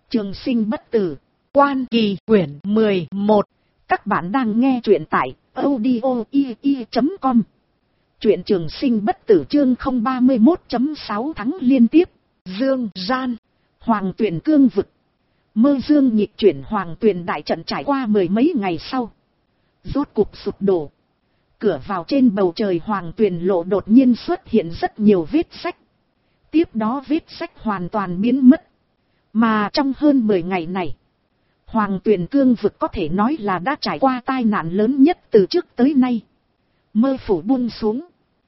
Trường sinh bất tử, Quan Kỳ quyển 11. Các bạn đang nghe truyện tại audio.com. Truyện Trường sinh bất tử chương 031.6 tháng liên tiếp. Dương gian, Hoàng Tuyền cương vực. Mơ dương nhịp chuyển Hoàng Tuyền đại trận trải qua mười mấy ngày sau, rốt cục sụp đổ. Cửa vào trên bầu trời Hoàng Tuyền lộ đột nhiên xuất hiện rất nhiều vết rách. Tiếp đó vết rách hoàn toàn biến mất. Mà trong hơn 10 ngày này, Hoàng Tuyền cương vực có thể nói là đã trải qua tai nạn lớn nhất từ trước tới nay. Mơ phủ buông xuống,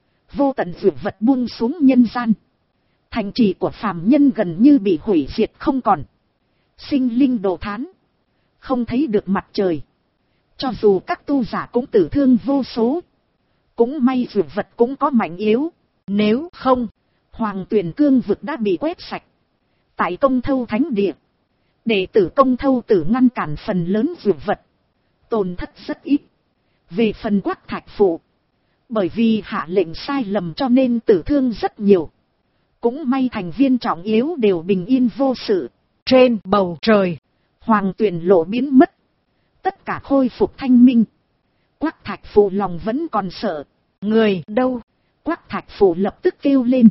vô tận dược vật buông xuống nhân gian. Thành trì của phàm nhân gần như bị hủy diệt không còn. Sinh linh đồ thán, không thấy được mặt trời. Cho dù các tu giả cũng tử thương vô số, cũng may dược vật cũng có mạnh yếu. Nếu không, Hoàng Tuyền cương vực đã bị quét sạch. Tại Công Thâu Thánh Địa, đệ tử Công Thâu Tử ngăn cản phần lớn dược vật, tổn thất rất ít. Về phần Quắc Thạch Phụ, bởi vì hạ lệnh sai lầm cho nên tử thương rất nhiều. Cũng may thành viên trọng yếu đều bình yên vô sự. Trên bầu trời, Hoàng Tuyền lộ biến mất, tất cả khôi phục thanh minh. Quắc Thạch Phụ lòng vẫn còn sợ. Người đâu? Quắc Thạch Phụ lập tức kêu lên.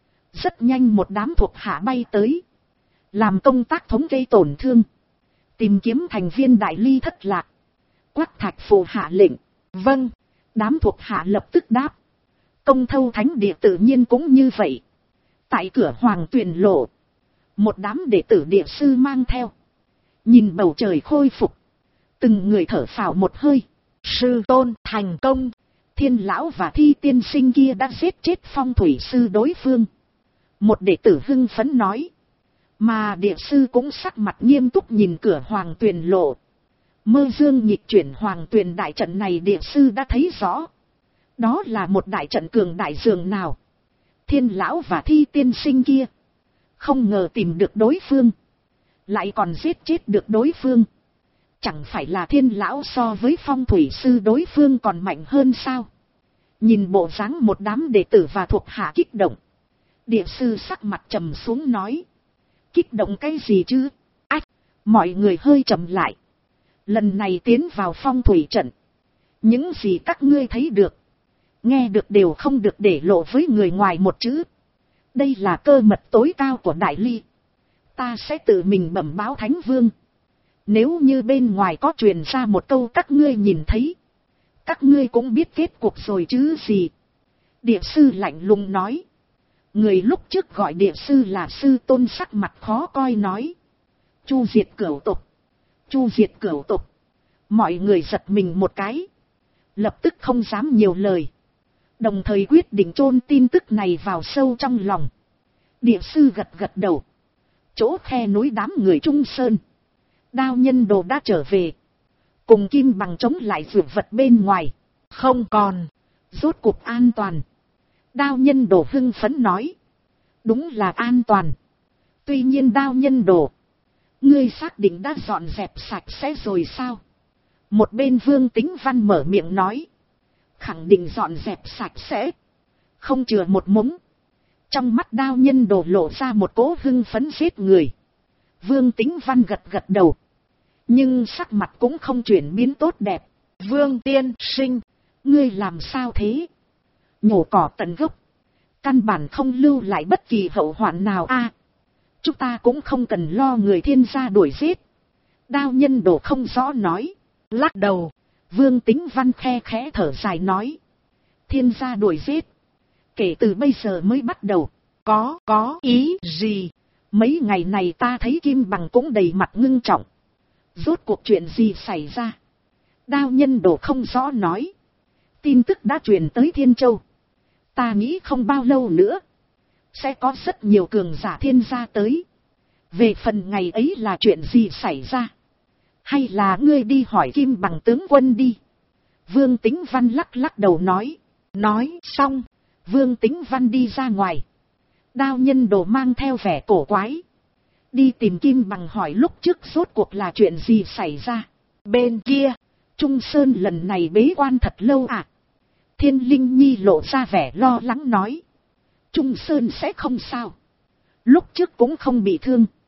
Rất nhanh một đám thuộc hạ bay tới, làm công tác thống kê tổn thương, tìm kiếm thành viên đại ly thất lạc. Quắc Thạch Phụ hạ lệnh. Vâng. Đám thuộc hạ lập tức đáp. Công Thâu Thánh Địa tự nhiên cũng như vậy. Tại cửa Hoàng Tuyền lộ, một đám đệ tử địa sư mang theo, nhìn bầu trời khôi phục, từng người thở phào một hơi. Sư tôn thành công. Thiên lão và Thi tiên sinh kia đã giết chết phong thủy sư đối phương. Một đệ tử hưng phấn nói. Mà địa sư cũng sắc mặt nghiêm túc nhìn cửa Hoàng Tuyền lộ. Mơ dương nhịp chuyển Hoàng Tuyền đại trận này địa sư đã thấy rõ. Đó là một đại trận cường đại dường nào. Thiên lão và Thi tiên sinh kia không ngờ tìm được đối phương, lại còn giết chết được đối phương. Chẳng phải là Thiên lão so với phong thủy sư đối phương còn mạnh hơn sao? Nhìn bộ dáng một đám đệ tử và thuộc hạ kích động, địa sư sắc mặt trầm xuống nói. Kích động cái gì chứ? Ách! Mọi người hơi trầm lại. Lần này tiến vào phong thủy trận, những gì các ngươi thấy được, nghe được đều không được để lộ với người ngoài một chữ. Đây là cơ mật tối cao của đại ly. Ta sẽ tự mình bẩm báo Thánh Vương. Nếu như bên ngoài có truyền ra một câu các ngươi nhìn thấy, các ngươi cũng biết kết cục rồi chứ gì. Địa sư lạnh lùng nói. Người lúc trước gọi địa sư là sư tôn sắc mặt khó coi nói. Chu diệt cửu tộc. Chu diệt cửu tộc. Mọi người giật mình một cái, lập tức không dám nhiều lời, đồng thời quyết định chôn tin tức này vào sâu trong lòng. Địa sư gật gật đầu. Chỗ khe núi đám người Trung Sơn, Đao Nhân Đồ đã trở về, cùng Kim Bằng chống lại dược vật bên ngoài. Không còn, rốt cuộc an toàn. Đao Nhân Đồ hưng phấn nói. Đúng là an toàn. Tuy nhiên Đao Nhân Đồ, ngươi xác định đã dọn dẹp sạch sẽ rồi sao? Một bên Vương Tính Văn mở miệng nói. Khẳng định dọn dẹp sạch sẽ, không chừa một mống. Trong mắt Đao Nhân Đồ lộ ra một cỗ hưng phấn giết người. Vương Tính Văn gật gật đầu, nhưng sắc mặt cũng không chuyển biến tốt đẹp. Vương tiên sinh, ngươi làm sao thế? Nhổ cỏ tận gốc, căn bản không lưu lại bất kỳ hậu hoạn nào a. Chúng ta cũng không cần lo người Thiên gia đuổi giết. Đao Nhân Đồ không rõ nói. Lắc đầu, Vương Tính Văn khe khẽ thở dài nói. Thiên gia đuổi giết, kể từ bây giờ mới bắt đầu. Có ý gì? Mấy ngày này ta thấy Kim Bằng cũng đầy mặt ngưng trọng. Rốt cuộc chuyện gì xảy ra? Đao Nhân Đồ không rõ nói. Tin tức đã truyền tới Thiên Châu. Ta nghĩ không bao lâu nữa sẽ có rất nhiều cường giả Thiên gia tới. Về phần ngày ấy là chuyện gì xảy ra, hay là ngươi đi hỏi Kim Bằng tướng quân đi. Vương Tính Văn lắc lắc đầu nói. Nói xong, Vương Tính Văn đi ra ngoài. Đao Nhân Đồ mang theo vẻ cổ quái, đi tìm Kim Bằng hỏi lúc trước rốt cuộc là chuyện gì xảy ra. Bên kia, Trung Sơn lần này bế quan thật lâu à? Thiên Linh Nhi lộ ra vẻ lo lắng nói. Trung Sơn sẽ không sao. Lúc trước cũng không bị thương.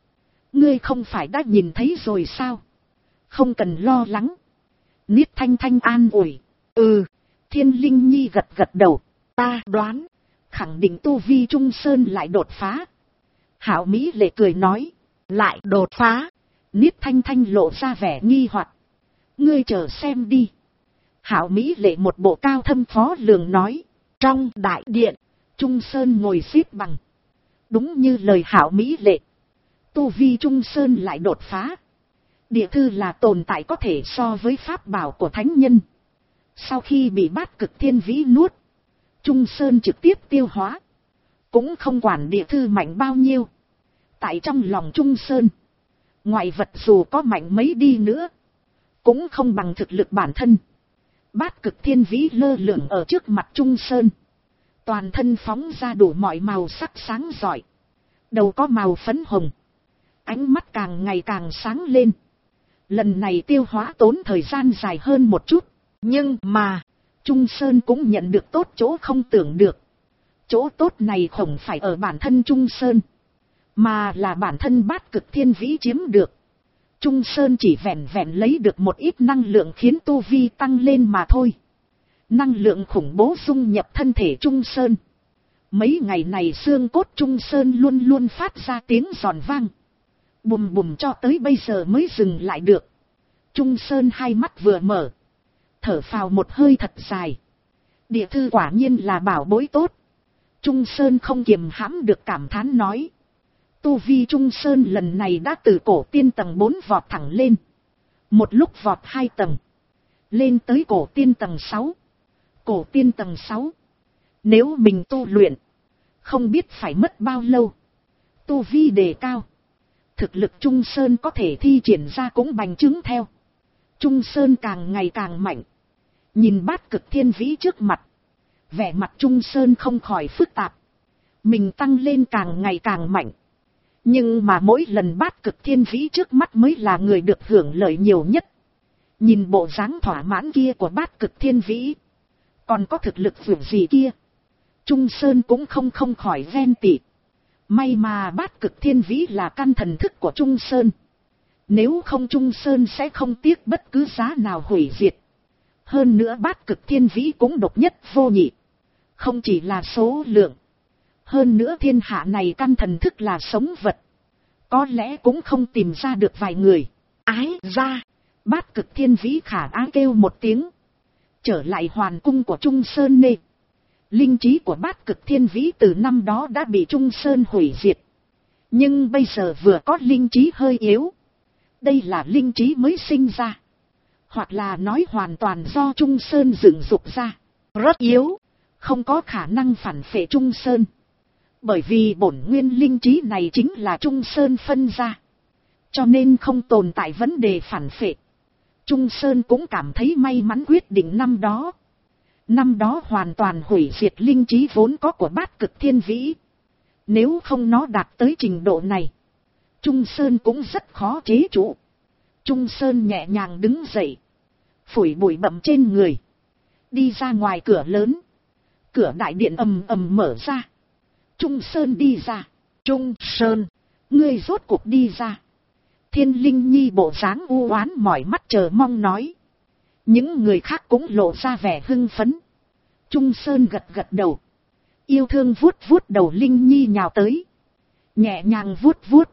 Ngươi không phải đã nhìn thấy rồi sao? Không cần lo lắng. Niết Thanh Thanh an ủi. Ừ, Thiên Linh Nhi gật gật đầu. Ta đoán, khẳng định tu vi Trung Sơn lại đột phá. Hảo Mỹ Lệ cười nói. Lại đột phá. Niết Thanh Thanh lộ ra vẻ nghi hoặc. Ngươi chờ xem đi. Hảo Mỹ Lệ một bộ cao thâm phó lường nói. Trong đại điện, Trung Sơn ngồi xếp bằng. Đúng như lời Hảo Mỹ Lệ. Tu vi Trung Sơn lại đột phá. Địa thư là tồn tại có thể so với pháp bảo của thánh nhân. Sau khi bị Bát Cực Thiên Vĩ nuốt, Trung Sơn trực tiếp tiêu hóa. Cũng không quản địa thư mạnh bao nhiêu. Tại trong lòng Trung Sơn, ngoại vật dù có mạnh mấy đi nữa, cũng không bằng thực lực bản thân. Bát Cực Thiên Vĩ lơ lửng ở trước mặt Trung Sơn. Toàn thân phóng ra đủ mọi màu sắc sáng rọi. Đầu có màu phấn hồng. Ánh mắt càng ngày càng sáng lên. Lần này tiêu hóa tốn thời gian dài hơn một chút. Nhưng mà, Trung Sơn cũng nhận được tốt chỗ không tưởng được. Chỗ tốt này không phải ở bản thân Trung Sơn, mà là bản thân Bát Cực Thiên Vĩ chiếm được. Trung Sơn chỉ vẹn vẹn lấy được một ít năng lượng khiến tu vi tăng lên mà thôi. Năng lượng khủng bố dung nhập thân thể Trung Sơn. Mấy ngày này xương cốt Trung Sơn luôn luôn phát ra tiếng giòn vang. Bùm bùm cho tới bây giờ mới dừng lại được. Trung Sơn hai mắt vừa mở, thở phào một hơi thật dài. Địa thư quả nhiên là bảo bối tốt. Trung Sơn không kiềm hãm được cảm thán nói. Tu vi Trung Sơn lần này đã từ cổ tiên tầng 4 vọt thẳng lên. Một lúc vọt 2 tầng. Lên tới cổ tiên tầng 6. Cổ tiên tầng 6. Nếu mình tu luyện, không biết phải mất bao lâu. Tu vi đề cao, thực lực Trung Sơn có thể thi triển ra cũng bành trướng theo. Trung Sơn càng ngày càng mạnh. Nhìn Bát Cực Thiên Vĩ trước mặt, vẻ mặt Trung Sơn không khỏi phức tạp. Mình tăng lên càng ngày càng mạnh. Nhưng mà mỗi lần Bát Cực Thiên Vĩ trước mắt mới là người được hưởng lợi nhiều nhất. Nhìn bộ dáng thỏa mãn kia của Bát Cực Thiên Vĩ, còn có thực lực vượt gì kia, Trung Sơn cũng không khỏi ghen tị. May mà Bát Cực Thiên Vĩ là căn thần thức của Trung Sơn. Nếu không Trung Sơn sẽ không tiếc bất cứ giá nào hủy diệt. Hơn nữa Bát Cực Thiên Vĩ cũng độc nhất vô nhị. Không chỉ là số lượng. Hơn nữa thiên hạ này căn thần thức là sống vật. Có lẽ cũng không tìm ra được vài người. Ái ra, Bát Cực Thiên Vĩ khả ái kêu một tiếng. Trở lại hoàn cung của Trung Sơn nê. Linh trí của Bát Cực Thiên Vĩ từ năm đó đã bị Trung Sơn hủy diệt. Nhưng bây giờ vừa có linh trí hơi yếu. Đây là linh trí mới sinh ra. Hoặc là nói hoàn toàn do Trung Sơn dựng dục ra. Rất yếu, không có khả năng phản phệ Trung Sơn. Bởi vì bổn nguyên linh trí này chính là Trung Sơn phân ra. Cho nên không tồn tại vấn đề phản phệ. Trung Sơn cũng cảm thấy may mắn quyết định năm đó. Năm đó hoàn toàn hủy diệt linh trí vốn có của Bát Cực Thiên Vĩ. Nếu không nó đạt tới trình độ này, Trung Sơn cũng rất khó chế trụ. Trung Sơn nhẹ nhàng đứng dậy, phủi bụi bặm trên người, đi ra ngoài cửa lớn. Cửa đại điện ầm ầm mở ra. Trung Sơn đi ra. Trung Sơn, ngươi rốt cuộc đi ra. Thiên Linh Nhi bộ dáng u oán mỏi mắt chờ mong nói. Những người khác cũng lộ ra vẻ hưng phấn. Trung Sơn gật gật đầu. Yêu thương vuốt vuốt đầu Linh Nhi nhào tới. Nhẹ nhàng vuốt vuốt.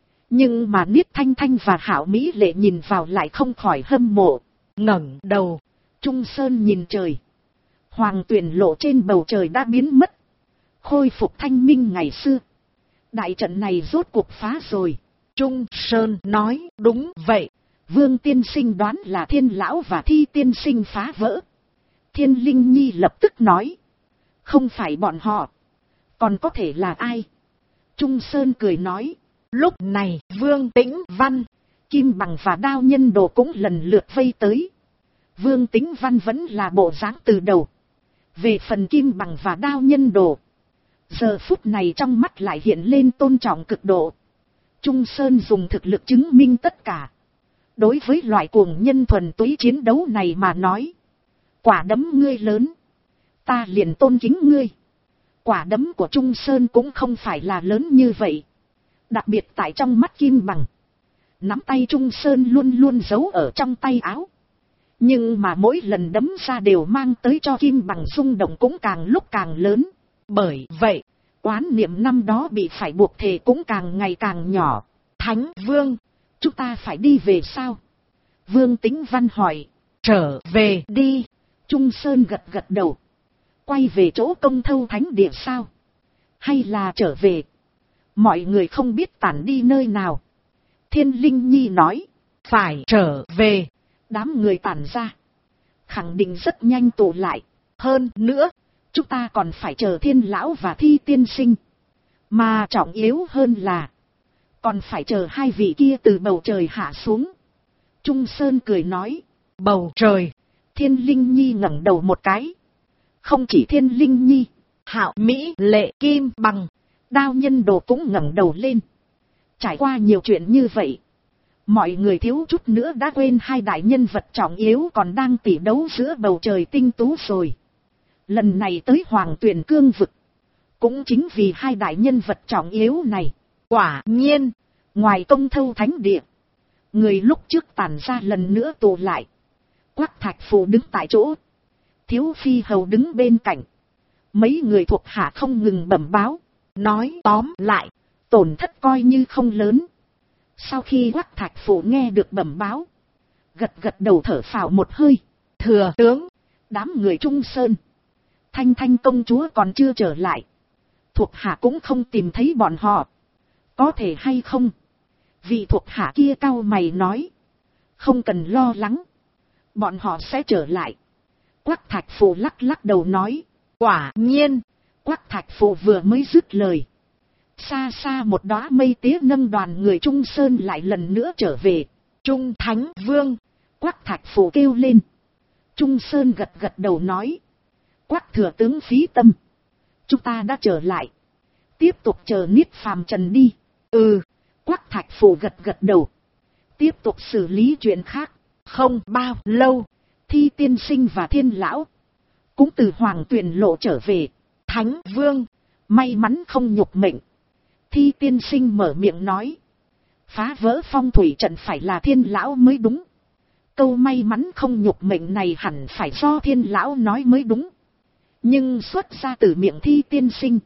Nhưng mà Niết Thanh Thanh và Hảo Mỹ Lệ nhìn vào lại không khỏi hâm mộ. Ngẩng đầu, Trung Sơn nhìn trời. Hoàng tuyển lộ trên bầu trời đã biến mất. Khôi phục thanh minh ngày xưa. Đại trận này rốt cuộc phá rồi. Trung Sơn nói đúng vậy. Vương tiên sinh đoán là Thiên lão và Thi tiên sinh phá vỡ. Thiên Linh Nhi lập tức nói. Không phải bọn họ. Còn có thể là ai? Trung Sơn cười nói. Lúc này Vương Tĩnh Văn, Kim Bằng và Đao Nhân Đồ cũng lần lượt vây tới. Vương Tĩnh Văn vẫn là bộ dáng từ đầu. Về phần Kim Bằng và Đao Nhân Đồ, giờ phút này trong mắt lại hiện lên tôn trọng cực độ. Trung Sơn dùng thực lực chứng minh tất cả. Đối với loại cuồng nhân thuần túy chiến đấu này mà nói, quả đấm ngươi lớn, ta liền tôn kính ngươi. Quả đấm của Trung Sơn cũng không phải là lớn như vậy. Đặc biệt tại trong mắt Kim Bằng, nắm tay Trung Sơn luôn luôn giấu ở trong tay áo. Nhưng mà mỗi lần đấm ra đều mang tới cho Kim Bằng rung động cũng càng lúc càng lớn. Bởi vậy, oán niệm năm đó bị phải buộc thề cũng càng ngày càng nhỏ. Thánh Vương, chúng ta phải đi về sao? Vương Tĩnh Văn hỏi. Trở về đi. Trung Sơn gật gật đầu. Quay về chỗ Công Thâu Thánh Địa sao? Hay là trở về? Mọi người không biết tản đi nơi nào. Thiên Linh Nhi nói. Phải trở về. Đám người tản ra. Khẳng định rất nhanh tụ lại. Hơn nữa, chúng ta còn phải chờ Thiên Lão và Thi Tiên Sinh. Mà trọng yếu hơn là, còn phải chờ hai vị kia từ bầu trời hạ xuống. Trung Sơn cười nói. Bầu trời. Thiên Linh Nhi ngẩng đầu một cái. Không chỉ Thiên Linh Nhi, Hạo Mỹ, Lệ, Kim Bằng, Đao Nhân Đồ cũng ngẩng đầu lên. Trải qua nhiều chuyện như vậy, mọi người thiếu chút nữa đã quên hai đại nhân vật trọng yếu còn đang tỉ đấu giữa bầu trời tinh tú rồi. Lần này tới Hoàng Tuyền Cương vực, cũng chính vì hai đại nhân vật trọng yếu này. Quả nhiên, ngoài Công Thâu Thánh Địa, người lúc trước tản ra lần nữa tụ lại. Quắc Thạch Phù đứng tại chỗ, Thiếu Phi Hầu đứng bên cạnh. Mấy người thuộc hạ không ngừng bẩm báo, nói tóm lại, tổn thất coi như không lớn. Sau khi Quắc Thạch Phù nghe được bẩm báo, gật gật đầu thở phào một hơi. Thừa tướng, đám người Trung Sơn, Thanh Thanh công chúa còn chưa trở lại. Thuộc hạ cũng không tìm thấy bọn họ. Có thể hay không? Vị thuộc hạ kia cau mày nói. Không cần lo lắng, bọn họ sẽ trở lại. Quắc Thạch Phù lắc lắc đầu nói. Quả nhiên. Quắc Thạch Phù vừa mới dứt lời, xa xa một đóa mây tía nâng đoàn người Trung Sơn lại lần nữa trở về. Trung Thánh Vương, Quắc Thạch Phù kêu lên. Trung Sơn gật gật đầu nói. Quắc thừa tướng phí tâm, chúng ta đã trở lại, tiếp tục chờ Niết Phàm Trần đi. Ừ. Quắc Thạch Phù gật gật đầu. Tiếp tục xử lý chuyện khác. Không bao lâu, Thi Tiên Sinh và Thiên Lão cũng từ Hoàng Tuyền lộ trở về. Thánh Vương, may mắn không nhục mệnh. Thi Tiên Sinh mở miệng nói. Phá vỡ phong thủy trận phải là Thiên Lão mới đúng. Câu may mắn không nhục mệnh này hẳn phải do Thiên Lão nói mới đúng. Nhưng xuất ra từ miệng Thi Tiên Sinh,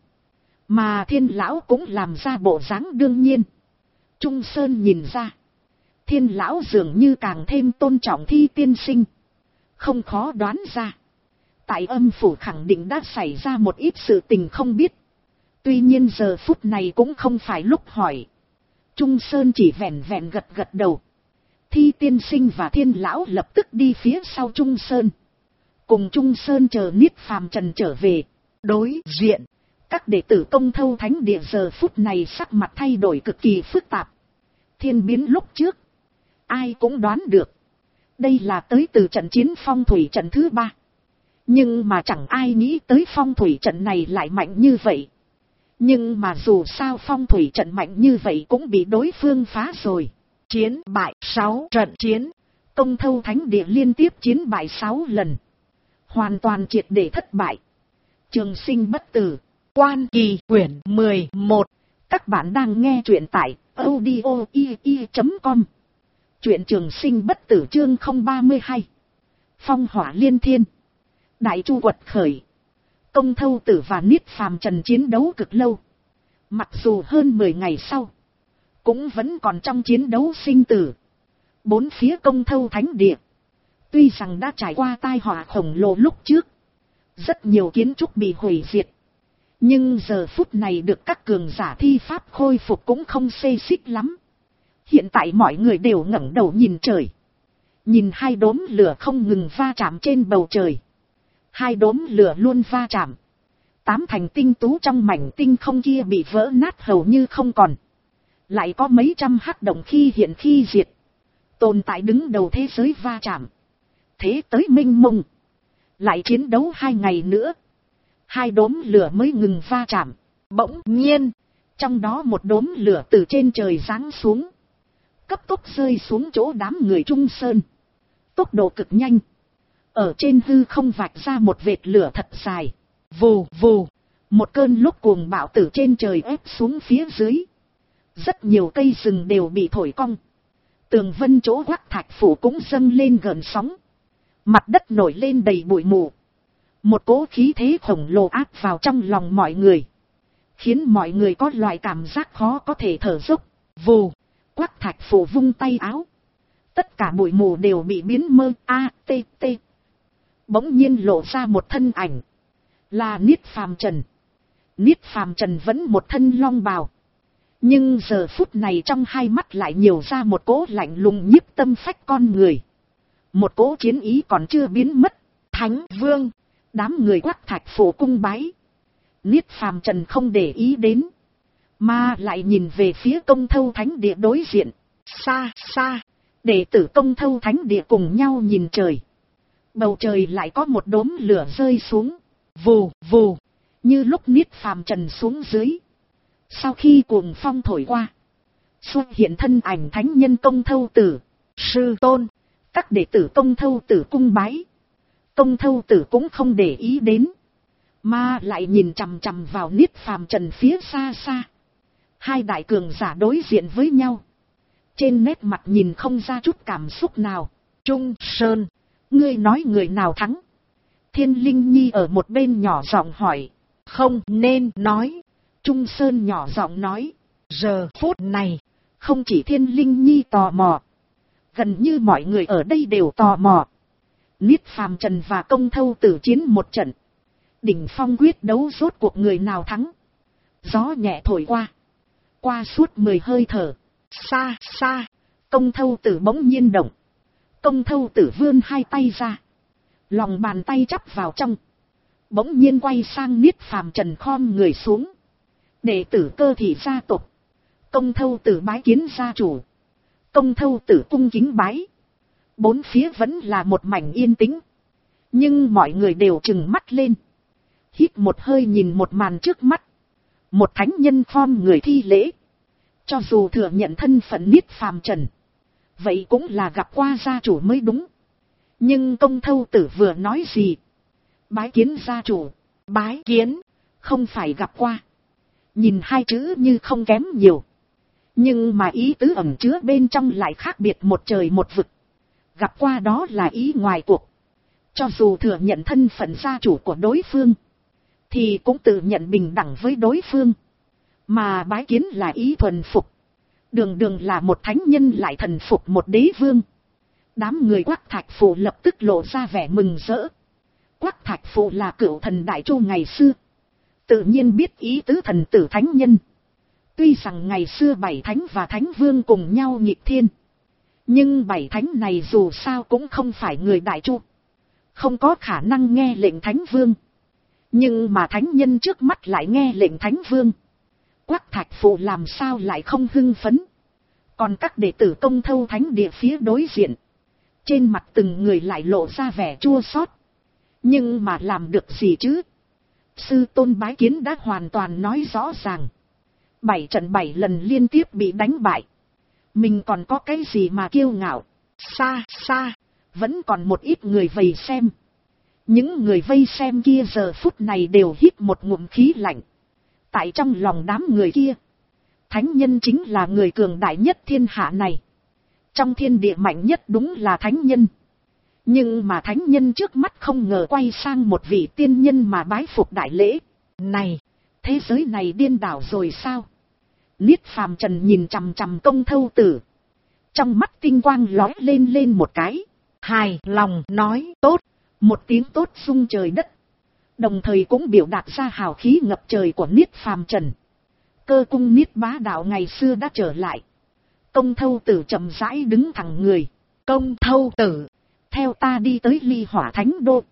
mà Thiên Lão cũng làm ra bộ dáng đương nhiên. Trung Sơn nhìn ra, Thiên Lão dường như càng thêm tôn trọng Thi Tiên Sinh. Không khó đoán ra, tại âm phủ khẳng định đã xảy ra một ít sự tình không biết. Tuy nhiên giờ phút này cũng không phải lúc hỏi. Trung Sơn chỉ vẹn vẹn gật gật đầu. Thi Tiên Sinh và Thiên Lão lập tức đi phía sau Trung Sơn, cùng Trung Sơn chờ Niết Phàm Trần trở về. Đối diện, các đệ tử Công Thâu Thánh Địa giờ phút này sắc mặt thay đổi cực kỳ phức tạp. Thiên biến lúc trước, ai cũng đoán được, đây là tới từ trận chiến phong thủy trận thứ 3. Nhưng mà chẳng ai nghĩ tới phong thủy trận này lại mạnh như vậy. Nhưng mà dù sao phong thủy trận mạnh như vậy cũng bị đối phương phá rồi. Chiến bại 6 trận chiến, Công Thâu Thánh Địa liên tiếp chiến bại 6 lần, hoàn toàn triệt để thất bại. Trường Sinh Bất Tử, Quan Kỳ quyển 11. Các bạn đang nghe truyện tại audio.com. Truyện Trường Sinh Bất Tử chương 032. Phong hỏa liên thiên, Đại Chu quật khởi. Công Thâu Tử và Niết Phàm Trần chiến đấu cực lâu. Mặc dù hơn 10 ngày sau, cũng vẫn còn trong chiến đấu sinh tử. Bốn phía Công Thâu Thánh Địa, tuy rằng đã trải qua tai họa khổng lồ lúc trước, rất nhiều kiến trúc bị hủy diệt, nhưng giờ phút này được các cường giả thi pháp khôi phục cũng không xê xích lắm. Hiện tại mọi người đều ngẩng đầu nhìn trời, nhìn hai đốm lửa không ngừng va chạm trên bầu trời. Hai đốm lửa luôn va chạm, 8 thành tinh tú trong mảnh tinh không kia bị vỡ nát hầu như không còn. Lại có mấy trăm hắc động khi hiện khi diệt, tồn tại đứng đầu thế giới va chạm. Thế tới mênh mông, lại chiến đấu 2 ngày nữa, hai đốm lửa mới ngừng va chạm. Bỗng nhiên, trong đó một đốm lửa từ trên trời giáng xuống, cấp tốc rơi xuống chỗ đám người Trung Sơn. Tốc độ cực nhanh, ở trên hư không vạch ra một vệt lửa thật dài. Vù vù, một cơn lốc cuồng bạo từ trên trời ép xuống phía dưới. Rất nhiều cây rừng đều bị thổi cong. Tường vân chỗ Quắc Thạch Phủ cũng dâng lên gợn sóng. Mặt đất nổi lên đầy bụi mù. Một cỗ khí thế khổng lồ áp vào trong lòng mọi người, khiến mọi người có loại cảm giác khó có thể thở dốc. Vù, Quắc Thạch Phủ vung tay áo. Tất cả bụi mù đều bị biến mơ a-t-t. Bỗng nhiên lộ ra một thân ảnh. Là Niết Phàm Trần. Niết Phàm Trần vẫn một thân long bào. Nhưng giờ phút này trong hai mắt lại nhiều ra một cỗ lạnh lùng nhiếp tâm phách con người. Một cỗ chiến ý còn chưa biến mất. Thánh Vương, đám người Quắc Thạch Phủ cung bái. Niết Phàm Trần không để ý đến, mà lại nhìn về phía Công Thâu Thánh Địa đối diện. Xa xa, đệ tử Công Thâu Thánh Địa cùng nhau nhìn trời. Bầu trời lại có một đốm lửa rơi xuống. Vù vù, như lúc Niết Phàm Trần xuống dưới. Sau khi cuồng phong thổi qua, xuất hiện thân ảnh thánh nhân Công Thâu Tử. Sư tôn, các đệ tử Công Thâu Tử cung bái. Công Thâu Tử cũng không để ý đến, mà lại nhìn chằm chằm vào Niết Phàm Trần phía xa xa. Hai đại cường giả đối diện với nhau, trên nét mặt nhìn không ra chút cảm xúc nào. Trung Sơn, ngươi nói người nào thắng? Thiên Linh Nhi ở một bên nhỏ giọng hỏi. Không nên nói. Trung Sơn nhỏ giọng nói. Giờ phút này, không chỉ Thiên Linh Nhi tò mò, gần như mọi người ở đây đều tò mò. Niết Phàm Trần và Công Thâu Tử chiến một trận, đỉnh phong quyết đấu rốt cuộc người nào thắng. Gió nhẹ thổi qua, qua suốt 10 hơi thở. Xa xa, Công Thâu Tử bỗng nhiên động. Công Thâu Tử vươn hai tay ra, lòng bàn tay chắp vào trong, bỗng nhiên quay sang Niết Phàm Trần khom người xuống. Đệ tử Cơ Thị gia tộc, Công Thâu Tử bái kiến gia chủ. Công Thâu Tử cung kính bái. Bốn phía vẫn là một mảnh yên tĩnh, nhưng mọi người đều trừng mắt lên, hít một hơi nhìn một màn trước mắt. Một thánh nhân khom người thi lễ. Cho dù thừa nhận thân phận Niết Phàm Trần, vậy cũng là gặp qua gia chủ mới đúng. Nhưng Công Thâu Tử vừa nói gì? Bái kiến gia chủ. Bái kiến, không phải gặp qua. Nhìn hai chữ như không kém nhiều, nhưng mà ý tứ ẩn chứa bên trong lại khác biệt một trời một vực. Gặp qua đó là ý ngoài cuộc. Cho dù thừa nhận thân phận gia chủ của đối phương, thì cũng tự nhận bình đẳng với đối phương. Mà bái kiến là ý thuần phục. Đường đường là một thánh nhân lại thần phục một đế vương. Đám người Quắc Thạch Phủ lập tức lộ ra vẻ mừng rỡ. Quắc Thạch Phủ là cửu thần Đại Chu ngày xưa, tự nhiên biết ý tứ thần tử thánh nhân. Tuy rằng ngày xưa 7 thánh và thánh vương cùng nhau nghịch thiên, nhưng 7 thánh này dù sao cũng không phải người Đại Chu, không có khả năng nghe lệnh thánh vương. Nhưng mà thánh nhân trước mắt lại nghe lệnh thánh vương. Quắc Thạch Phủ làm sao lại không hưng phấn. Còn các đệ tử Công Thâu Thánh Địa phía đối diện, trên mặt từng người lại lộ ra vẻ chua xót. Nhưng mà làm được gì chứ? Sư tôn bái kiến đã hoàn toàn nói rõ ràng. 7 trận 7 lần liên tiếp bị đánh bại, mình còn có cái gì mà kiêu ngạo? Xa xa, vẫn còn một ít người vây xem. Những người vây xem kia giờ phút này đều hít một ngụm khí lạnh. Tại trong lòng đám người kia, thánh nhân chính là người cường đại nhất thiên hạ này. Trong thiên địa mạnh nhất đúng là thánh nhân. Nhưng mà thánh nhân trước mắt không ngờ quay sang một vị tiên nhân mà bái phục đại lễ. Này, thế giới này điên đảo rồi sao? Niết Phàm Trần nhìn chằm chằm Công Thâu Tử, trong mắt tinh quang lóe lên lên một cái, hài lòng nói tốt. Một tiếng tốt rung trời đất, đồng thời cũng biểu đạt ra hào khí ngập trời của Niết Phàm Trần. Cơ cung Niết bá đạo ngày xưa đã trở lại. Công Thâu Tử chậm rãi đứng thẳng người. Công Thâu Tử, theo ta đi tới Ly Hỏa Thánh Đô,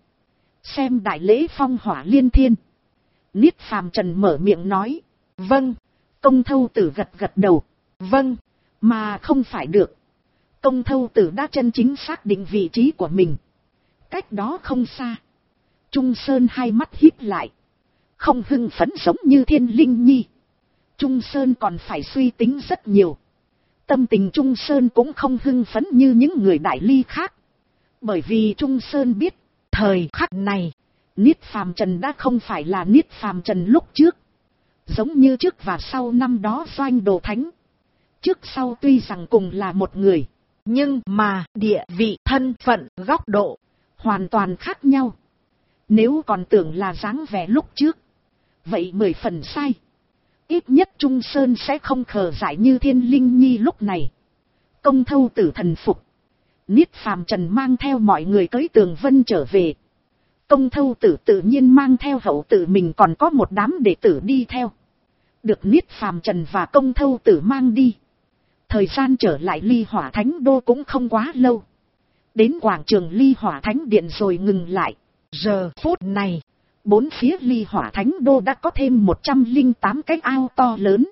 xem đại lễ phong hỏa liên thiên. Niết Phàm Trần mở miệng nói. Vâng. Công Thâu Tử gật gật đầu. Vâng, mà không phải được. Công Thâu Tử đã chân chính xác định vị trí của mình. Cách đó không xa, Trung Sơn hai mắt híp lại, không hưng phấn giống như Thiên Linh Nhi. Trung Sơn còn phải suy tính rất nhiều. Tâm tình Trung Sơn cũng không hưng phấn như những người đại ly khác. Bởi vì Trung Sơn biết, thời khắc này, Niết Phàm Trần đã không phải là Niết Phàm Trần lúc trước. Giống như trước và sau năm đó Doanh Đồ Thánh, Trước sau tuy rằng cùng là một người, nhưng mà địa vị, thân phận, góc độ hoàn toàn khác nhau. Nếu còn tưởng là dáng vẻ lúc trước, vậy 10 phần sai. Ít nhất Trung Sơn sẽ không khờ dại như Thiên Linh Nhi lúc này. Công Thâu Tử thần phục. Niết Phàm Trần mang theo mọi người tới Tường Vân trở về. Công Thâu Tử tự nhiên mang theo hậu tử mình, còn có một đám đệ tử đi theo. Được Niết Phàm Trần và Công Thâu Tử mang đi. Thời gian trở lại Ly Hỏa Thánh Đô cũng không quá lâu. Đến quảng trường Ly Hỏa Thánh Điện rồi ngừng lại. Giờ phút này, bốn phía Ly Hỏa Thánh Đô đã có thêm 108 cái ao to lớn.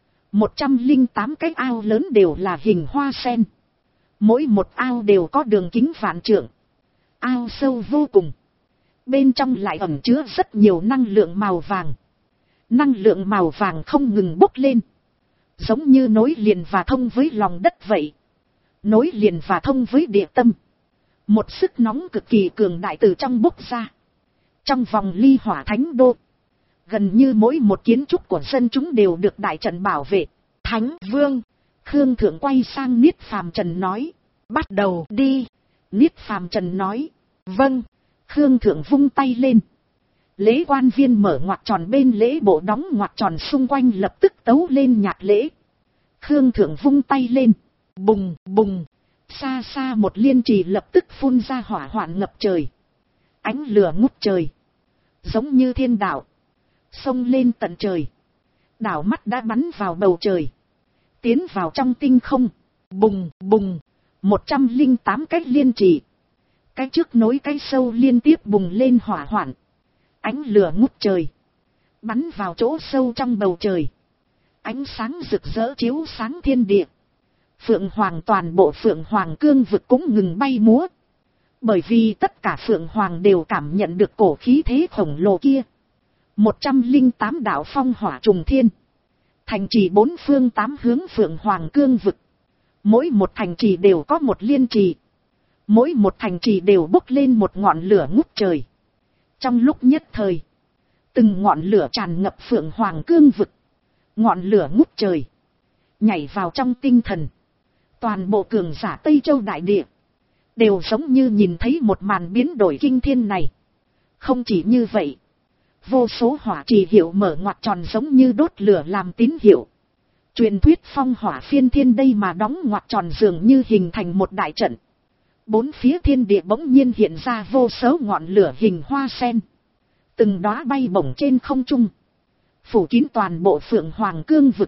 108 cái ao lớn đều là hình hoa sen. Mỗi một ao đều có đường kính vạn trượng. Ao sâu vô cùng. Bên trong lại ẩn chứa rất nhiều năng lượng màu vàng. Năng lượng màu vàng không ngừng bốc lên. Giống như nối liền và thông với lòng đất vậy. Nối liền và thông với địa tâm. Một sức nóng cực kỳ cường đại từ trong bốc ra. Trong vòng Ly Hỏa Thánh Đô, gần như mỗi một kiến trúc của dân chúng đều được đại trận bảo vệ. Thánh Vương, Khương Thượng quay sang Niết Phàm Trần nói, bắt đầu đi. Niết Phàm Trần nói, vâng. Khương Thượng vung tay lên. Lễ quan viên mở ngoặc tròn bên lễ bộ đóng ngoặc tròn xung quanh lập tức tấu lên nhạc lễ. Khương Thượng vung tay lên. Bùng bùng. Xa xa một liên trì lập tức phun ra hỏa hoạn ngập trời. Ánh lửa ngút trời. Giống như thiên đạo. Xông lên tận trời. Đảo mắt đã bắn vào bầu trời. Tiến vào trong tinh không. Bùng bùng. 108 cái liên trì. Cái trước nối cái sâu liên tiếp bùng lên hỏa hoạn. Ánh lửa ngút trời. Bắn vào chỗ sâu trong bầu trời. Ánh sáng rực rỡ chiếu sáng thiên địa. Phượng Hoàng, toàn bộ Phượng Hoàng cương vực cũng ngừng bay múa. Bởi vì tất cả Phượng Hoàng đều cảm nhận được cổ khí thế khổng lồ kia. 108 đạo phong hỏa trùng thiên. Thành trì bốn phương tám hướng Phượng Hoàng cương vực. Mỗi một thành trì đều có một liên trì. Mỗi một thành trì đều bốc lên một ngọn lửa ngút trời. Trong lúc nhất thời, từng ngọn lửa tràn ngập Phượng Hoàng cương vực. Ngọn lửa ngút trời, nhảy vào trong tinh thần. Toàn bộ cường giả Tây Châu đại địa đều giống như nhìn thấy một màn biến đổi kinh thiên này. Không chỉ như vậy, vô số hỏa trì hiệu mở ngoặc tròn giống như đốt lửa làm tín hiệu. Truyền thuyết phong hỏa phiên thiên đây mà đóng ngoặc tròn dường như hình thành một đại trận. Bốn phía thiên địa bỗng nhiên hiện ra vô số ngọn lửa hình hoa sen. Từng đóa bay bổng trên không trung. Phủ kín toàn bộ Phượng Hoàng cương vực.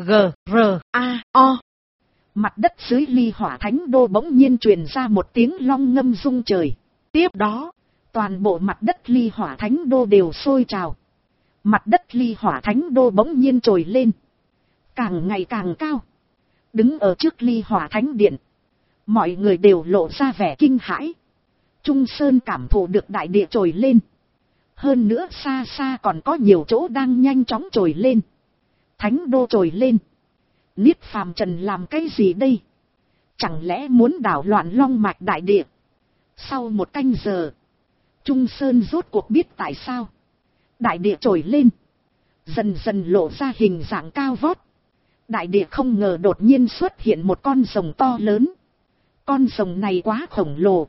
G-R-A-O. Mặt đất dưới Ly Hỏa Thánh Đô bỗng nhiên truyền ra một tiếng long ngâm rung trời. Tiếp đó, toàn bộ mặt đất Ly Hỏa Thánh Đô đều sôi trào. Mặt đất Ly Hỏa Thánh Đô bỗng nhiên trồi lên. Càng ngày càng cao. Đứng ở trước Ly Hỏa Thánh Điện. Mọi người đều lộ ra vẻ kinh hãi. Trung Sơn cảm thụ được đại địa trồi lên. Hơn nữa xa xa còn có nhiều chỗ đang nhanh chóng trồi lên. Thánh Đô trồi lên. Niết Phàm Trần làm cái gì đây? Chẳng lẽ muốn đảo loạn long mạch đại địa? Sau một canh giờ, Trung Sơn rốt cuộc biết tại sao đại địa trồi lên. Dần dần lộ ra hình dạng cao vót. Đại địa không ngờ đột nhiên xuất hiện một con rồng to lớn. Con rồng này quá khổng lồ.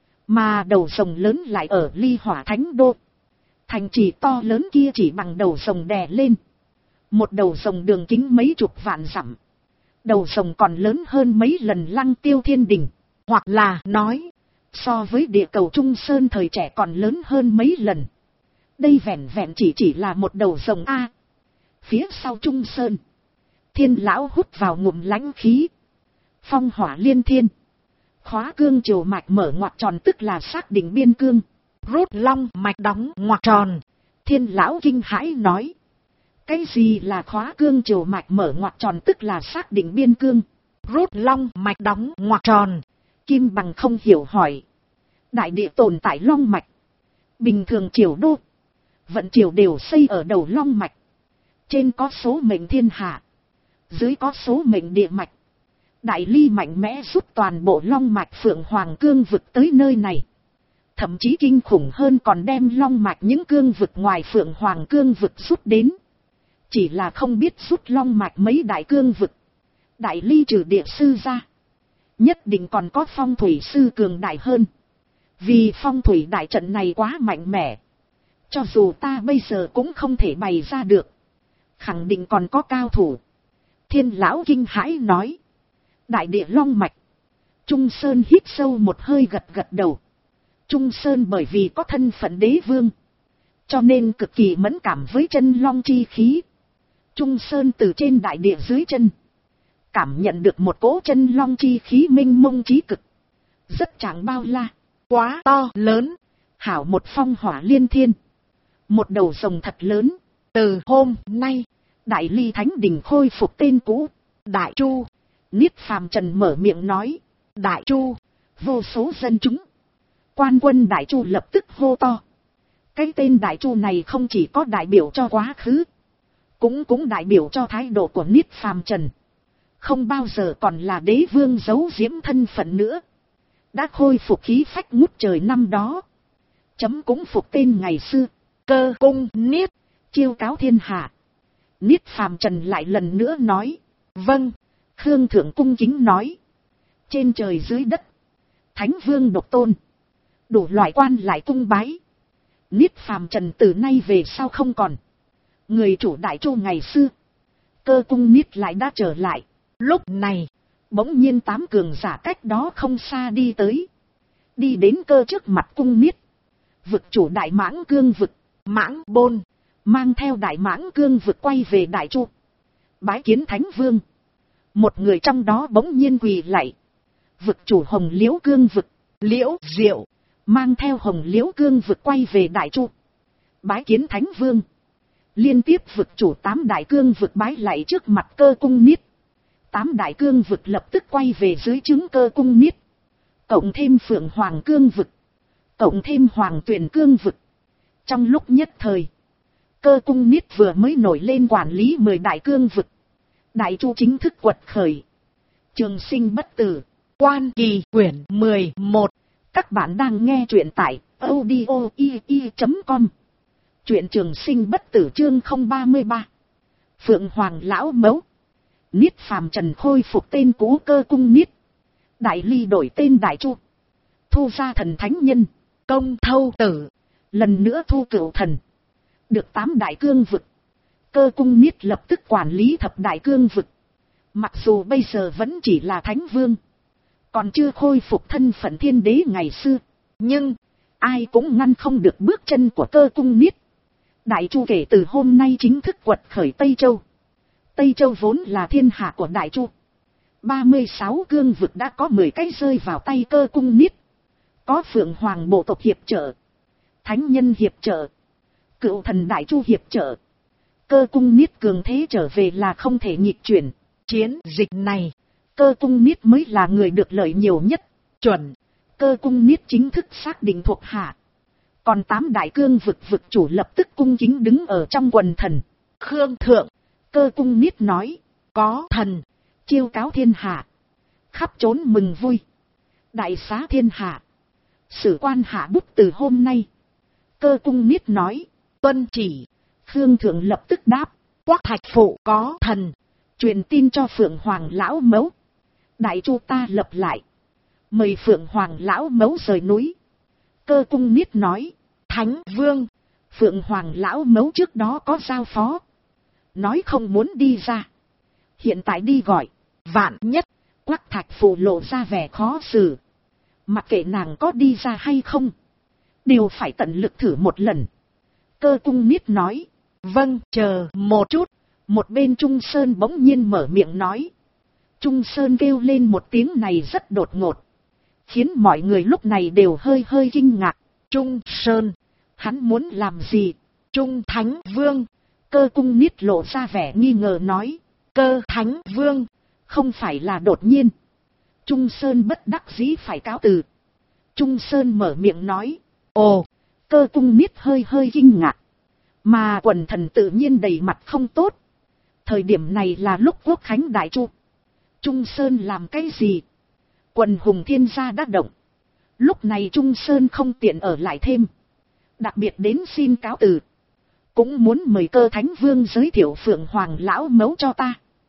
Mà đầu rồng lớn lại ở Ly Hỏa Thánh Đô. Thành trì to lớn kia chỉ bằng đầu rồng đè lên. Một đầu rồng đường kính mấy chục vạn dặm. Đầu rồng còn lớn hơn mấy lần Lăng Tiêu Thiên Đình. Hoặc là nói, so với địa cầu Trung Sơn thời trẻ còn lớn hơn mấy lần. Đây vẹn vẹn chỉ là một đầu rồng A. Phía sau Trung Sơn, Thiên lão hút vào ngụm lãnh khí. Phong hỏa liên thiên. Khóa cương triều mạch mở ngoặc tròn tức là xác định biên cương. Rút long mạch đóng ngoặc tròn. Thiên lão kinh hãi nói. Cái gì là khóa cương triều mạch mở ngoặc tròn tức là xác định biên cương? Rút long mạch đóng ngoặc tròn. Kim Bằng không hiểu hỏi. Đại địa tồn tại long mạch. Bình thường triều đô, vận triều đều xây ở đầu long mạch. Trên có số mệnh thiên hạ, dưới có số mệnh địa mạch. Đại Ly mạnh mẽ rút toàn bộ long mạch Phượng Hoàng cương vực tới nơi này. Thậm chí kinh khủng hơn còn đem long mạch những cương vực ngoài Phượng Hoàng cương vực rút đến. Chỉ là không biết rút long mạch mấy đại cương vực. Đại ly trừ địa sư ra, nhất định còn có phong thủy sư cường đại hơn. Vì phong thủy đại trận này quá mạnh mẽ, cho dù ta bây giờ cũng không thể bày ra được, khẳng định còn có cao thủ. Thiên lão kinh hãi nói. Đại địa long mạch. Trung Sơn hít sâu một hơi gật gật đầu. Trung Sơn bởi vì có thân phận đế vương, cho nên cực kỳ mẫn cảm với chân long chi khí. Trung Sơn từ trên đại địa dưới chân, cảm nhận được một cỗ chân long chi khí minh mông trí cực. Rất chẳng bao la, quá to lớn, hảo một phong hỏa liên thiên. Một đầu rồng thật lớn. Từ hôm nay, Đại Ly Thánh Đình khôi phục tên cũ, Đại Chu. Niết Phàm Trần mở miệng nói. Đại Chu, vô số dân chúng. Quan quân Đại Chu lập tức hô to. Cái tên Đại Chu này không chỉ có đại biểu cho quá khứ, cũng đại biểu cho thái độ của Niết Phàm Trần. Không bao giờ còn là đế vương giấu giếm thân phận nữa. Đã khôi phục khí phách ngút trời năm đó. Chấm cũng phục tên ngày xưa. Cơ cung Niết, chiêu cáo thiên hạ. Niết Phàm Trần lại lần nữa nói. Vâng. Khương Thượng cung kính nói. Trên trời dưới đất, Thánh Vương độc tôn, đủ loại quan lại cung bái. Niết Phàm Trần từ nay về sau không còn người chủ Đại Chu ngày xưa. Cơ cung Niết lại đã trở lại. Lúc này, bỗng nhiên 8 cường giả cách đó không xa đi tới. Đi đến cơ trước mặt cung Niết. Vực chủ Đại Mãng Cương vực, Mãng Bôn, mang theo Đại Mãng Cương vực quay về Đại Chu, bái kiến Thánh Vương. Một người trong đó bỗng nhiên quỳ lạy. Vực chủ Hồng Liễu Cương vực, Liễu Diệu, mang theo Hồng Liễu Cương vực quay về Đại Chu, bái kiến Thánh Vương. Liên tiếp vực chủ 8 đại cương vực bái lạy trước mặt cơ cung Niết. 8 đại cương vực lập tức quay về dưới trướng cơ cung Niết. Cộng thêm Phượng Hoàng Cương vực, cộng thêm Hoàng Tuyền Cương vực. Trong lúc nhất thời, cơ cung Niết vừa mới nổi lên quản lý 10 đại cương vực. Đại Chu chính thức quật khởi. Trường sinh bất tử. Quan Kỳ quyển 11. Các bạn đang nghe truyện tại audio.com. Truyện Trường Sinh bất tử chương 033. Phượng Hoàng lão mẫu. Niết Phàm Trần khôi phục tên cũ cơ cung Niết. Đại Ly đổi tên Đại Chu. Thu ra thần thánh nhân, Công Thâu Tử. Lần nữa thu cửu thần. Được 8 đại cương vực. Cơ cung Niết lập tức quản lý thập đại cương vực. Mặc dù bây giờ vẫn chỉ là Thánh Vương, còn chưa khôi phục thân phận thiên đế ngày xưa, nhưng ai cũng ngăn không được bước chân của cơ cung Niết. Đại Chu kể từ hôm nay chính thức quật khởi Tây Châu. Tây Châu vốn là thiên hạ của Đại Chu. 36 cương vực đã có 10 cái rơi vào tay cơ cung Niết. Có Phượng Hoàng bộ tộc hiệp trợ, Thánh nhân hiệp trợ, Cựu thần Đại Chu hiệp trợ. Cơ cung Niết cường thế trở về là không thể nghịch chuyển. Chiến dịch này, cơ cung Niết mới là người được lợi nhiều nhất. Chuẩn, cơ cung Niết chính thức xác định thuộc hạ. Còn 8 đại cương vực vực chủ lập tức cung kính đứng ở trong quần thần. Khương Thượng, cơ cung Niết nói, có thần, chiêu cáo thiên hạ, khắp trốn mừng vui, đại xá thiên hạ, sử quan hạ bút từ hôm nay. Cơ cung Niết nói, tuân chỉ. Khương Thượng lập tức đáp, Quắc Thạch Phụ có thần, truyền tin cho Phượng Hoàng lão mẫu. Đại Chu ta lập lại, mời Phượng Hoàng lão mẫu rời núi. Cơ cung Niết nói, Thánh Vương, Phượng Hoàng lão mẫu trước đó có giao phó, nói không muốn đi ra, hiện tại đi gọi. Vạn nhất Quắc Thạch Phụ lộ ra vẻ khó xử, mặc kệ nàng có đi ra hay không, đều phải tận lực thử một lần. Cơ cung Niết nói, vâng, chờ một chút. Một bên Trung Sơn bỗng nhiên mở miệng nói. Trung Sơn kêu lên một tiếng này rất đột ngột, khiến mọi người lúc này đều hơi kinh ngạc. Trung Sơn, hắn muốn làm gì? Trung Thánh Vương. Cơ cung Niết lộ ra vẻ nghi ngờ nói, Cơ Thánh Vương, không phải là đột nhiên. Trung Sơn bất đắc dĩ phải cáo từ. Trung Sơn mở miệng nói, ồ. Cơ cung Niết hơi kinh ngạc, mà quần thần tự nhiên đầy mặt không tốt. Thời điểm này là lúc quốc khánh Đại Chu, Trung Sơn làm cái gì? Quần hùng thiên gia đã động. Lúc này Trung Sơn không tiện ở lại thêm, đặc biệt đến xin cáo từ, cũng muốn mời Cơ Thánh Vương giới thiệu Phượng Hoàng lão mẫu cho ta.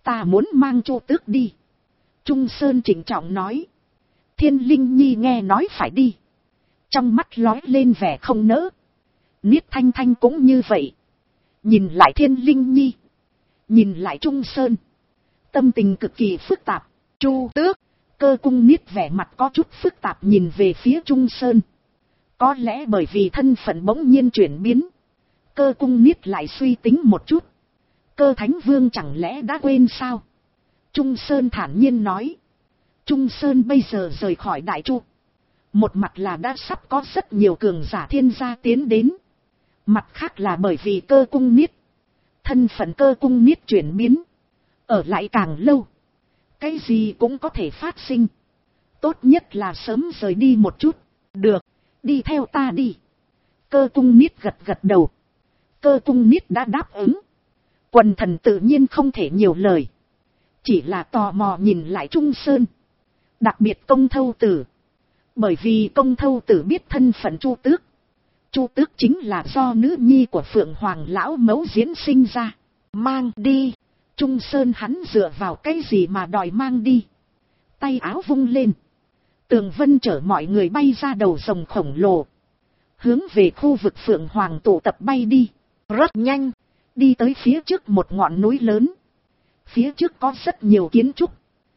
Ta muốn mang Chu Tước đi. Trung Sơn trịnh trọng nói. Thiên Linh Nhi nghe nói phải đi. Trong mắt lói lên vẻ không nỡ. Niết Thanh Thanh cũng như vậy. Nhìn lại Thiên Linh Nhi. Nhìn lại Trung Sơn. Tâm tình cực kỳ phức tạp. Chu Tước. Cơ cung Niết vẻ mặt có chút phức tạp nhìn về phía Trung Sơn. Có lẽ bởi vì thân phận bỗng nhiên chuyển biến. Cơ cung Niết lại suy tính một chút. Cơ Thánh Vương chẳng lẽ đã quên sao? Trung Sơn thản nhiên nói. Trung Sơn bây giờ rời khỏi Đại Chu. Một mặt là đã sắp có rất nhiều cường giả thiên gia tiến đến. Mặt khác là bởi vì cơ cung Niết. Thân phận cơ cung Niết chuyển biến. Ở lại càng lâu. Cái gì cũng có thể phát sinh. Tốt nhất là sớm rời đi một chút. Được, đi theo ta đi. Cơ cung Niết gật gật đầu. Cơ cung Niết đã đáp ứng. Quần thần tự nhiên không thể nhiều lời. Chỉ là tò mò nhìn lại Trung Sơn. Đặc biệt Công Thâu Tử. Bởi vì Công Thâu Tử biết thân phận Chu Tước. Chu Tước chính là do nữ nhi của Phượng Hoàng lão mẫu diễn sinh ra. Mang đi. Trung Sơn hắn dựa vào cái gì mà đòi mang đi. Tay áo vung lên. Tường vân chở mọi người bay ra đầu rồng khổng lồ. Hướng về khu vực Phượng Hoàng tụ tập bay đi. Rất nhanh. Đi tới phía trước một ngọn núi lớn. Phía trước có rất nhiều kiến trúc.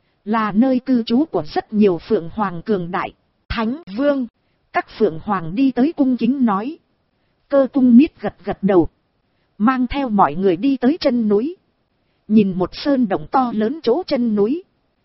Là nơi cư trú của rất nhiều Phượng Hoàng cường đại. Thánh Vương. Các Phượng Hoàng đi tới cung kính nói. Cơ cung Niết gật gật đầu. Mang theo mọi người đi tới chân núi. Nhìn một sơn động to lớn chỗ chân núi.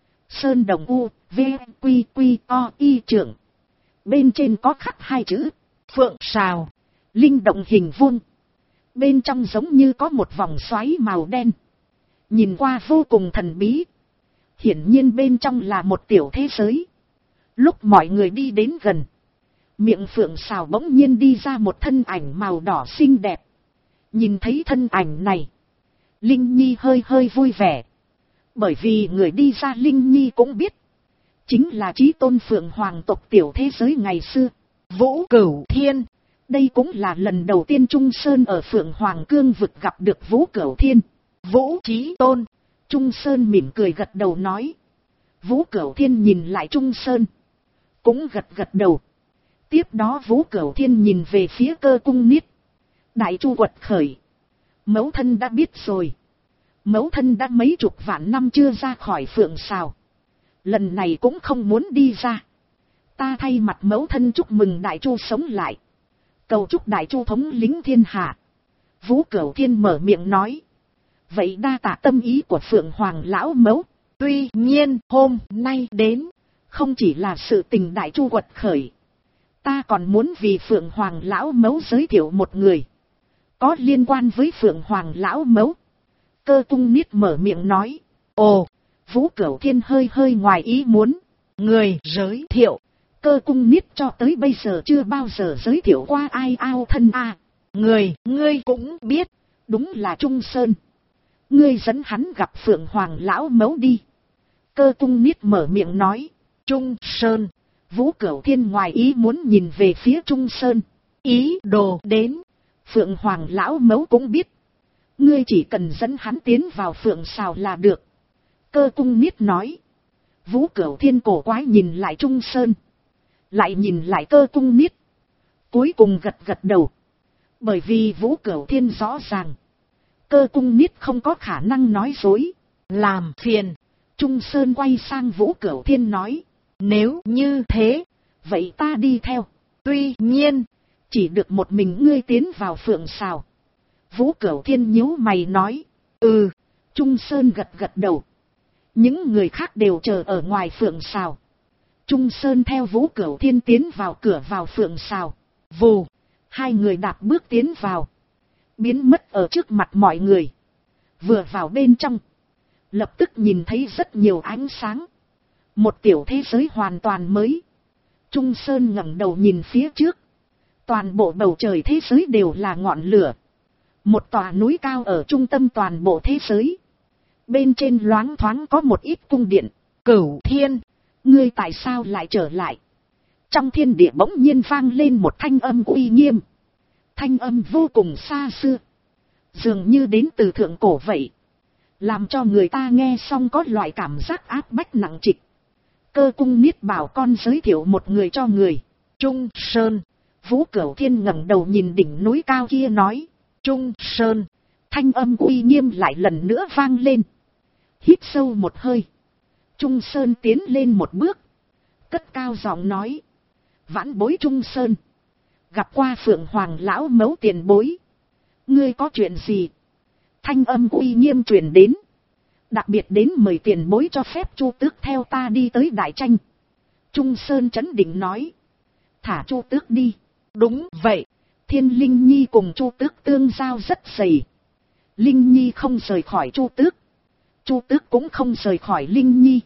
Sơn động U, V, Quy, Quy, O, Y trưởng. Bên trên có khắc hai chữ. Phượng Sào. Linh động hình vuông. Bên trong giống như có một vòng xoáy màu đen. Nhìn qua vô cùng thần bí. Hiển nhiên bên trong là một tiểu thế giới. Lúc mọi người đi đến gần. Miệng Phượng Sào bỗng nhiên đi ra một thân ảnh màu đỏ xinh đẹp. Nhìn thấy thân ảnh này. Linh Nhi hơi hơi vui vẻ. Bởi vì người đi ra Linh Nhi cũng biết. Chính là chí tôn Phượng Hoàng tộc tiểu thế giới ngày xưa. Vũ Cửu Thiên. Đây cũng là lần đầu tiên Trung Sơn ở Phượng Hoàng cương vực gặp được Vũ Cửu Thiên. Vũ Chí Tôn. Trung Sơn mỉm cười gật đầu nói. Vũ Cửu Thiên nhìn lại Trung Sơn. Cũng gật gật đầu. Tiếp đó Vũ Cửu Thiên nhìn về phía cơ cung Niết. Đại Chu quật khởi. Mẫu thân đã biết rồi. Mẫu thân đã mấy chục vạn năm chưa ra khỏi Phượng Sào. Lần này cũng không muốn đi ra. Ta thay mặt mẫu thân chúc mừng Đại Chu sống lại. Cầu chúc Đại Chu thống lĩnh thiên hạ. Vũ Cửu Thiên mở miệng nói. Vậy đa tạ tâm ý của Phượng Hoàng lão mẫu. Tuy nhiên hôm nay đến. Không chỉ là sự tình Đại Chu quật khởi. Ta còn muốn vì Phượng Hoàng lão mẫu giới thiệu một người. Có liên quan với Phượng Hoàng lão mẫu. Cơ cung Niết mở miệng nói. Ồ, Vũ Cửu Thiên hơi hơi ngoài ý muốn. Người giới thiệu. Cơ cung Niết cho tới bây giờ chưa bao giờ giới thiệu qua ai ao thân a. Ngươi cũng biết. Đúng là Trung Sơn. Ngươi dẫn hắn gặp Phượng Hoàng lão mẫu đi. Cơ cung Niết mở miệng nói. Trung Sơn. Vũ Cửu Thiên ngoài ý muốn nhìn về phía Trung Sơn. Ý đồ đến. Phượng Hoàng lão mẫu cũng biết. Ngươi chỉ cần dẫn hắn tiến vào Phượng Sào là được. Cơ cung Niết nói. Vũ Cửu Thiên cổ quái nhìn lại Trung Sơn. Lại nhìn lại cơ cung Niết. Cuối cùng gật gật đầu. Bởi vì Vũ Cửu Thiên rõ ràng. Cơ cung Niết không có khả năng nói dối. Làm phiền. Trung Sơn quay sang Vũ Cửu Thiên nói. Nếu như thế. Vậy ta đi theo. Tuy nhiên. Chỉ được một mình ngươi tiến vào Phượng Sào. Vũ Cửu Thiên nhíu mày nói. Ừ. Trung Sơn gật gật đầu. Những người khác đều chờ ở ngoài Phượng Sào. Trung Sơn theo Vũ Cửu Thiên tiến vào cửa vào Phượng Sào. Vù. Hai người đạp bước tiến vào. Biến mất ở trước mặt mọi người. Vừa vào bên trong. Lập tức nhìn thấy rất nhiều ánh sáng. Một tiểu thế giới hoàn toàn mới. Trung Sơn ngẩng đầu nhìn phía trước. Toàn bộ bầu trời thế giới đều là ngọn lửa. Một tòa núi cao ở trung tâm toàn bộ thế giới. Bên trên loáng thoáng có một ít cung điện. Cửu Thiên. Ngươi tại sao lại trở lại? Trong thiên địa bỗng nhiên vang lên một thanh âm uy nghiêm. Thanh âm vô cùng xa xưa. Dường như đến từ thượng cổ vậy. làm cho người ta nghe xong có loại cảm giác áp bách nặng trịch. Cơ Cung Niết bảo con giới thiệu một người cho người. Trung Sơn. Vũ Cửu Thiên ngẩng đầu nhìn đỉnh núi cao kia nói. Trung Sơn. Thanh âm uy nghiêm lại lần nữa vang lên. Hít sâu một hơi. Trung Sơn tiến lên một bước. Cất cao giọng nói. Vãn bối Trung Sơn. Gặp qua Phượng Hoàng lão mẫu tiền bối. Ngươi có chuyện gì? Thanh âm uy nghiêm truyền đến. Đặc biệt đến mời tiền bối cho phép Chu Tước theo ta đi tới Đại Tranh. Trung Sơn trấn định nói. Thả Chu Tước đi. Đúng vậy. Thiên Linh Nhi cùng Chu Tước tương giao rất dày. Linh Nhi không rời khỏi Chu Tước. Chu Tước cũng không rời khỏi Linh Nhi.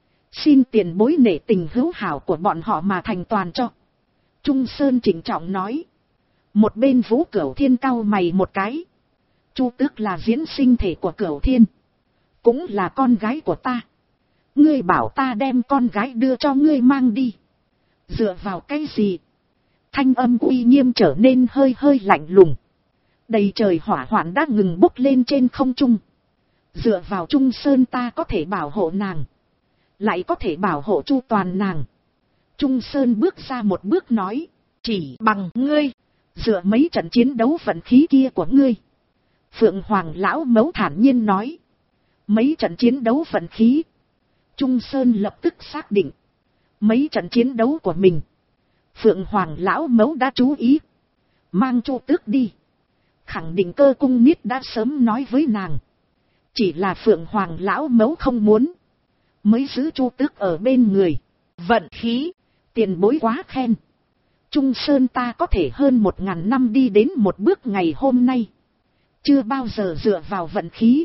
Xin tiền bối nể tình hữu hảo của bọn họ mà thành toàn cho. Trung Sơn trịnh trọng nói. Một bên Vũ Cửu Thiên cau mày một cái. Chu Tước là diễn sinh thể của Cửu Thiên. Cũng là con gái của ta. Ngươi bảo ta đem con gái đưa cho ngươi mang đi. Dựa vào cái gì? Thanh âm uy nghiêm trở nên hơi hơi lạnh lùng. Đầy trời hỏa hoạn đã ngừng bốc lên trên không trung. Dựa vào Trung Sơn ta có thể bảo hộ nàng. Lại có thể bảo hộ chu toàn nàng. Trung Sơn bước ra một bước nói. Chỉ bằng ngươi. Dựa mấy trận chiến đấu vận khí kia của ngươi. Phượng Hoàng lão mẫu thản nhiên nói. Mấy trận chiến đấu vận khí. Trung Sơn lập tức xác định. Mấy trận chiến đấu của mình. Phượng Hoàng lão mẫu đã chú ý. Mang Chu Tước đi. Khẳng định Cơ Cung Niết đã sớm nói với nàng. Chỉ là Phượng Hoàng lão mẫu không muốn. Mới giữ Chu Tước ở bên người. Vận khí. Tiền bối quá khen. Trung Sơn ta có thể hơn 1000 năm đi đến một bước ngày hôm nay. Chưa bao giờ dựa vào vận khí.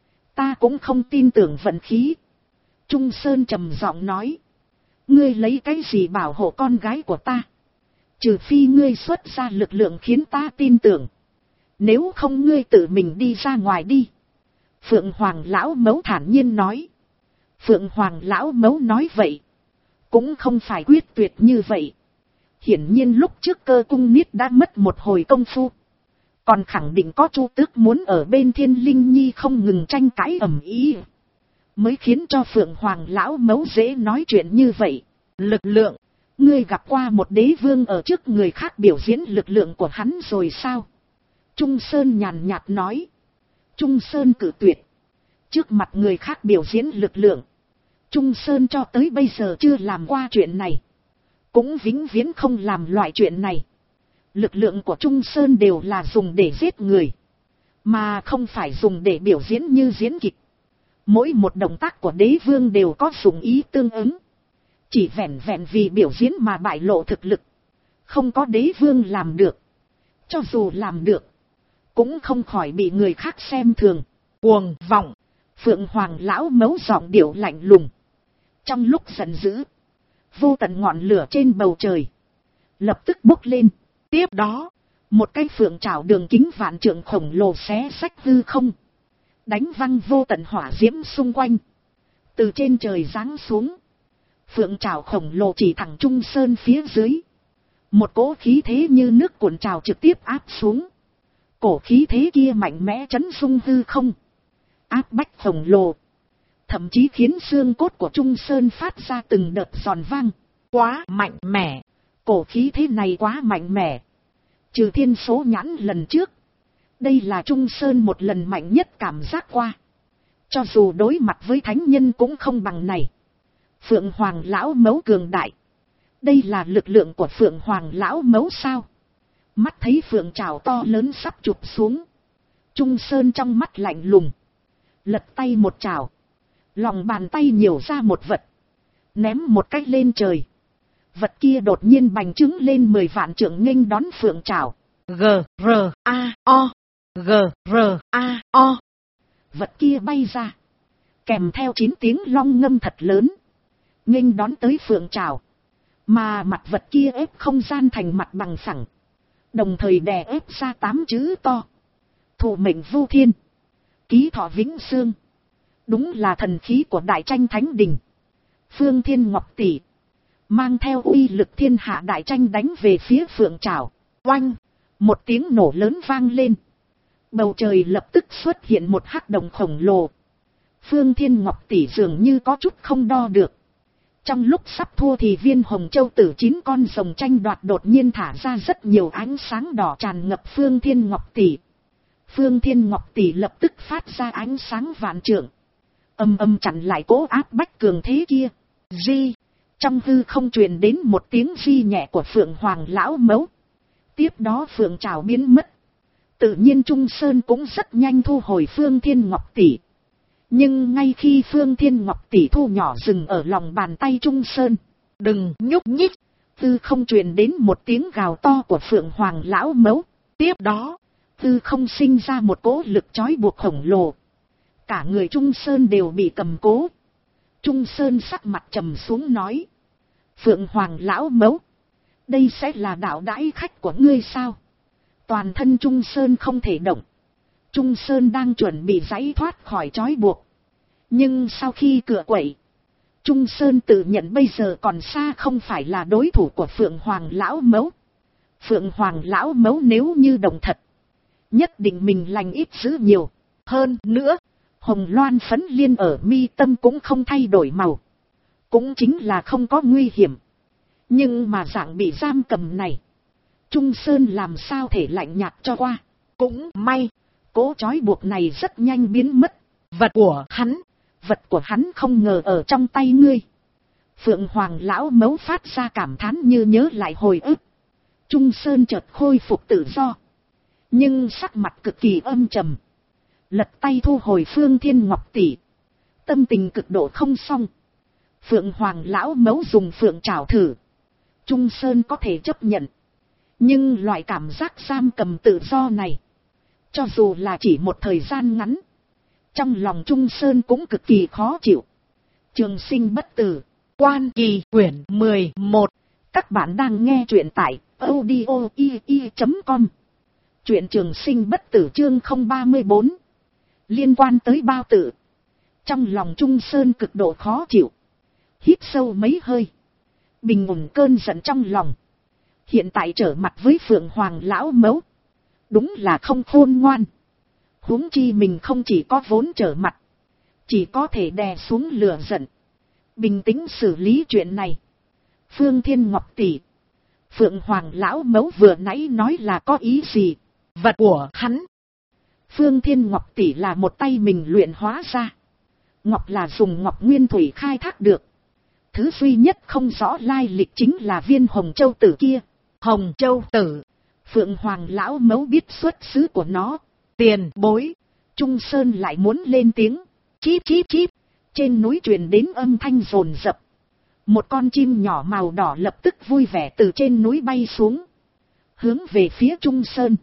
Ta cũng không tin tưởng vận khí. Trung Sơn trầm giọng nói. Ngươi lấy cái gì bảo hộ con gái của ta? Trừ phi ngươi xuất ra lực lượng khiến ta tin tưởng. Nếu không ngươi tự mình đi ra ngoài đi. Phượng Hoàng lão mẫu thản nhiên nói. Phượng Hoàng lão mẫu nói vậy. Cũng không phải quyết tuyệt như vậy. Hiển nhiên lúc trước Cơ Cung Niết đã mất một hồi công phu. Còn khẳng định có Chu Tước muốn ở bên Thiên Linh Nhi không ngừng tranh cãi ầm ĩ. Mới khiến cho Phượng Hoàng lão mẫu dễ nói chuyện như vậy. Lực lượng. Ngươi gặp qua một đế vương ở trước người khác biểu diễn lực lượng của hắn rồi sao? Trung Sơn nhàn nhạt nói. Trung Sơn cự tuyệt. Trước mặt người khác biểu diễn lực lượng. Trung Sơn cho tới bây giờ chưa làm qua chuyện này. Cũng vĩnh viễn không làm loại chuyện này. Lực lượng của Trung Sơn đều là dùng để giết người. Mà không phải dùng để biểu diễn như diễn kịch. Mỗi một động tác của đế vương đều có dụng ý tương ứng. Chỉ vẹn vẹn vì biểu diễn mà bại lộ thực lực. Không có đế vương làm được. Cho dù làm được. Cũng không khỏi bị người khác xem thường. Cuồng vọng. Phượng Hoàng lão mẫu giọng điệu lạnh lùng. Trong lúc giận dữ. Vô tận ngọn lửa trên bầu trời. Lập tức bốc lên. Tiếp đó. Một cái phượng trảo đường kính vạn trượng khổng lồ xé xách hư không. Đánh văng vô tận hỏa diễm xung quanh. Từ trên trời giáng xuống. Phượng trảo khổng lồ chỉ thẳng Trung Sơn phía dưới. Một cỗ khí thế như nước cuộn trào trực tiếp áp xuống. Cổ khí thế kia mạnh mẽ chấn sung hư không. Áp bách khổng lồ. Thậm chí khiến xương cốt của Trung Sơn phát ra từng đợt giòn vang. Quá mạnh mẽ. Cổ khí thế này quá mạnh mẽ. Trừ thiên số nhãn lần trước. Đây là Trung Sơn một lần mạnh nhất cảm giác qua. Cho dù đối mặt với thánh nhân cũng không bằng này. Phượng Hoàng lão mẫu cường đại. Đây là lực lượng của Phượng Hoàng lão mẫu sao? Mắt thấy phượng trảo to lớn sắp chụp xuống. Trung Sơn trong mắt lạnh lùng. Lật tay một trảo. Lòng bàn tay nhiều ra một vật. Ném một cách lên trời. Vật kia đột nhiên bành trướng lên 10 vạn trượng nghênh đón phượng trảo. G-R-A-O. G-R-A-O. Vật kia bay ra. Kèm theo 9 tiếng long ngâm thật lớn. Nghênh đón tới phượng trảo. Mà mặt vật kia ép không gian thành mặt bằng phẳng. Đồng thời đè ép ra 8 chữ to. Thụ mệnh vu thiên. Ký thọ vĩnh xương. Đúng là thần khí của Đại Tranh Thánh Đình. Phương Thiên Ngọc Tỷ. Mang theo uy lực thiên hạ Đại Tranh đánh về phía phượng trảo. Oanh. Một tiếng nổ lớn vang lên. Bầu trời lập tức xuất hiện một hắc động khổng lồ. Phương Thiên Ngọc tỷ dường như có chút không đo được. Trong lúc sắp thua thì viên Hồng Châu Tử 9 con rồng tranh đoạt đột nhiên thả ra rất nhiều ánh sáng đỏ tràn ngập Phương Thiên Ngọc tỷ. Phương Thiên Ngọc tỷ lập tức phát ra ánh sáng vạn trượng. Âm âm chặn lại cỗ áp bách cường thế kia. Di. Trong hư không truyền đến một tiếng di nhẹ của Phượng Hoàng lão mẫu. Tiếp đó Phượng trảo biến mất. Tự nhiên Trung Sơn cũng rất nhanh thu hồi Phương Thiên Ngọc tỷ. Nhưng ngay khi Phương Thiên Ngọc tỷ thu nhỏ dừng ở lòng bàn tay Trung Sơn. Đừng nhúc nhích. Hư không truyền đến một tiếng gào to của Phượng Hoàng lão mẫu. Tiếp đó, hư không sinh ra một cỗ lực trói buộc khổng lồ. Cả người Trung Sơn đều bị cầm cố. Trung Sơn sắc mặt trầm xuống nói. Phượng Hoàng lão mẫu. Đây sẽ là đạo đãi khách của ngươi sao? Toàn thân Trung Sơn không thể động. Trung Sơn đang chuẩn bị giãy thoát khỏi trói buộc. Nhưng sau khi cựa quậy, Trung Sơn tự nhận bây giờ còn xa không phải là đối thủ của Phượng Hoàng lão mẫu. Phượng Hoàng lão mẫu nếu như đồng thật, nhất định mình lành ít dữ nhiều. Hơn nữa, hồng loan phấn liên ở mi tâm cũng không thay đổi màu. Cũng chính là không có nguy hiểm. Nhưng mà dạng bị giam cầm này, Trung Sơn làm sao thể lạnh nhạt cho qua. Cũng may, cỗ trói buộc này rất nhanh biến mất. Vật của hắn không ngờ ở trong tay ngươi. Phượng Hoàng lão mẫu phát ra cảm thán như nhớ lại hồi ức. Trung Sơn chợt khôi phục tự do. Nhưng sắc mặt cực kỳ âm trầm. Lật tay thu hồi Phương Thiên Ngọc tỷ. Tâm tình cực độ không xong. Phượng Hoàng lão mẫu dùng phượng trảo thử. Trung Sơn có thể chấp nhận. Nhưng loại cảm giác giam cầm tự do này, cho dù là chỉ một thời gian ngắn, trong lòng Trung Sơn cũng cực kỳ khó chịu. Trường Sinh bất tử, Quan Kỳ quyển 11. Các bạn đang nghe truyện tại audio.com. Truyện Trường Sinh bất tử chương 034. Liên quan tới bao tử. Trong lòng Trung Sơn cực độ khó chịu. Hít sâu mấy hơi, bình ổn cơn giận trong lòng. Hiện tại trở mặt với Phượng Hoàng lão mẫu, đúng là không khôn ngoan. Huống chi mình không chỉ có vốn trở mặt, chỉ có thể đè xuống lửa giận, bình tĩnh xử lý chuyện này. Phương Thiên Ngọc tỷ, Phượng Hoàng lão mẫu vừa nãy nói là có ý gì? Vật của hắn. Phương Thiên Ngọc tỷ là một tay mình luyện hóa ra. Ngọc là dùng ngọc nguyên thủy khai thác được. Thứ duy nhất không rõ lai lịch chính là viên Hồng Châu Tử kia. Hồng Châu Tử. Phượng Hoàng lão mẫu biết xuất xứ của nó. Tiền bối. Trung Sơn lại muốn lên tiếng. Chíp chíp chíp. Trên núi truyền đến âm thanh rồn rập. Một con chim nhỏ màu đỏ lập tức vui vẻ từ trên núi bay xuống. Hướng về phía Trung Sơn.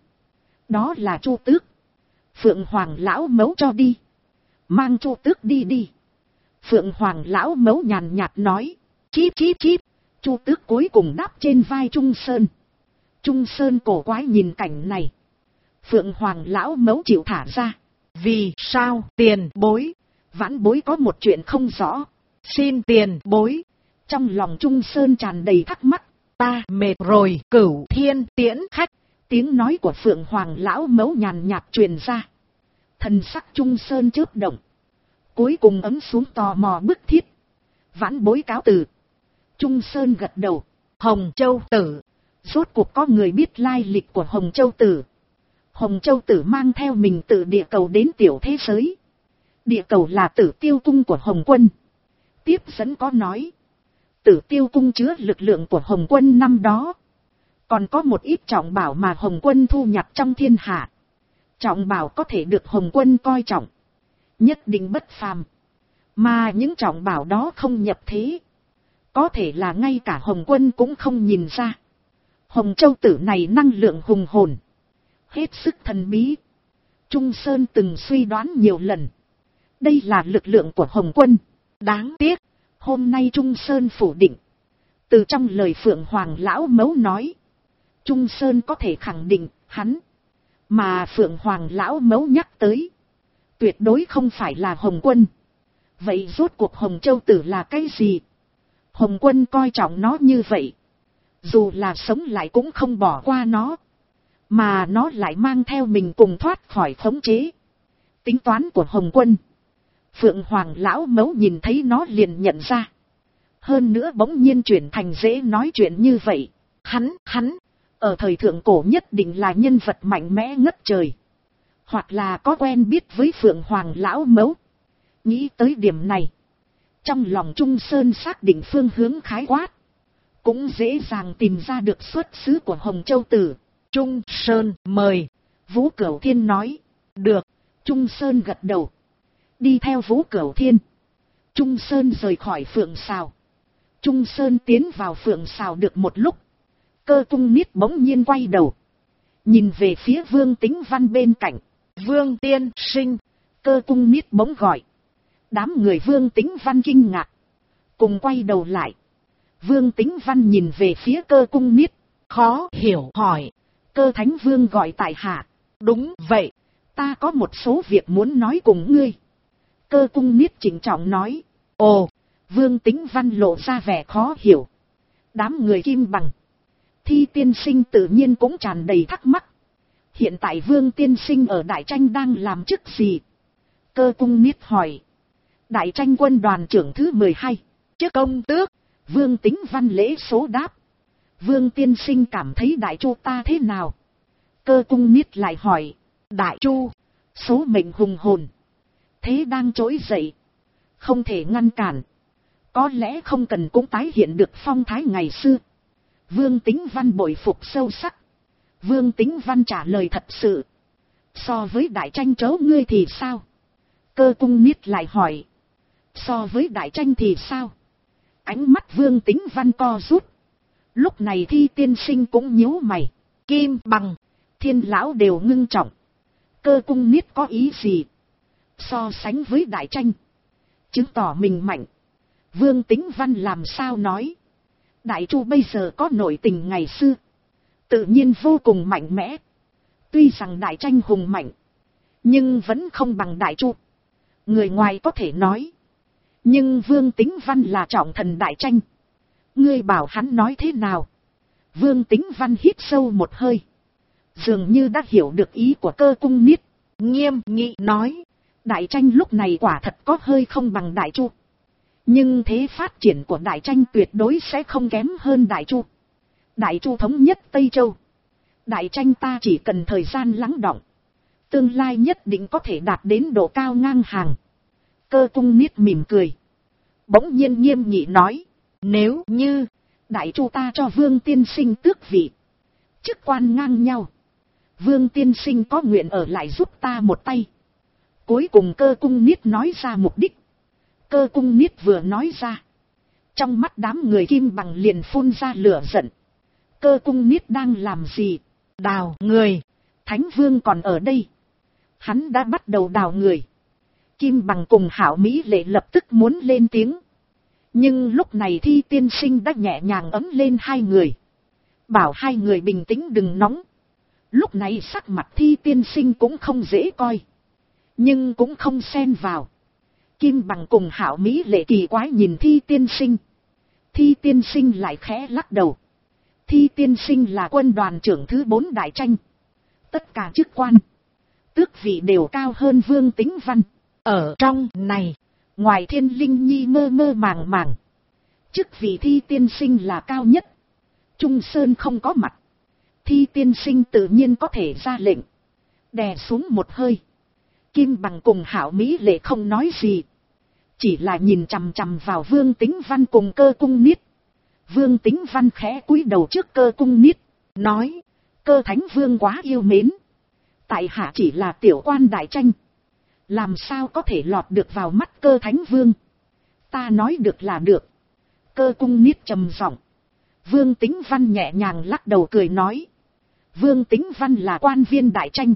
Đó là Chu Tước. Phượng Hoàng lão mẫu cho đi. Mang Chu Tước đi đi. Phượng Hoàng lão mẫu nhàn nhạt nói. Chíp chíp chíp. Chu Tước cuối cùng đáp trên vai Trung Sơn. Trung Sơn cổ quái nhìn cảnh này. Phượng Hoàng lão mẫu chịu thả ra. Vì sao? Tiền bối. Vãn bối có một chuyện không rõ. Xin tiền bối. Trong lòng Trung Sơn tràn đầy thắc mắc. Ta mệt rồi. Cửu Thiên tiễn khách. Tiếng nói của Phượng Hoàng lão mẫu nhàn nhạt truyền ra. Thần sắc Trung Sơn chớp động. Cuối cùng ấm xuống tò mò bức thiết. Vãn bối cáo từ. Trung Sơn gật đầu. Hồng Châu Tử. Rốt cuộc có người biết lai lịch của Hồng Châu Tử. Hồng Châu Tử mang theo mình từ địa cầu đến tiểu thế giới. Địa cầu là Tử Tiêu Cung của Hồng Quân. Tiếp dẫn có nói. Tử Tiêu Cung chứa lực lượng của Hồng Quân năm đó. Còn có một ít trọng bảo mà Hồng Quân thu nhặt trong thiên hạ. Trọng bảo có thể được Hồng Quân coi trọng. Nhất định bất phàm. Mà những trọng bảo đó không nhập thế. Có thể là ngay cả Hồng Quân cũng không nhìn ra. Hồng Châu Tử này năng lượng hùng hồn. Hết sức thần bí. Trung Sơn từng suy đoán nhiều lần. Đây là lực lượng của Hồng Quân. Đáng tiếc. Hôm nay Trung Sơn phủ định. Từ trong lời Phượng Hoàng lão mẫu nói. Trung Sơn có thể khẳng định hắn. Mà Phượng Hoàng lão mẫu nhắc tới. Tuyệt đối không phải là Hồng Quân. Vậy rốt cuộc Hồng Châu Tử là cái gì? Hồng Quân coi trọng nó như vậy. Dù là sống lại cũng không bỏ qua nó. Mà nó lại mang theo mình cùng thoát khỏi khống chế. Tính toán của Hồng Quân. Phượng Hoàng lão mẫu nhìn thấy nó liền nhận ra. Hơn nữa bỗng nhiên chuyển thành dễ nói chuyện như vậy. Hắn, ở thời thượng cổ nhất định là nhân vật mạnh mẽ ngất trời. Hoặc là có quen biết với Phượng Hoàng lão mẫu. Nghĩ tới điểm này. Trong lòng Trung Sơn xác định phương hướng khái quát. Cũng dễ dàng tìm ra được xuất xứ của Hồng Châu Tử. Trung Sơn mời. Vũ Cửu Thiên nói. Được. Trung Sơn gật đầu. Đi theo Vũ Cửu Thiên. Trung Sơn rời khỏi Phượng Sào. Trung Sơn tiến vào Phượng Sào được một lúc. Cơ Cung Niết bỗng nhiên quay đầu. Nhìn về phía Vương Tính Văn bên cạnh. Vương tiên sinh. Cơ Cung Niết bỗng gọi. Đám người Vương Tính Văn kinh ngạc. Cùng quay đầu lại. Vương Tính Văn nhìn về phía Cơ Cung Niết. Khó hiểu hỏi. Cơ Thánh Vương gọi tại hạ. Đúng vậy. Ta có một số việc muốn nói cùng ngươi. Cơ Cung Niết chỉnh trọng nói. Ồ. Vương Tính Văn lộ ra vẻ khó hiểu. Đám người Kim Bằng. Thi tiên sinh tự nhiên cũng tràn đầy thắc mắc. Hiện tại Vương tiên sinh ở Đại Tranh đang làm chức gì? Cơ Cung Niết hỏi. Đại Tranh quân đoàn trưởng thứ 12. Chức công tước. Vương Tính Văn lễ số đáp. Vương tiên sinh cảm thấy Đại Chu ta thế nào? Cơ Cung Niết lại hỏi. Đại Chu. Số mệnh hùng hồn. Thế đang trỗi dậy. Không thể ngăn cản. Có lẽ không cần cũng tái hiện được phong thái ngày xưa. Vương Tính Văn bội phục sâu sắc. Vương Tính Văn trả lời thật sự. So với Đại Tranh chớ ngươi thì sao? Cơ Cung Niết lại hỏi. So với Đại Tranh thì sao? Ánh mắt Vương Tính Văn co rút. Lúc này Thi tiên sinh cũng nhíu mày. Kim Bằng, Thiên lão đều ngưng trọng. Cơ Cung Niết có ý gì? So sánh với Đại Tranh. Chứng tỏ mình mạnh. Vương Tính Văn làm sao nói? Đại Chu bây giờ có nội tình ngày xưa. Tự nhiên vô cùng mạnh mẽ. Tuy rằng Đại Tranh hùng mạnh. Nhưng vẫn không bằng Đại Chu. Người ngoài có thể nói. Nhưng Vương Tính Văn là trọng thần Đại Tranh. Ngươi bảo hắn nói thế nào? Vương Tính Văn hít sâu một hơi. Dường như đã hiểu được ý của Cơ Cung Niết. Nghiêm nghị nói. Đại Tranh lúc này quả thật có hơi không bằng Đại Chu. Nhưng thế phát triển của Đại Tranh tuyệt đối sẽ không kém hơn Đại Chu. Đại Chu thống nhất Tây Châu. Đại Tranh ta chỉ cần thời gian lắng đọng. Tương lai nhất định có thể đạt đến độ cao ngang hàng. Cơ Cung Niết mỉm cười. Bỗng nhiên nghiêm nghị nói. Nếu như Đại Chu ta cho Vương tiên sinh tước vị. Chức quan ngang nhau. Vương tiên sinh có nguyện ở lại giúp ta một tay. Cuối cùng Cơ Cung Niết nói ra mục đích. Cơ Cung Niết vừa nói ra. Trong mắt đám người Kim Bằng liền phun ra lửa giận. Cơ Cung Niết đang làm gì? Đào người. Thánh Vương còn ở đây. Hắn đã bắt đầu đào người. Kim Bằng cùng Hảo Mỹ Lệ lập tức muốn lên tiếng. Nhưng lúc này Thi tiên sinh đã nhẹ nhàng ấm lên hai người. Bảo hai người bình tĩnh đừng nóng. Lúc này sắc mặt Thi tiên sinh cũng không dễ coi. Nhưng cũng không xen vào. Kim Bằng cùng Hảo Mỹ Lệ kỳ quái nhìn Thi tiên sinh. Thi tiên sinh lại khẽ lắc đầu. Thi tiên sinh là quân đoàn trưởng thứ 4 Đại Tranh. Tất cả chức quan, tước vị đều cao hơn Vương Tính Văn. Ở trong này, ngoài Thiên Linh Nhi mơ mơ màng màng. Chức vị Thi tiên sinh là cao nhất. Trung Sơn không có mặt. Thi tiên sinh tự nhiên có thể ra lệnh. Đè xuống một hơi. Kim Bằng cùng Hảo Mỹ Lệ không nói gì. Chỉ là nhìn chằm chằm vào Vương Tính Văn cùng Cơ Cung Niết. Vương Tính Văn khẽ cúi đầu trước Cơ Cung Niết. Nói. Cơ Thánh Vương quá yêu mến. Tại hạ chỉ là tiểu quan Đại Tranh. Làm sao có thể lọt được vào mắt Cơ Thánh Vương. Ta nói được là được. Cơ Cung Niết trầm giọng. Vương Tính Văn nhẹ nhàng lắc đầu cười nói. Vương Tính Văn là quan viên Đại Tranh.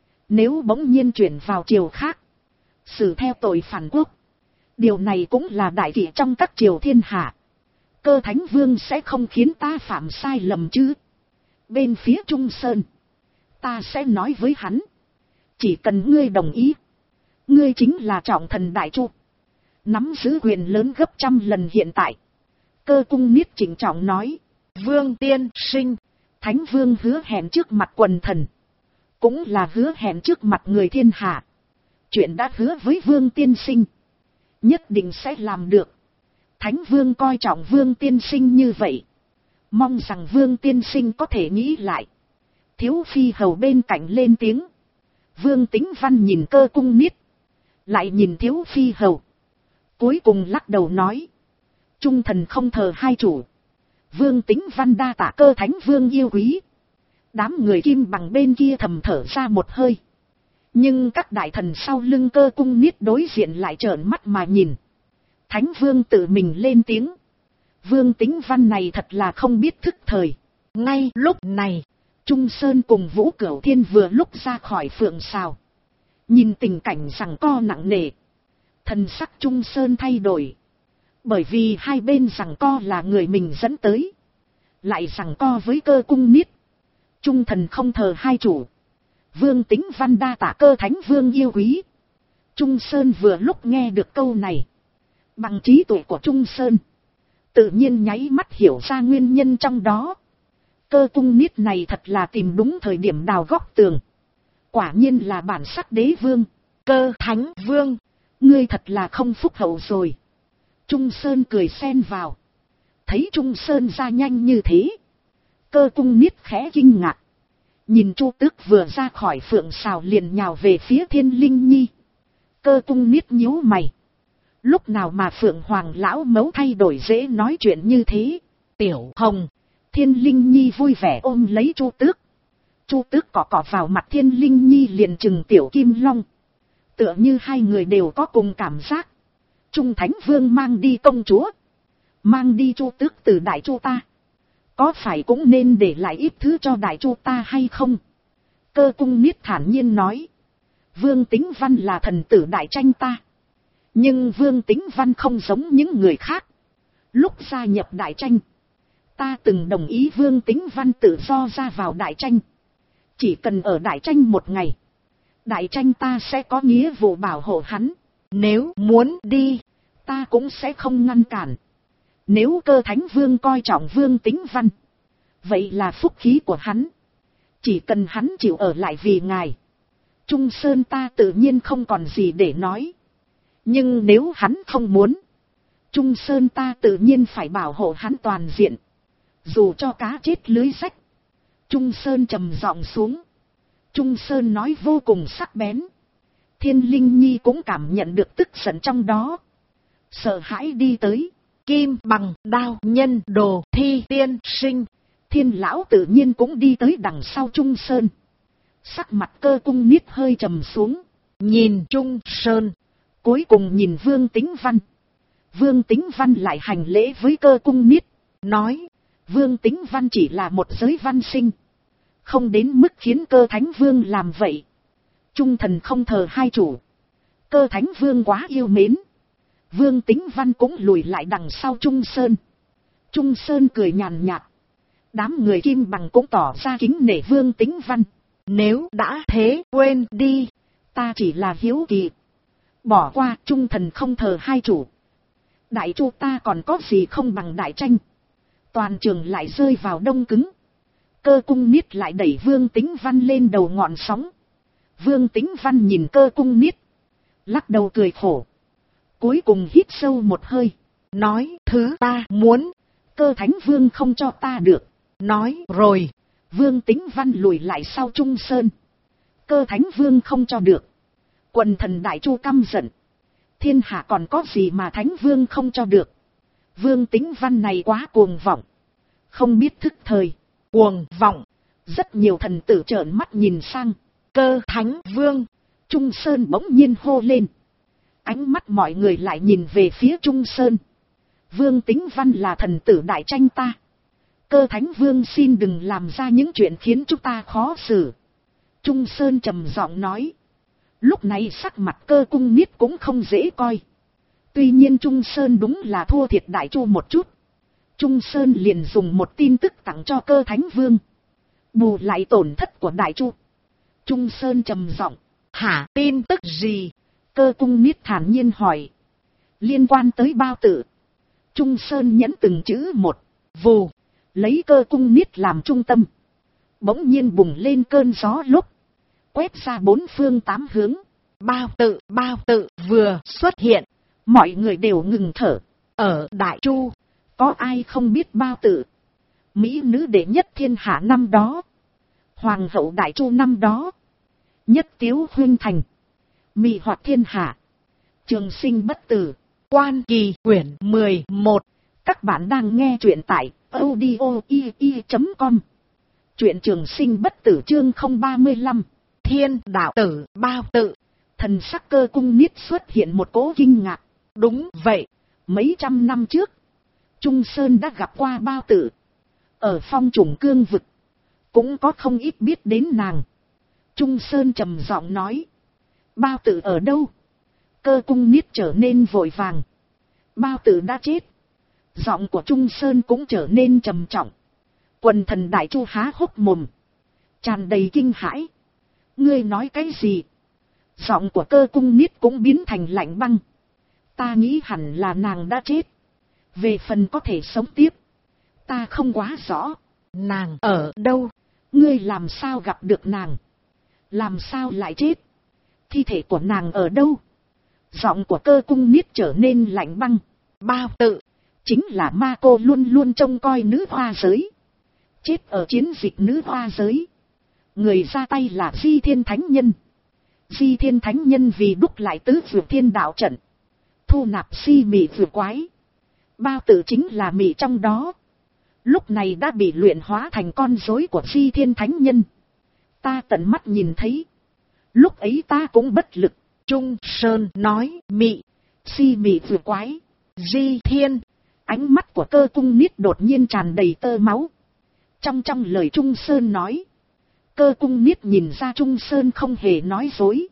Nếu bỗng nhiên chuyển vào triều khác. Xử theo tội phản quốc. Điều này cũng là đại kỵ trong các triều thiên hạ. Cơ Thánh Vương sẽ không khiến ta phạm sai lầm chứ. Bên phía Trung Sơn. Ta sẽ nói với hắn. Chỉ cần ngươi đồng ý. Ngươi chính là trọng thần Đại Chu. Nắm giữ quyền lớn gấp 100 lần hiện tại. Cơ Cung Niết chỉnh trọng nói. Vương tiên sinh. Thánh Vương hứa hẹn trước mặt quần thần. Cũng là hứa hẹn trước mặt người thiên hạ. Chuyện đã hứa với Vương tiên sinh. Nhất định sẽ làm được. Thánh Vương coi trọng Vương tiên sinh như vậy. Mong rằng Vương tiên sinh có thể nghĩ lại. Thiếu phi hầu bên cạnh lên tiếng. Vương Tính Văn nhìn Cơ Cung Niết. Lại nhìn thiếu phi hầu. Cuối cùng lắc đầu nói. Trung thần không thờ hai chủ. Vương Tính Văn đa tạ Cơ Thánh Vương yêu quý. Đám người Kim Bằng bên kia thầm thở ra một hơi. Nhưng các đại thần sau lưng Cơ Cung Niết đối diện lại trợn mắt mà nhìn. Thánh Vương tự mình lên tiếng. Vương Tính Văn này thật là không biết thức thời. Ngay lúc này, Trung Sơn cùng Vũ Cửu Thiên vừa lúc ra khỏi phượng sào. Nhìn tình cảnh giằng co nặng nề. Thần sắc Trung Sơn thay đổi. Bởi vì hai bên giằng co là người mình dẫn tới. Lại giằng co với Cơ Cung Niết. Trung thần không thờ hai chủ. Vương Tính Văn đa tạ Cơ Thánh Vương yêu quý. Trung Sơn vừa lúc nghe được câu này. Bằng trí tuệ của Trung Sơn. Tự nhiên nháy mắt hiểu ra nguyên nhân trong đó. Cơ Cung Niết này thật là tìm đúng thời điểm đào góc tường. Quả nhiên là bản sắc đế vương. Cơ Thánh Vương. Ngươi thật là không phúc hậu rồi. Trung Sơn cười xen vào. Thấy Trung Sơn ra nhanh như thế. Cơ Cung Niết khẽ kinh ngạc. Nhìn Chu Tước vừa ra khỏi phượng sào liền nhào về phía Thiên Linh Nhi. Cơ Cung Niết nhíu mày. Lúc nào mà Phượng Hoàng lão mẫu thay đổi dễ nói chuyện như thế. Tiểu Hồng. Thiên Linh Nhi vui vẻ ôm lấy Chu Tước. Chu Tước cọ cọ vào mặt Thiên Linh Nhi liền chừng Tiểu Kim Long. Tựa như hai người đều có cùng cảm giác. Trung Thánh Vương mang đi công chúa. Mang đi Chu Tước từ Đại Chu ta. Có phải cũng nên để lại ít thứ cho Đại Chu ta hay không? Cơ Cung Niết thản nhiên nói. Vương Tính Văn là thần tử Đại Tranh ta. Nhưng Vương Tính Văn không giống những người khác. Lúc gia nhập Đại Tranh. Ta từng đồng ý Vương Tính Văn tự do ra vào Đại Tranh. Chỉ cần ở Đại Tranh một ngày. Đại Tranh ta sẽ có nghĩa vụ bảo hộ hắn. Nếu muốn đi, ta cũng sẽ không ngăn cản. Nếu Cơ Thánh Vương coi trọng Vương Tính Văn. Vậy là phúc khí của hắn. Chỉ cần hắn chịu ở lại vì ngài. Trung Sơn ta tự nhiên không còn gì để nói. Nhưng nếu hắn không muốn. Trung Sơn ta tự nhiên phải bảo hộ hắn toàn diện. Dù cho cá chết lưới rách. Trung Sơn trầm giọng xuống. Trung Sơn nói vô cùng sắc bén. Thiên Linh Nhi cũng cảm nhận được tức giận trong đó. Sợ hãi đi tới. Kim Bằng đao nhân đồ thi tiên sinh. Thiên lão tự nhiên cũng đi tới đằng sau Trung Sơn. Sắc mặt Cơ Cung Niết hơi trầm xuống. Nhìn Trung Sơn. Cuối cùng nhìn Vương Tính Văn. Vương Tính Văn lại hành lễ với Cơ Cung Niết. Nói. Vương Tính Văn chỉ là một giới văn sinh. Không đến mức khiến Cơ Thánh Vương làm vậy. Trung thần không thờ hai chủ. Cơ Thánh Vương quá yêu mến. Vương Tính Văn cũng lùi lại đằng sau Trung Sơn. Trung Sơn cười nhàn nhạt. Đám người Kim Bằng cũng tỏ ra kính nể Vương Tính Văn. Nếu đã thế quên đi. Ta chỉ là hiếu kỳ. Bỏ qua Trung thần không thờ hai chủ. Đại Chu ta còn có gì không bằng Đại Tranh. Toàn trường lại rơi vào đông cứng. Cơ Cung Niết lại đẩy Vương Tính Văn lên đầu ngọn sóng. Vương Tính Văn nhìn Cơ Cung Niết. Lắc đầu cười khổ. Cuối cùng hít sâu một hơi. Nói thứ ta muốn. Cơ Thánh Vương không cho ta được. Nói rồi. Vương Tính Văn lùi lại sau Trung Sơn. Cơ Thánh Vương không cho được. Quần thần Đại Chu căm giận. Thiên hạ còn có gì mà Thánh Vương không cho được. Vương Tính Văn này quá cuồng vọng. Không biết thức thời. Cuồng vọng. Rất nhiều thần tử trợn mắt nhìn sang. Cơ Thánh Vương. Trung Sơn bỗng nhiên hô lên. Ánh mắt mọi người lại nhìn về phía Trung Sơn. Vương Tính Văn là thần tử Đại Tranh ta. Cơ Thánh Vương xin đừng làm ra những chuyện khiến chúng ta khó xử. Trung Sơn trầm giọng nói. Lúc này sắc mặt Cơ Cung Niết cũng không dễ coi. Tuy nhiên Trung Sơn đúng là thua thiệt Đại Chu một chút. Trung Sơn liền dùng một tin tức tặng cho Cơ Thánh Vương. Bù lại tổn thất của Đại Chu. Trung Sơn trầm giọng. Hả, tin tức gì? Cơ Cung Niết thản nhiên hỏi. Liên quan tới bao tử. Trung Sơn nhẫn từng chữ một. Vù. Lấy Cơ Cung Niết làm trung tâm. Bỗng nhiên bùng lên cơn gió lúc. Quét ra bốn phương tám hướng. Bao tự vừa xuất hiện. Mọi người đều ngừng thở. Ở Đại Chu, có ai không biết Bao Tử? Mỹ nữ đệ nhất thiên hạ năm đó. Hoàng hậu Đại Chu năm đó. Nhất tiếu huynh thành. Mị hoặc thiên hạ. Trường sinh bất tử. Quan Kỳ quyển 11. Các bạn đang nghe truyện tại audio.com. Truyện trường sinh bất tử chương 035. Thiên đạo tử Bao Tử. Thần sắc Cơ Cung Niết xuất hiện một cỗ kinh ngạc. Đúng vậy, mấy trăm năm trước, Trung Sơn đã gặp qua Bao Tử. Ở Phong Trùng Cương vực, cũng có không ít biết đến nàng. Trung Sơn trầm giọng nói. Bao Tử ở đâu? Cơ Cung Niết trở nên vội vàng. Bao Tử đã chết. Giọng của Trung Sơn cũng trở nên trầm trọng. Quần thần Đại Chu há hốc mồm, tràn đầy kinh hãi. Ngươi nói cái gì? Giọng của Cơ Cung Niết cũng biến thành lạnh băng. Ta nghĩ hẳn là nàng đã chết. Về phần có thể sống tiếp, ta không quá rõ. Nàng ở đâu? Ngươi làm sao gặp được nàng? Làm sao lại chết? Thi thể của nàng ở đâu? Giọng của Cơ Cung Niết trở nên lạnh băng. Bao Tử chính là ma cô luôn luôn trông coi nữ hoa giới. Chết ở chiến dịch nữ hoa giới. Người ra tay là Di Thiên Thánh Nhân. Di Thiên Thánh Nhân vì đúc lại tứ vượt thiên đạo trận, thu nạp si mị vượt quái. Bao Tử chính là mị trong đó. Lúc này đã bị luyện hóa thành con rối của Di Thiên Thánh Nhân. Ta tận mắt nhìn thấy. Lúc ấy ta cũng bất lực. Trung Sơn nói mị, si mị vượt quái, Di Thiên. Ánh mắt của Cơ Cung Niết đột nhiên tràn đầy tơ máu. Trong lời Trung Sơn nói, Cơ Cung Niết nhìn ra Trung Sơn không hề nói dối.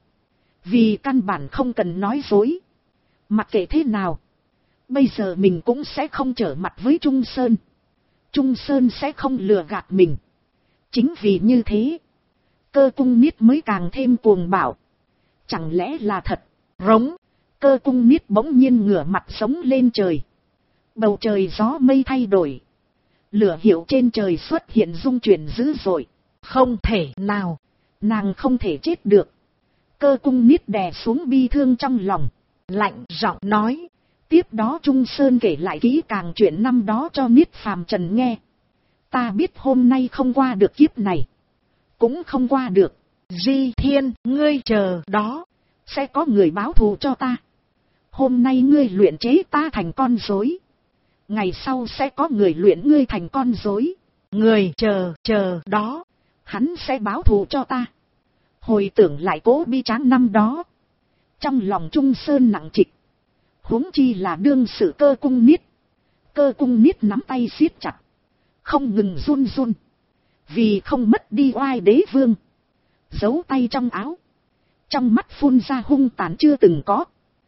Vì căn bản không cần nói dối. Mặc kệ thế nào, bây giờ mình cũng sẽ không trở mặt với Trung Sơn. Trung Sơn sẽ không lừa gạt mình. Chính vì như thế, Cơ Cung Niết mới càng thêm cuồng bạo. Chẳng lẽ là thật? Rống. Cơ Cung Niết bỗng nhiên ngửa mặt sống lên trời. Bầu trời gió mây thay đổi. Lửa hiệu trên trời xuất hiện rung chuyển dữ dội. Không thể nào. Nàng không thể chết được. Cơ Cung Niết đè xuống bi thương trong lòng. Lạnh giọng nói. Tiếp đó Trung Sơn kể lại kỹ càng chuyện năm đó cho Niết Phàm Trần nghe. Ta biết hôm nay không qua được kiếp này. Cũng không qua được. Di Thiên, ngươi chờ đó. Sẽ có người báo thù cho ta. Hôm nay ngươi luyện chế ta thành con rối. Ngày sau sẽ có người luyện ngươi thành con rối. Người chờ đó. Hắn sẽ báo thù cho ta. Hồi tưởng lại cố bi tráng năm đó. Trong lòng Trung Sơn nặng trịch. Huống chi là đương sự Cơ Cung Niết. Cơ Cung Niết nắm tay siết chặt. Không ngừng run run. Vì không mất đi oai đế vương. Giấu tay trong áo. Trong mắt phun ra hung tàn chưa từng có.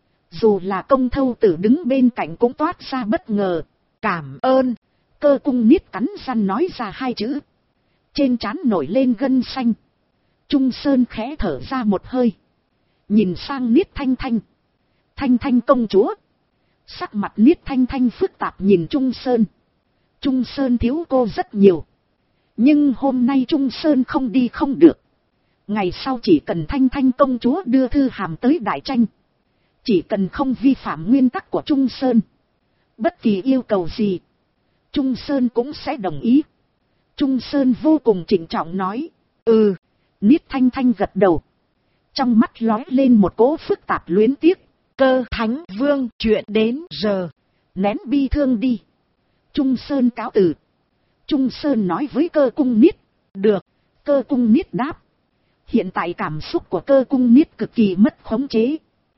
Dù là Công Thâu Tử đứng bên cạnh cũng toát ra bất ngờ. Cảm ơn. Cơ Cung Niết cắn răng nói ra hai chữ. Trên trán nổi lên gân xanh. Trung Sơn khẽ thở ra một hơi. Nhìn sang Niết Thanh Thanh. Thanh Thanh công chúa. Sắc mặt Niết Thanh Thanh phức tạp nhìn Trung Sơn. Trung Sơn thiếu cô rất nhiều. Nhưng hôm nay Trung Sơn không đi không được. Ngày sau chỉ cần Thanh Thanh công chúa đưa thư hàm tới đại tranh. Chỉ cần không vi phạm nguyên tắc của Trung Sơn. Bất kỳ yêu cầu gì, Trung Sơn cũng sẽ đồng ý. Trung Sơn vô cùng trịnh trọng nói. Ừ. Niết Thanh Thanh gật đầu. Trong mắt lóe lên một cỗ phức tạp luyến tiếc. Cơ Thánh Vương chuyện đến giờ. Nén bi thương đi. Trung Sơn cáo từ. Trung Sơn nói với Cơ Cung Niết. Được. Cơ Cung Niết đáp. Hiện tại cảm xúc của Cơ Cung Niết cực kỳ mất khống chế.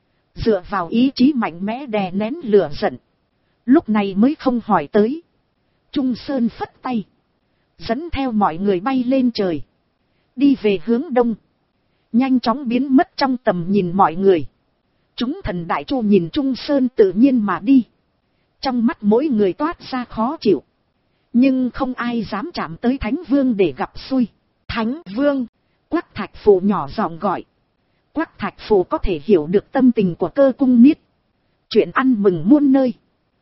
Dựa vào ý chí mạnh mẽ đè nén lửa giận. Lúc này mới không hỏi tới. Trung Sơn phất tay. Dẫn theo mọi người bay lên trời. Đi về hướng đông. Nhanh chóng biến mất trong tầm nhìn mọi người. Chúng thần Đại Chu nhìn Trung Sơn tự nhiên mà đi. Trong mắt mỗi người toát ra khó chịu. Nhưng không ai dám chạm tới Thánh Vương để gặp xui. Thánh Vương. Quắc Thạch Phù nhỏ giọng gọi. Quắc Thạch Phù có thể hiểu được tâm tình của Cơ Cung Niết. Chuyện ăn mừng muôn nơi.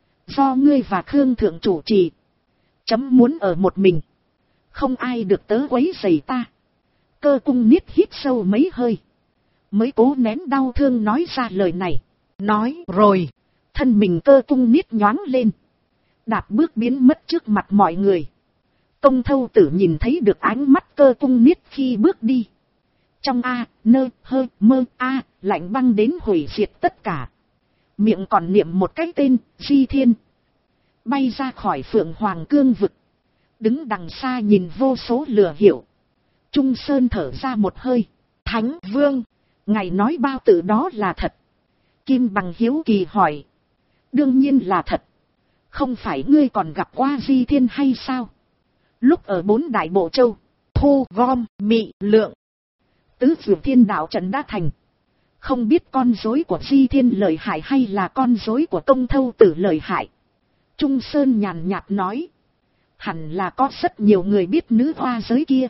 Do ngươi và Khương Thượng chủ trì. Chấm muốn ở một mình. Không ai được tớ quấy rầy ta. Cơ Cung Niết hít sâu mấy hơi. Mới cố nén đau thương nói ra lời này. Nói rồi. Thân mình Cơ Cung Niết nhoáng lên, đạp bước biến mất trước mặt mọi người. Công Thâu Tử nhìn thấy được ánh mắt Cơ Cung Niết khi bước đi. Trong lạnh băng đến hủy diệt tất cả. Miệng còn niệm một cái tên, Di Thiên. Bay ra khỏi Phượng Hoàng Cương vực. Đứng đằng xa nhìn vô số lửa hiệu. Trung Sơn thở ra một hơi. Thánh Vương, ngài nói bao tử đó là thật? Kim Bằng hiếu kỳ hỏi. Đương nhiên là thật. Không phải ngươi còn gặp qua Di Thiên hay sao? Lúc ở 4 Đại Bộ Châu, thu gom, mị lượng, tứ dược thiên đạo trận đã thành. Không biết con rối của Di Thiên lợi hại hay là con rối của Công Thâu Tử lợi hại. Trung Sơn nhàn nhạt nói. Hẳn là có rất nhiều người biết nữ hoa giới kia.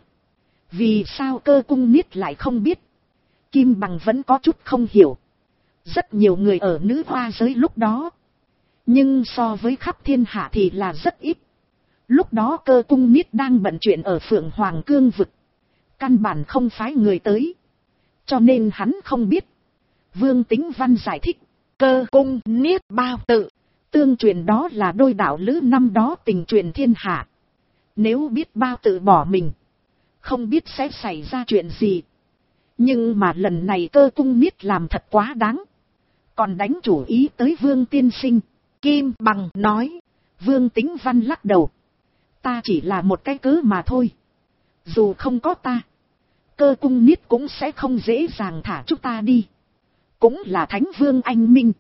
Vì sao Cơ Cung Niết lại không biết? Kim Bằng vẫn có chút không hiểu. Rất nhiều người ở nữ hoa giới lúc đó. Nhưng so với khắp thiên hạ thì là rất ít. Lúc đó Cơ Cung Niết đang bận chuyện ở Phượng Hoàng Cương vực. Căn bản không phái người tới. Cho nên hắn không biết. Vương Tính Văn giải thích. Cơ Cung Niết bao tự. Tương truyền đó là đôi đạo lữ năm đó tình truyền thiên hạ. Nếu biết bao tự bỏ mình. Không biết sẽ xảy ra chuyện gì. Nhưng mà lần này Cơ Cung Niết làm thật quá đáng. Còn đánh chủ ý tới Vương tiên sinh. Kim Bằng nói. Vương Tính Văn lắc đầu. Ta chỉ là một cái cớ mà thôi. Dù không có ta, Cơ Cung Niết cũng sẽ không dễ dàng thả chúng ta đi. Cũng là Thánh Vương anh minh.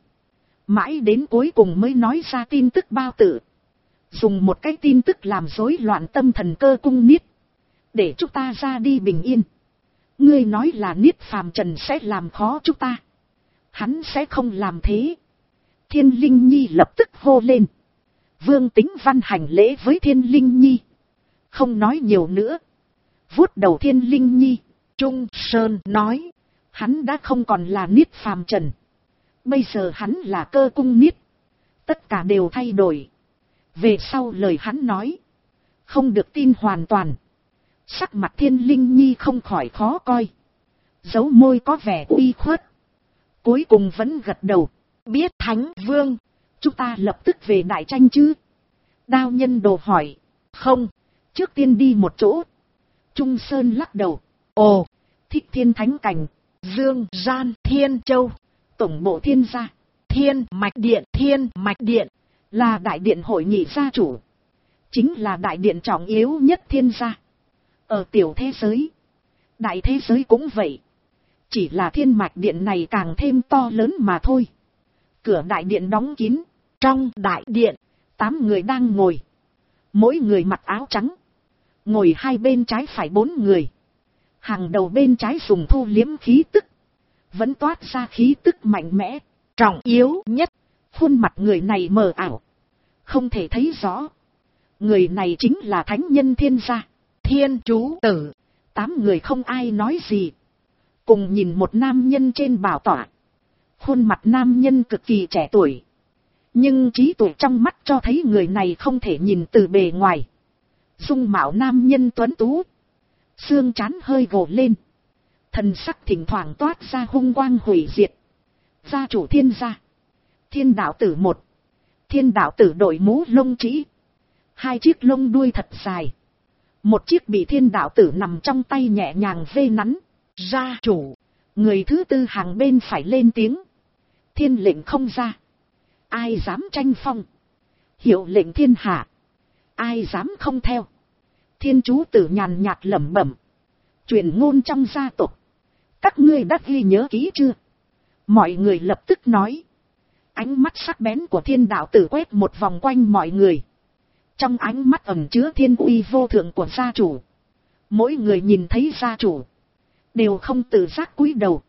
Mãi đến cuối cùng mới nói ra tin tức bao tử. Dùng một cái tin tức làm rối loạn tâm thần Cơ Cung Niết. Để chúng ta ra đi bình yên. Ngươi nói là Niết phàm trần sẽ làm khó chúng ta. Hắn sẽ không làm thế. Thiên Linh Nhi lập tức hô lên. Vương Tính Văn hành lễ với Thiên Linh Nhi. Không nói nhiều nữa. Vuốt đầu Thiên Linh Nhi. Trung Sơn nói. Hắn đã không còn là Niết phàm trần. Bây giờ hắn là Cơ Cung Niết. Tất cả đều thay đổi. Về sau lời hắn nói. Không được tin hoàn toàn. Sắc mặt Thiên Linh Nhi không khỏi khó coi. Dấu môi có vẻ uy khuất. Cuối cùng vẫn gật đầu. Biết Thánh Vương. Chúng ta lập tức về đại tranh chứ? Đao Nhân Đồ hỏi. Không. Trước tiên đi một chỗ. Trung Sơn lắc đầu. Ồ. Thích Thiên Thánh Cảnh. Dương Gian Thiên Châu. Tổng bộ Thiên gia. Thiên Mạch Điện. Thiên Mạch Điện. Là đại điện hội nghị gia chủ. Chính là đại điện trọng yếu nhất Thiên gia. Ở tiểu thế giới. Đại thế giới cũng vậy. Chỉ là Thiên Mạch Điện này càng thêm to lớn mà thôi. Cửa đại điện đóng kín. Trong đại điện, 8 người đang ngồi. Mỗi người mặc áo trắng. Ngồi hai bên trái phải 4 người. Hàng đầu bên trái dùng thu liếm khí tức. Vẫn toát ra khí tức mạnh mẽ. Trọng yếu nhất. Khuôn mặt người này mờ ảo. Không thể thấy rõ. Người này chính là thánh nhân Thiên gia. Thiên Chú Tử. 8 người không ai nói gì. Cùng nhìn một nam nhân trên bảo tọa. Khuôn mặt nam nhân cực kỳ trẻ tuổi. Nhưng trí tuệ trong mắt cho thấy người này không thể nhìn từ bề ngoài. Dung mạo nam nhân tuấn tú. Xương trán hơi gồ lên. Thần sắc thỉnh thoảng toát ra hung quang hủy diệt. Gia chủ Thiên gia. Thiên đạo tử 1. Thiên đạo tử đội mũ lông trĩ. 2 chiếc lông đuôi thật dài. Một chiếc bị Thiên đạo tử nằm trong tay nhẹ nhàng vê nắn. Gia chủ. Người thứ tư hàng bên phải lên tiếng. Thiên lệnh không ra. Ai dám tranh phong. Hiệu lệnh thiên hạ. Ai dám không theo. Thiên Chú Tử nhàn nhạt lẩm bẩm. Truyền ngôn trong gia tộc. Các ngươi đã ghi nhớ kỹ chưa? Mọi người lập tức nói. Ánh mắt sắc bén của Thiên đạo tử quét một vòng quanh mọi người. Trong ánh mắt ẩn chứa thiên uy vô thượng của gia chủ. Mỗi người nhìn thấy gia chủ. Đều không tự giác cúi đầu.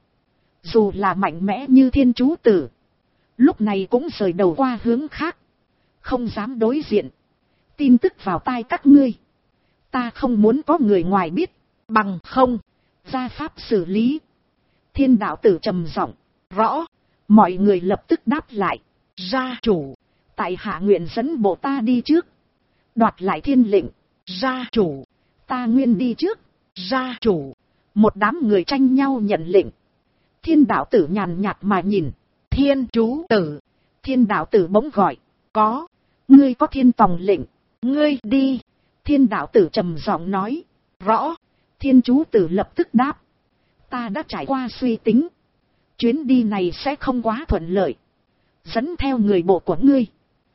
Dù là mạnh mẽ như Thiên Chú Tử. Lúc này cũng rời đầu qua hướng khác. Không dám đối diện. Tin tức vào tai các ngươi. Ta không muốn có người ngoài biết. Bằng không. Gia pháp xử lý. Thiên đạo tử trầm giọng. Rõ. Mọi người lập tức đáp lại. Gia chủ. Tại hạ nguyện dẫn bộ ta đi trước. Đoạt lại thiên lệnh. Gia chủ. Ta nguyện đi trước. Gia chủ. Một đám người tranh nhau nhận lệnh. Thiên đạo tử nhàn nhạt mà nhìn. Thiên Chú Tử. Thiên đạo tử bỗng gọi. Có. Ngươi có thiên tòng lệnh. Ngươi đi. Thiên đạo tử trầm giọng nói. Rõ. Thiên chú tử lập tức đáp. Ta đã trải qua suy tính. Chuyến đi này sẽ không quá thuận lợi. Dẫn theo người bộ của ngươi.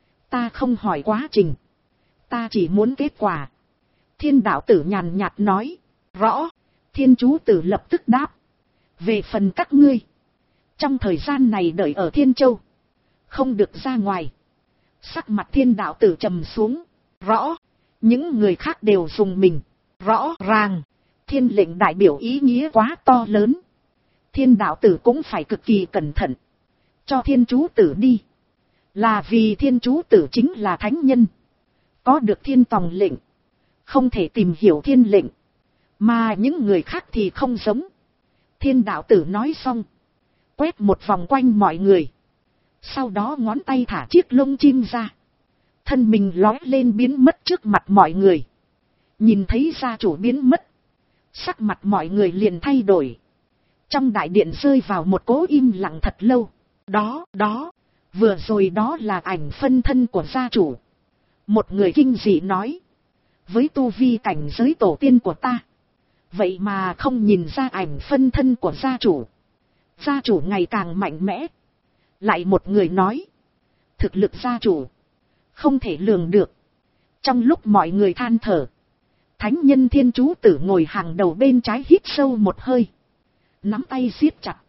Ta không hỏi quá trình. Ta chỉ muốn kết quả. Thiên đạo tử nhàn nhạt nói. Rõ. Thiên chú tử lập tức đáp. Về phần các ngươi. Trong thời gian này đợi ở Thiên Châu. Không được ra ngoài. Sắc mặt thiên đạo tử trầm xuống. Rõ. Những người khác đều dùng mình. Rõ ràng. Thiên lệnh đại biểu ý nghĩa quá to lớn. Thiên đạo tử cũng phải cực kỳ cẩn thận. Cho thiên chú tử đi. Là vì thiên chú tử chính là thánh nhân. Có được thiên tòng lệnh. Không thể tìm hiểu thiên lệnh. Mà những người khác thì không giống. Thiên đạo tử nói xong. Quét một vòng quanh mọi người. Sau đó ngón tay thả chiếc lông chim ra. Thân mình lói lên biến mất trước mặt mọi người. Nhìn thấy gia chủ biến mất. Sắc mặt mọi người liền thay đổi. Trong đại điện rơi vào một cố im lặng thật lâu. Đó, vừa rồi đó là ảnh phân thân của gia chủ. Một người kinh dị nói. Với tu vi cảnh giới tổ tiên của ta. Vậy mà không nhìn ra ảnh phân thân của gia chủ. Gia chủ ngày càng mạnh mẽ. Lại một người nói. Thực lực gia chủ. Không thể lường được. Trong lúc mọi người than thở. Thánh nhân thiên chú tử ngồi hàng đầu bên trái hít sâu một hơi. Nắm tay siết chặt.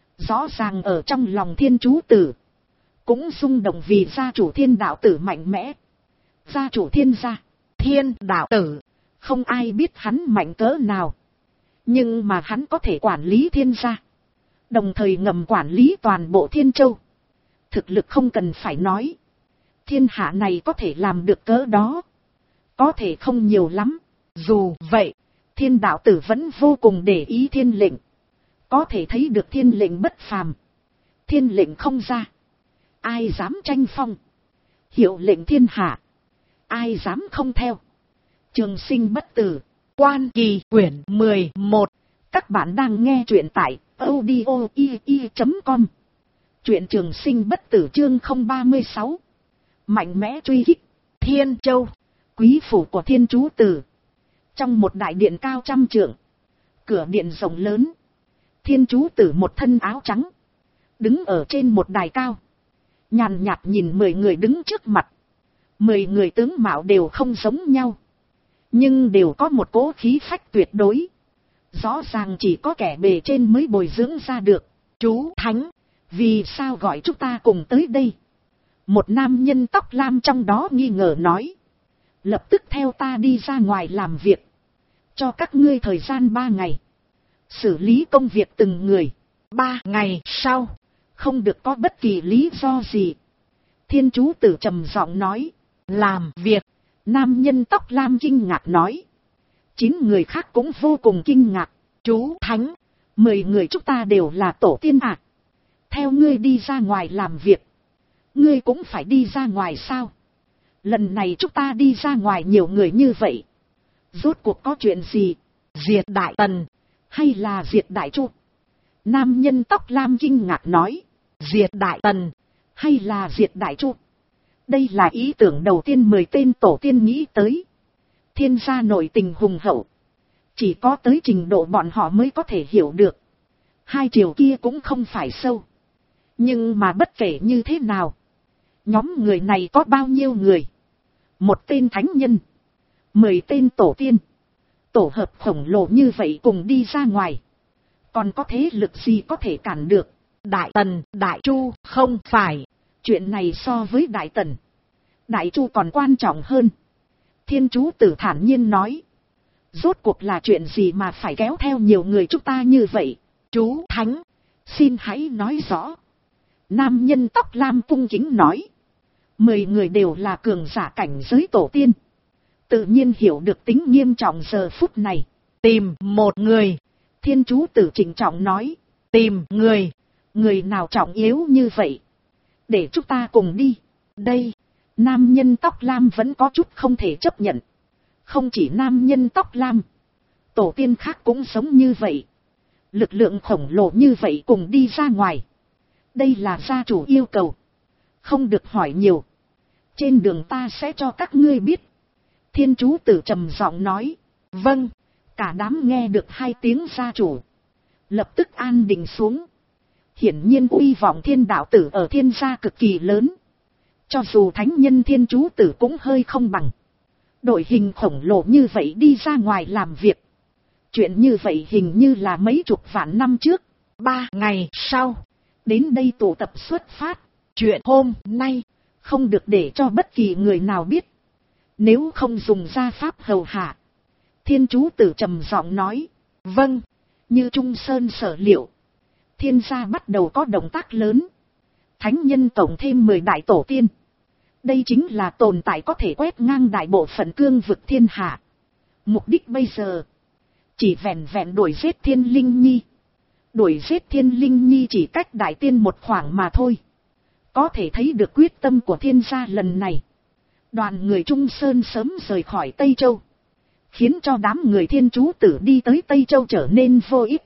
Rõ ràng ở trong lòng thiên chú tử. Cũng rung động vì gia chủ thiên đạo tử mạnh mẽ. Gia chủ thiên gia. Thiên đạo tử. Không ai biết hắn mạnh cỡ nào. Nhưng mà hắn có thể quản lý thiên gia. Đồng thời ngầm quản lý toàn bộ Thiên Châu. Thực lực không cần phải nói. Thiên hạ này có thể làm được cỡ đó. Có thể không nhiều lắm. Dù vậy, thiên đạo tử vẫn vô cùng để ý thiên lệnh. Có thể thấy được thiên lệnh bất phàm. Thiên lệnh không ra. Ai dám tranh phong. Hiệu lệnh thiên hạ. Ai dám không theo. Trường sinh bất tử. Quan Kỳ quyển 11. Các bạn đang nghe truyện tại audio.com. Truyện Trường Sinh bất tử chương 036. Mạnh mẽ truy kích. Thiên Châu. Quý phủ của thiên chú tử. Trong một đại điện cao 100 trượng. Cửa điện rộng lớn. Thiên chú tử một thân áo trắng. Đứng ở trên một đài cao. Nhàn nhạt nhìn 10 người đứng trước mặt. 10 người tướng mạo đều không giống nhau. Nhưng đều có một cỗ khí phách tuyệt đối. Rõ ràng chỉ có kẻ bề trên mới bồi dưỡng ra được. Chú Thánh, vì sao gọi chúng ta cùng tới đây? Một nam nhân tóc lam trong đó nghi ngờ nói. Lập tức theo ta đi ra ngoài làm việc. Cho các ngươi thời gian 3 ngày. Xử lý công việc từng người. 3 ngày sau, không được có bất kỳ lý do gì. Thiên chú tử trầm giọng nói. Làm việc. Nam nhân tóc lam kinh ngạc nói. 9 người khác cũng vô cùng kinh ngạc. Chú Thánh, 10 người chúng ta đều là tổ tiên ạ. Theo ngươi đi ra ngoài làm việc. Ngươi cũng phải đi ra ngoài sao? Lần này chúng ta đi ra ngoài nhiều người như vậy. Rốt cuộc có chuyện gì? Diệt Đại Tần. Hay là diệt Đại Chu? Nam nhân tóc lam kinh ngạc nói. Diệt Đại Tần. Hay là diệt Đại Chu? Đây là ý tưởng đầu tiên 10 tên tổ tiên nghĩ tới. Thiên gia nội tình hùng hậu. Chỉ có tới trình độ bọn họ mới có thể hiểu được. Hai chiều kia cũng không phải sâu. Nhưng mà bất kể như thế nào. Nhóm người này có bao nhiêu người? Một tên thánh nhân. 10 tên tổ tiên. Tổ hợp khổng lồ như vậy cùng đi ra ngoài. Còn có thế lực gì có thể cản được? Đại Tần, Đại Chu không phải. Chuyện này so với Đại Tần, Đại Chu còn quan trọng hơn. Thiên chú tử thản nhiên nói. Rốt cuộc là chuyện gì mà phải kéo theo nhiều người chúng ta như vậy? Chú Thánh, xin hãy nói rõ. Nam nhân tóc lam cung kính nói. 10 người đều là cường giả cảnh giới tổ tiên. Tự nhiên hiểu được tính nghiêm trọng giờ phút này. Tìm một người. Thiên chú tử trịnh trọng nói. Tìm người. Người nào trọng yếu như vậy? Để chúng ta cùng đi. Đây. Nam nhân tóc lam vẫn có chút không thể chấp nhận. Không chỉ nam nhân tóc lam. Tổ tiên khác cũng sống như vậy. Lực lượng khổng lồ như vậy cùng đi ra ngoài. Đây là gia chủ yêu cầu. Không được hỏi nhiều. Trên đường ta sẽ cho các ngươi biết. Thiên chú tử trầm giọng nói. Vâng. Cả đám nghe được hai tiếng gia chủ, lập tức an định xuống. Hiển nhiên uy vọng thiên đạo tử ở thiên gia cực kỳ lớn. Cho dù thánh nhân thiên chú tử cũng hơi không bằng. Đội hình khổng lồ như vậy đi ra ngoài làm việc. Chuyện như vậy hình như là mấy chục vạn năm trước. 3 ngày sau, đến đây tụ tập xuất phát. Chuyện hôm nay, không được để cho bất kỳ người nào biết. Nếu không dùng gia pháp hầu hạ. Thiên chú tử trầm giọng nói. Vâng, như Trung Sơn sở liệu. Thiên gia bắt đầu có động tác lớn. Thánh nhân tổng thêm 10 đại tổ tiên. Đây chính là tồn tại có thể quét ngang đại bộ phận cương vực thiên hạ. Mục đích bây giờ, chỉ vẹn vẹn đuổi giết Thiên Linh Nhi. Đuổi giết Thiên Linh Nhi chỉ cách đại tiên một khoảng mà thôi. Có thể thấy được quyết tâm của thiên gia lần này. Đoàn người Trung Sơn sớm rời khỏi Tây Châu, khiến cho đám người thiên chú tử đi tới Tây Châu trở nên vô ích.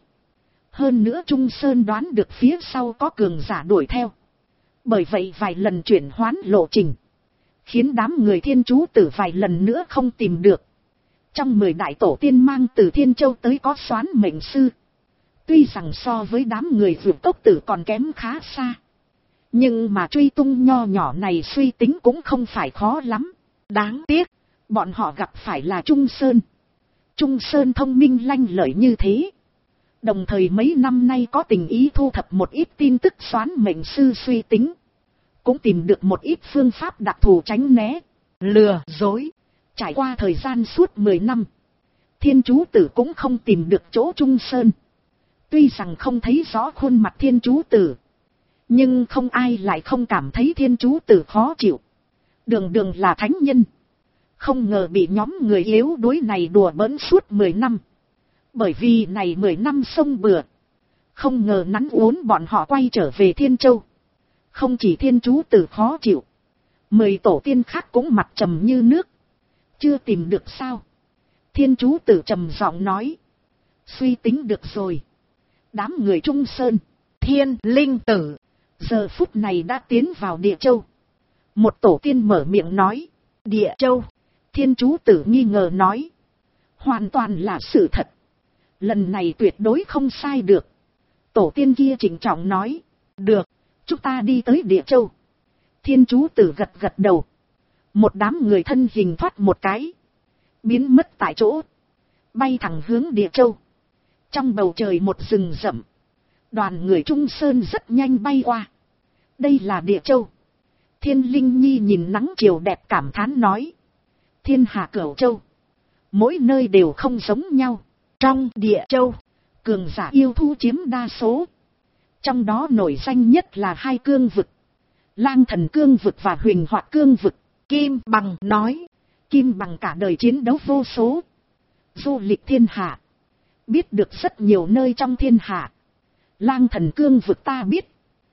Hơn nữa Trung Sơn đoán được phía sau có cường giả đuổi theo. Bởi vậy vài lần chuyển hoán lộ trình, khiến đám người thiên chú tử vài lần nữa không tìm được. Trong 10 đại tổ tiên mang từ Thiên Châu tới có Soán Mệnh Sư. Tuy rằng so với đám người vượt cốc tử còn kém khá xa, nhưng mà truy tung nho nhỏ này suy tính cũng không phải khó lắm. Đáng tiếc, bọn họ gặp phải là Trung Sơn. Trung Sơn thông minh lanh lợi như thế. Đồng thời mấy năm nay có tình ý thu thập một ít tin tức Soán Mệnh Sư suy tính. Cũng tìm được một ít phương pháp đặc thù tránh né, lừa dối. Trải qua thời gian suốt 10 năm, thiên chú tử cũng không tìm được chỗ Trung Sơn. Tuy rằng không thấy rõ khuôn mặt thiên chú tử, nhưng không ai lại không cảm thấy thiên chú tử khó chịu. Đường đường là thánh nhân, không ngờ bị nhóm người yếu đuối này đùa bỡn suốt 10 năm. Bởi vì này 10 năm sông bừa, không ngờ nắn uốn bọn họ quay trở về Thiên Châu. Không chỉ thiên chú tử khó chịu, 10 tổ tiên khác cũng mặt trầm như nước. Chưa tìm được sao? Thiên chú tử trầm giọng nói. Suy tính được rồi. Đám người Trung Sơn, Thiên Linh tử, giờ phút này đã tiến vào Địa Châu. Một tổ tiên mở miệng nói. Địa Châu. Thiên chú tử nghi ngờ nói. Hoàn toàn là sự thật. Lần này tuyệt đối không sai được. Tổ tiên kia trịnh trọng nói. Được, chúng ta đi tới Địa Châu. Thiên chú tử gật gật đầu. Một đám người thân hình thoát một cái, biến mất tại chỗ, bay thẳng hướng Địa Châu. Trong bầu trời một rừng rậm, đoàn người Trung Sơn rất nhanh bay qua. Đây là Địa Châu. Thiên Linh Nhi nhìn nắng chiều đẹp cảm thán nói. Thiên hạ cửu châu, mỗi nơi đều không giống nhau. Trong Địa Châu, cường giả yêu thú chiếm đa số. Trong đó nổi danh nhất là 2 cương vực, Lang Thần cương vực và Huỳnh Hoạt cương vực. Kim Bằng nói. Kim Bằng cả đời chiến đấu vô số, du lịch thiên hạ, biết được rất nhiều nơi trong thiên hạ. Lang Thần cương vực ta biết,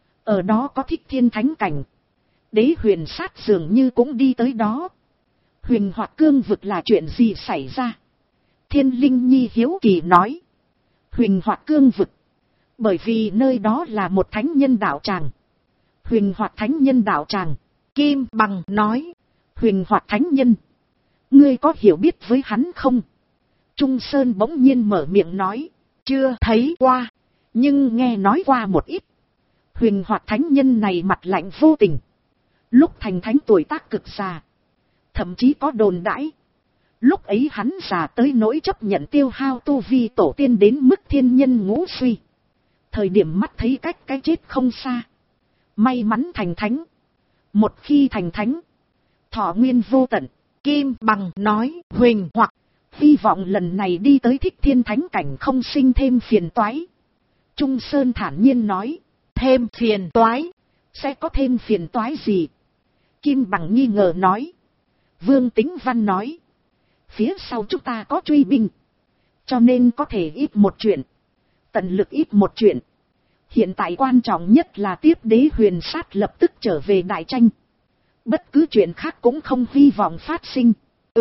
ở đó có Thích Thiên thánh cảnh, Đế Huyền Sát dường như cũng đi tới đó. Huỳnh Hoạt cương vực là chuyện gì xảy ra? Thiên Linh Nhi hiếu kỳ nói. Huỳnh Hoạt cương vực, bởi vì nơi đó là một thánh nhân đạo tràng. Huỳnh Hoạt thánh nhân đạo tràng. Kim Bằng nói. Huỳnh Hoạt thánh nhân, ngươi có hiểu biết với hắn không? Trung Sơn bỗng nhiên mở miệng nói. Chưa thấy qua, nhưng nghe nói qua một ít. Huỳnh Hoạt thánh nhân này mặt lạnh vô tình, lúc thành thánh tuổi tác cực già. Thậm chí có đồn đãi, lúc ấy hắn già tới nỗi chấp nhận tiêu hao tu vi tổ tiên đến mức thiên nhân ngũ suy. Thời điểm mắt thấy cách cái chết không xa, may mắn thành thánh. Một khi thành thánh, thọ nguyên vô tận. Kim Bằng nói. Huỳnh Hoạt, hy vọng lần này đi tới Thích Thiên thánh cảnh không sinh thêm phiền toái. Trung Sơn thản nhiên nói. Thêm phiền toái? Sẽ có thêm phiền toái gì? Kim Bằng nghi ngờ nói. Vương Tính Văn nói. Phía sau chúng ta có truy binh, cho nên có thể ít một chuyện, tận lực ít một chuyện. Hiện tại quan trọng nhất là tiếp Đế Huyền Sát lập tức trở về đại tranh. Bất cứ chuyện khác cũng không hy vọng phát sinh.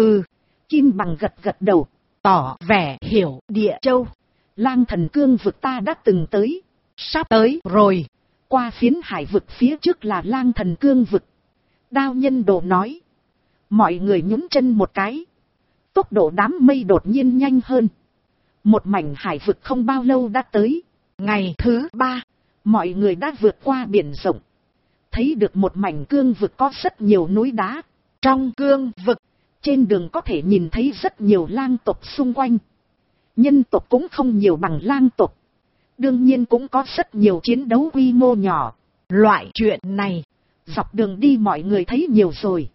Kim Bằng gật gật đầu, tỏ vẻ hiểu. Địa Châu, Lang Thần cương vực ta đã từng tới, sắp tới rồi. Qua phiến hải vực phía trước là Lang Thần Cương vực. Đao Nhân Đồ nói. Mọi người nhún chân một cái. Tốc độ đám mây đột nhiên nhanh hơn. Một mảnh hải vực không bao lâu đã tới. Ngày thứ 3, mọi người đã vượt qua biển rộng. Thấy được một mảnh cương vực có rất nhiều núi đá. Trong cương vực, trên đường có thể nhìn thấy rất nhiều lang tộc xung quanh. Nhân tộc cũng không nhiều bằng lang tộc. Đương nhiên cũng có rất nhiều chiến đấu quy mô nhỏ. Loại chuyện này, dọc đường đi mọi người thấy nhiều rồi.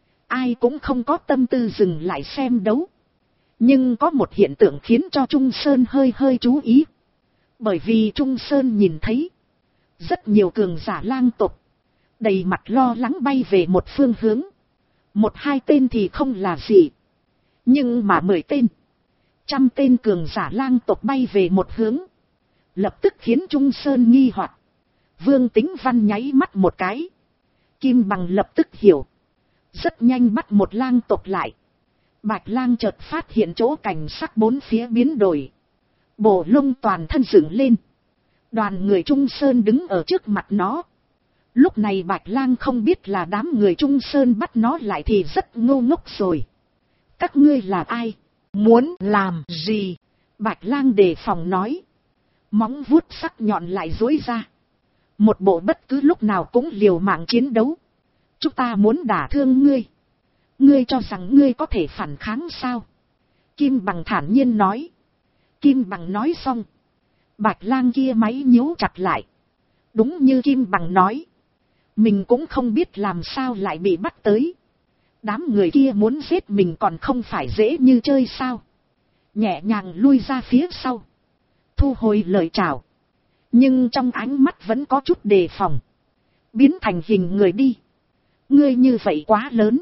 Ai cũng không có tâm tư dừng lại xem đấu. Nhưng có một hiện tượng khiến cho Trung Sơn hơi chú ý. Bởi vì Trung Sơn nhìn thấy rất nhiều cường giả lang tộc đầy mặt lo lắng bay về một phương hướng. 1-2 tên thì không là gì. Nhưng mà 10 tên, 100 tên cường giả lang tộc bay về một hướng. Lập tức khiến Trung Sơn nghi hoặc. Vương Tính Văn nháy mắt một cái. Kim Bằng lập tức hiểu. Rất nhanh bắt một lang tộc lại. Bạch lang chợt phát hiện chỗ cảnh sắc bốn phía biến đổi. Bộ lông toàn thân dựng lên. Đoàn người Trung Sơn đứng ở trước mặt nó. Lúc này Bạch lang không biết là đám người Trung Sơn bắt nó lại thì rất ngu ngốc rồi. Các ngươi là ai? Muốn làm gì? Bạch lang đề phòng nói. Móng vuốt sắc nhọn lại duỗi ra. Một bộ bất cứ lúc nào cũng liều mạng chiến đấu. Chúng ta muốn đả thương ngươi. Ngươi cho rằng ngươi có thể phản kháng sao? Kim Bằng thản nhiên nói. Kim Bằng nói xong. Bạch lang kia máy nhíu chặt lại. Đúng như Kim Bằng nói. Mình cũng không biết làm sao lại bị bắt tới. Đám người kia muốn giết mình còn không phải dễ như chơi sao? Nhẹ nhàng lui ra phía sau. Thu hồi lời chào. Nhưng trong ánh mắt vẫn có chút đề phòng. Biến thành hình người đi. Ngươi như vậy quá lớn.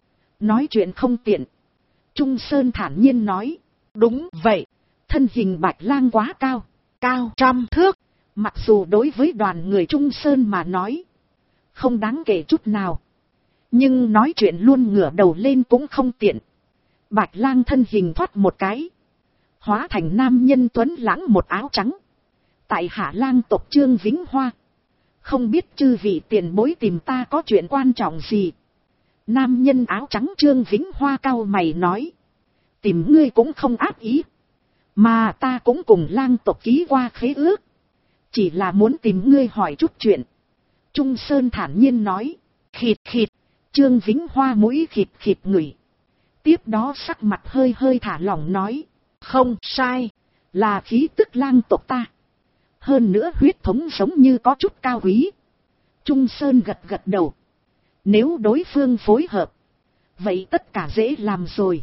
Nói chuyện không tiện. Trung Sơn thản nhiên nói. Đúng vậy. Thân hình Bạch lang quá cao. Cao 100 thước. Mặc dù đối với đoàn người Trung Sơn mà nói. Không đáng kể chút nào. Nhưng nói chuyện luôn ngửa đầu lên cũng không tiện. Bạch lang thân hình thoát một cái. Hóa thành nam nhân tuấn lãng một áo trắng. Tại Hạ lang tộc Trương Vĩnh Hoa. Không biết chư vị tiền bối tìm ta có chuyện quan trọng gì. Nam nhân áo trắng Trương Vĩnh Hoa cau mày nói. Tìm ngươi cũng không ác ý. Mà ta cũng cùng lang tộc ký qua khế ước. Chỉ là muốn tìm ngươi hỏi chút chuyện. Trung Sơn thản nhiên nói. Khịt khịt. Trương Vĩnh Hoa mũi khịt khịt ngửi. Tiếp đó sắc mặt hơi thả lỏng nói. Không sai. Là khí tức lang tộc ta. Hơn nữa huyết thống giống như có chút cao quý. Trung Sơn gật đầu. Nếu đối phương phối hợp. Vậy tất cả dễ làm rồi.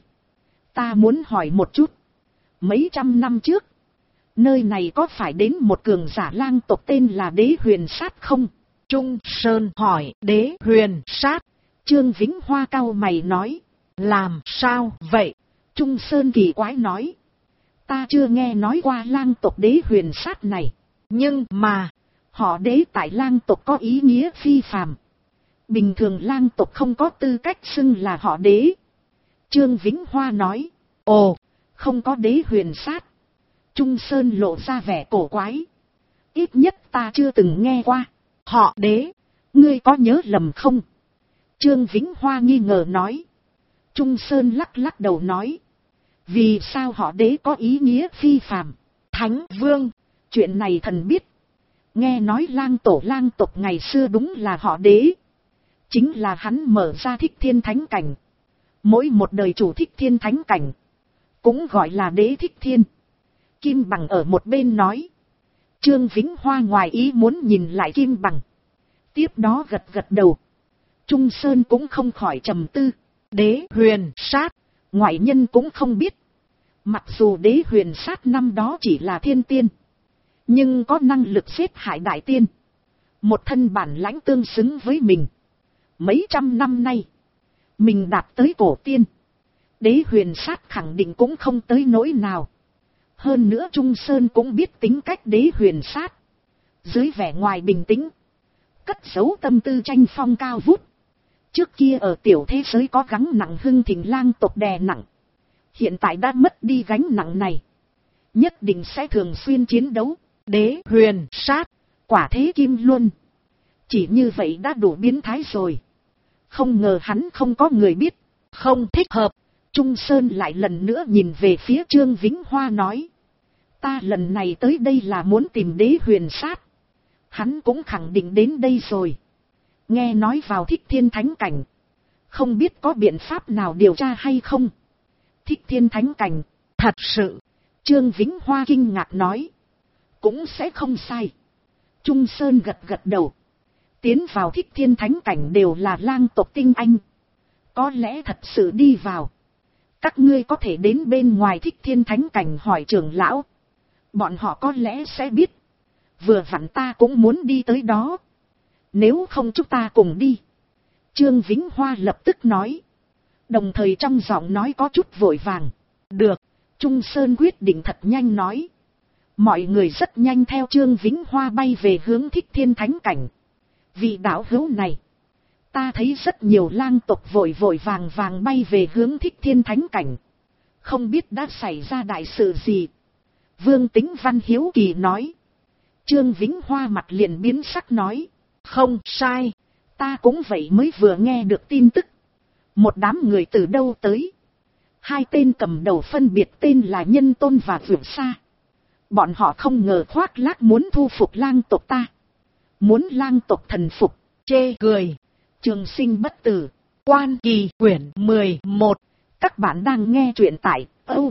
Ta muốn hỏi một chút. Mấy trăm năm trước. Nơi này có phải đến một cường giả lang tộc tên là Đế Huyền Sát không? Trung Sơn hỏi. Đế Huyền Sát. Trương Vĩnh Hoa cau mày nói. Làm sao vậy? Trung Sơn kỳ quái nói. Ta chưa nghe nói qua lang tộc Đế Huyền Sát này. Nhưng mà, họ Đế tại lang tộc có ý nghĩa phi phàm. Bình thường lang tộc không có tư cách xưng là họ Đế. Trương Vĩnh Hoa nói. Ồ, không có Đế Huyền Sát. Trung Sơn lộ ra vẻ cổ quái. Ít nhất ta chưa từng nghe qua. Họ Đế, ngươi có nhớ lầm không? Trương Vĩnh Hoa nghi ngờ nói. Trung Sơn lắc đầu nói. Vì sao họ Đế có ý nghĩa phi phàm? Thánh Vương, chuyện này thần biết. Nghe nói lang tổ lang tộc ngày xưa đúng là họ Đế. Chính là hắn mở ra Thích Thiên Thánh Cảnh. Mỗi một đời chủ Thích Thiên Thánh Cảnh cũng gọi là Đế Thích Thiên. Kim Bằng ở một bên nói. Trương Vĩnh Hoa ngoài ý muốn nhìn lại Kim Bằng. Tiếp đó gật đầu. Trung Sơn cũng không khỏi trầm tư. Đế Huyền Sát, ngoại nhân cũng không biết. Mặc dù Đế Huyền Sát năm đó chỉ là thiên tiên. Nhưng có năng lực giết hại đại tiên. Một thân bản lãnh tương xứng với mình. Mấy trăm năm nay, mình đạt tới cổ tiên. Đế Huyền Sát khẳng định cũng không tới nỗi nào. Hơn nữa Trung Sơn cũng biết tính cách Đế Huyền Sát. Dưới vẻ ngoài bình tĩnh, cất giấu tâm tư tranh phong cao vút. Trước kia ở tiểu thế giới có gánh nặng hưng thịnh lang tộc đè nặng. Hiện tại đã mất đi gánh nặng này. Nhất định sẽ thường xuyên chiến đấu. Đế Huyền Sát, quả thế kim luân. Chỉ như vậy đã đủ biến thái rồi. Không ngờ hắn không có người biết. Không thích hợp. Trung Sơn lại lần nữa nhìn về phía Trương Vĩnh Hoa nói. Ta lần này tới đây là muốn tìm Đế Huyền Sát. Hắn cũng khẳng định đến đây rồi. Nghe nói vào Thích Thiên Thánh Cảnh. Không biết có biện pháp nào điều tra hay không? Thích Thiên Thánh Cảnh, thật sự. Trương Vĩnh Hoa kinh ngạc nói. Cũng sẽ không sai. Trung Sơn gật gật đầu. Tiến vào Thích Thiên Thánh Cảnh đều là lang tộc tinh anh. Có lẽ thật sự đi vào. Các ngươi có thể đến bên ngoài Thích Thiên Thánh Cảnh hỏi trưởng lão. Bọn họ có lẽ sẽ biết. Vừa vặn ta cũng muốn đi tới đó. Nếu không chúng ta cùng đi. Trương Vĩnh Hoa lập tức nói. Đồng thời trong giọng nói có chút vội vàng. Được. Trung Sơn quyết định thật nhanh nói. Mọi người rất nhanh theo Trương Vĩnh Hoa bay về hướng Thích Thiên Thánh Cảnh. Vị đạo hữu này. Ta thấy rất nhiều lang tộc vội vội vàng vàng bay về hướng Thích Thiên Thánh Cảnh. Không biết đã xảy ra đại sự gì. Vương Tính Văn hiếu kỳ nói. Trương Vĩnh Hoa mặt liền biến sắc nói. Không sai. Ta cũng vậy mới vừa nghe được tin tức. Một đám người từ đâu tới. Hai tên cầm đầu phân biệt tên là Nhân Tôn và Vượt Sa. Bọn họ không ngờ khoác lác muốn thu phục lang tộc ta. Muốn lang tộc thần phục. Chê cười. Trường Sinh Bất Tử. Quan Kỳ quyển 11. Các bạn đang nghe truyện tại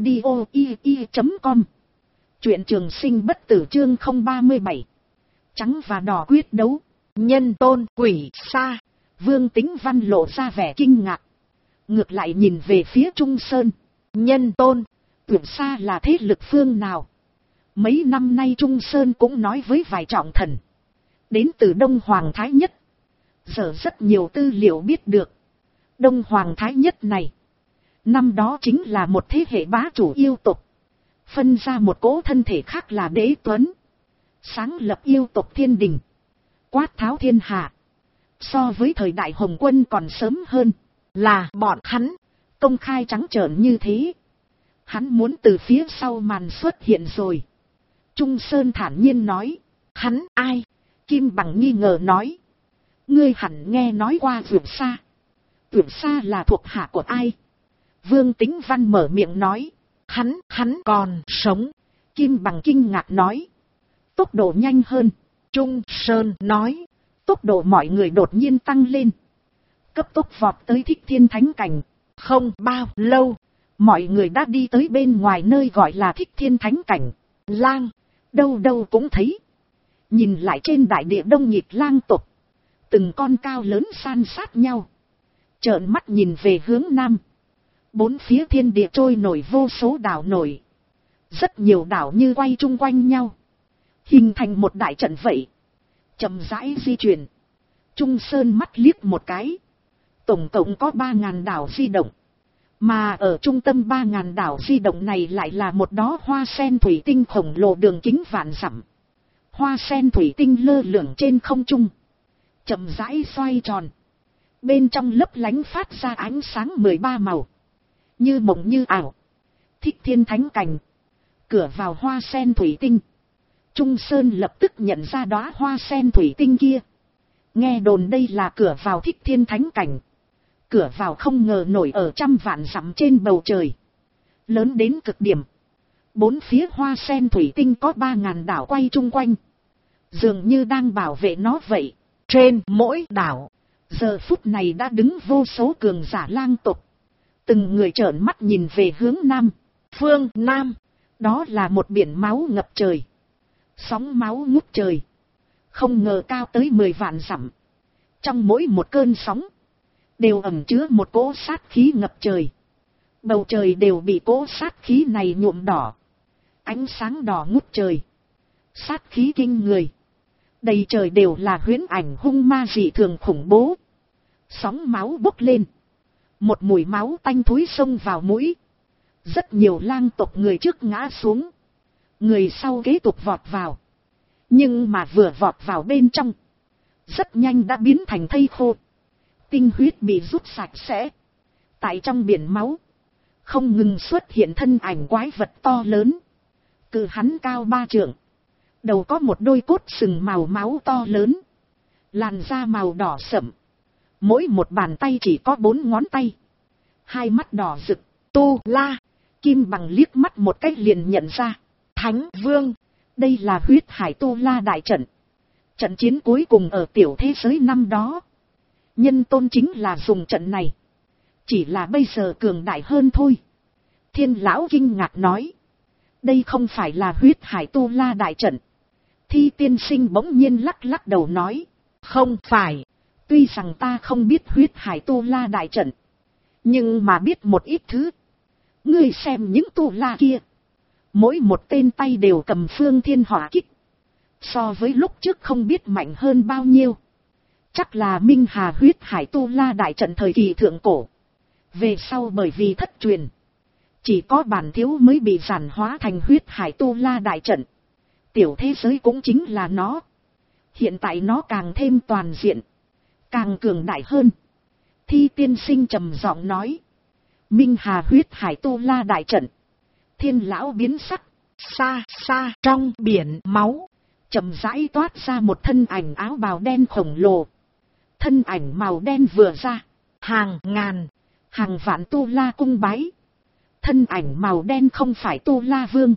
audio.com. Truyện Trường Sinh Bất Tử chương 037. Trắng và đỏ quyết đấu. Nhân Tôn Quỷ Sa. Vương Tính Văn lộ ra vẻ kinh ngạc. Ngược lại nhìn về phía Trung Sơn. Nhân Tôn, Tuyển Sa là thế lực phương nào? Mấy năm nay Trung Sơn cũng nói với vài trọng thần. Đến từ Đông Hoàng Thái Nhất. Giờ rất nhiều tư liệu biết được. Đông Hoàng Thái Nhất này. Năm đó chính là một thế hệ bá chủ yêu tộc. Phân ra một cỗ thân thể khác là Đế Tuấn. Sáng lập yêu tộc Thiên Đình. Quát tháo thiên hạ. So với thời đại Hồng Quân còn sớm hơn. Là bọn hắn. Công khai trắng trợn như thế. Hắn muốn từ phía sau màn xuất hiện rồi. Trung Sơn thản nhiên nói. Hắn ai? Kim Bằng nghi ngờ nói. Ngươi hẳn nghe nói qua Vượt Sa. Vượt Sa là thuộc hạ của ai? Vương Tính Văn mở miệng nói. Hắn còn sống. Kim Bằng kinh ngạc nói. Tốc độ nhanh hơn. Trung Sơn nói. Tốc độ mọi người đột nhiên tăng lên. Cấp tốc vọt tới Thích Thiên Thánh Cảnh. Không bao lâu. Mọi người đã đi tới bên ngoài nơi gọi là Thích Thiên Thánh Cảnh. Lang. Đâu đâu cũng thấy. Nhìn lại trên đại địa đông nghịt lang tộc. Từng con cao lớn san sát nhau. Trợn mắt nhìn về hướng nam. Bốn phía thiên địa trôi nổi vô số đảo nổi. Rất nhiều đảo như quay chung quanh nhau. Hình thành một đại trận vậy. Chậm rãi di chuyển. Trung Sơn mắt liếc một cái. Tổng cộng có 3.000 đảo di động. Mà ở trung tâm 3.000 đảo di động này lại là một đóa hoa sen thủy tinh khổng lồ đường kính vạn dặm. Hoa sen thủy tinh lơ lửng trên không trung. Chậm rãi xoay tròn. Bên trong lấp lánh phát ra ánh sáng 13 màu. Như mộng như ảo. Thích Thiên Thánh Cảnh. Cửa vào hoa sen thủy tinh. Trung Sơn lập tức nhận ra đóa hoa sen thủy tinh kia. Nghe đồn đây là cửa vào Thích Thiên Thánh Cảnh. Cửa vào không ngờ nổi ở trăm vạn dặm trên bầu trời. Lớn đến cực điểm. Bốn phía hoa sen thủy tinh có 3.000 đảo quay chung quanh. Dường như đang bảo vệ nó vậy. Trên mỗi đảo. Giờ phút này đã đứng vô số cường giả lang tộc. Từng người trợn mắt nhìn về hướng nam. Phương Nam. Đó là một biển máu ngập trời. Sóng máu ngút trời. Không ngờ cao tới 10 vạn dặm. Trong mỗi một cơn sóng. Đều ẩn chứa một cỗ sát khí ngập trời. Bầu trời đều bị cỗ sát khí này nhuộm đỏ. Ánh sáng đỏ ngút trời. Sát khí kinh người. Đầy trời đều là huyễn ảnh hung ma dị thường khủng bố. Sóng máu bốc lên. Một mùi máu tanh thối xông vào mũi. Rất nhiều lang tộc người trước ngã xuống. Người sau kế tục vọt vào. Nhưng mà vừa vọt vào bên trong. Rất nhanh đã biến thành thây khô. Tinh huyết bị rút sạch sẽ. Tại trong biển máu. Không ngừng xuất hiện thân ảnh quái vật to lớn. Cự hắn cao 3 trượng. Đầu có một đôi cốt sừng màu máu to lớn. Làn da màu đỏ sẫm. Mỗi một bàn tay chỉ có 4 ngón tay. Hai mắt đỏ rực. Tu La. Kim Bằng liếc mắt một cách liền nhận ra. Thánh Vương. Đây là huyết hải Tu La đại trận. Trận chiến cuối cùng ở tiểu thế giới năm đó. Nhân Tôn chính là dùng trận này. Chỉ là bây giờ cường đại hơn thôi. Thiên lão kinh ngạc nói. Đây không phải là huyết hải Tu La đại trận. Thi tiên sinh bỗng nhiên lắc lắc đầu nói. Không phải. Tuy rằng ta không biết huyết hải Tu La đại trận. Nhưng mà biết một ít thứ. Ngươi xem những Tu La kia. Mỗi một tên tay đều cầm phương thiên hỏa kích. So với lúc trước không biết mạnh hơn bao nhiêu. Chắc là Minh Hà huyết hải Tu La đại trận thời kỳ thượng cổ. Về sau bởi vì thất truyền. Chỉ có bản thiếu mới bị giản hóa thành huyết hải Tu La đại trận. Tiểu thế giới cũng chính là nó. Hiện tại nó càng thêm toàn diện. Càng cường đại hơn. Thi tiên sinh trầm giọng nói. Minh Hà huyết hải Tu La đại trận. Thiên lão biến sắc. Xa xa trong biển máu. Chậm rãi toát ra một thân ảnh áo bào đen khổng lồ. Thân ảnh màu đen vừa ra. Hàng ngàn. Hàng vạn Tu La cung bái. Thân ảnh màu đen không phải Tu La vương.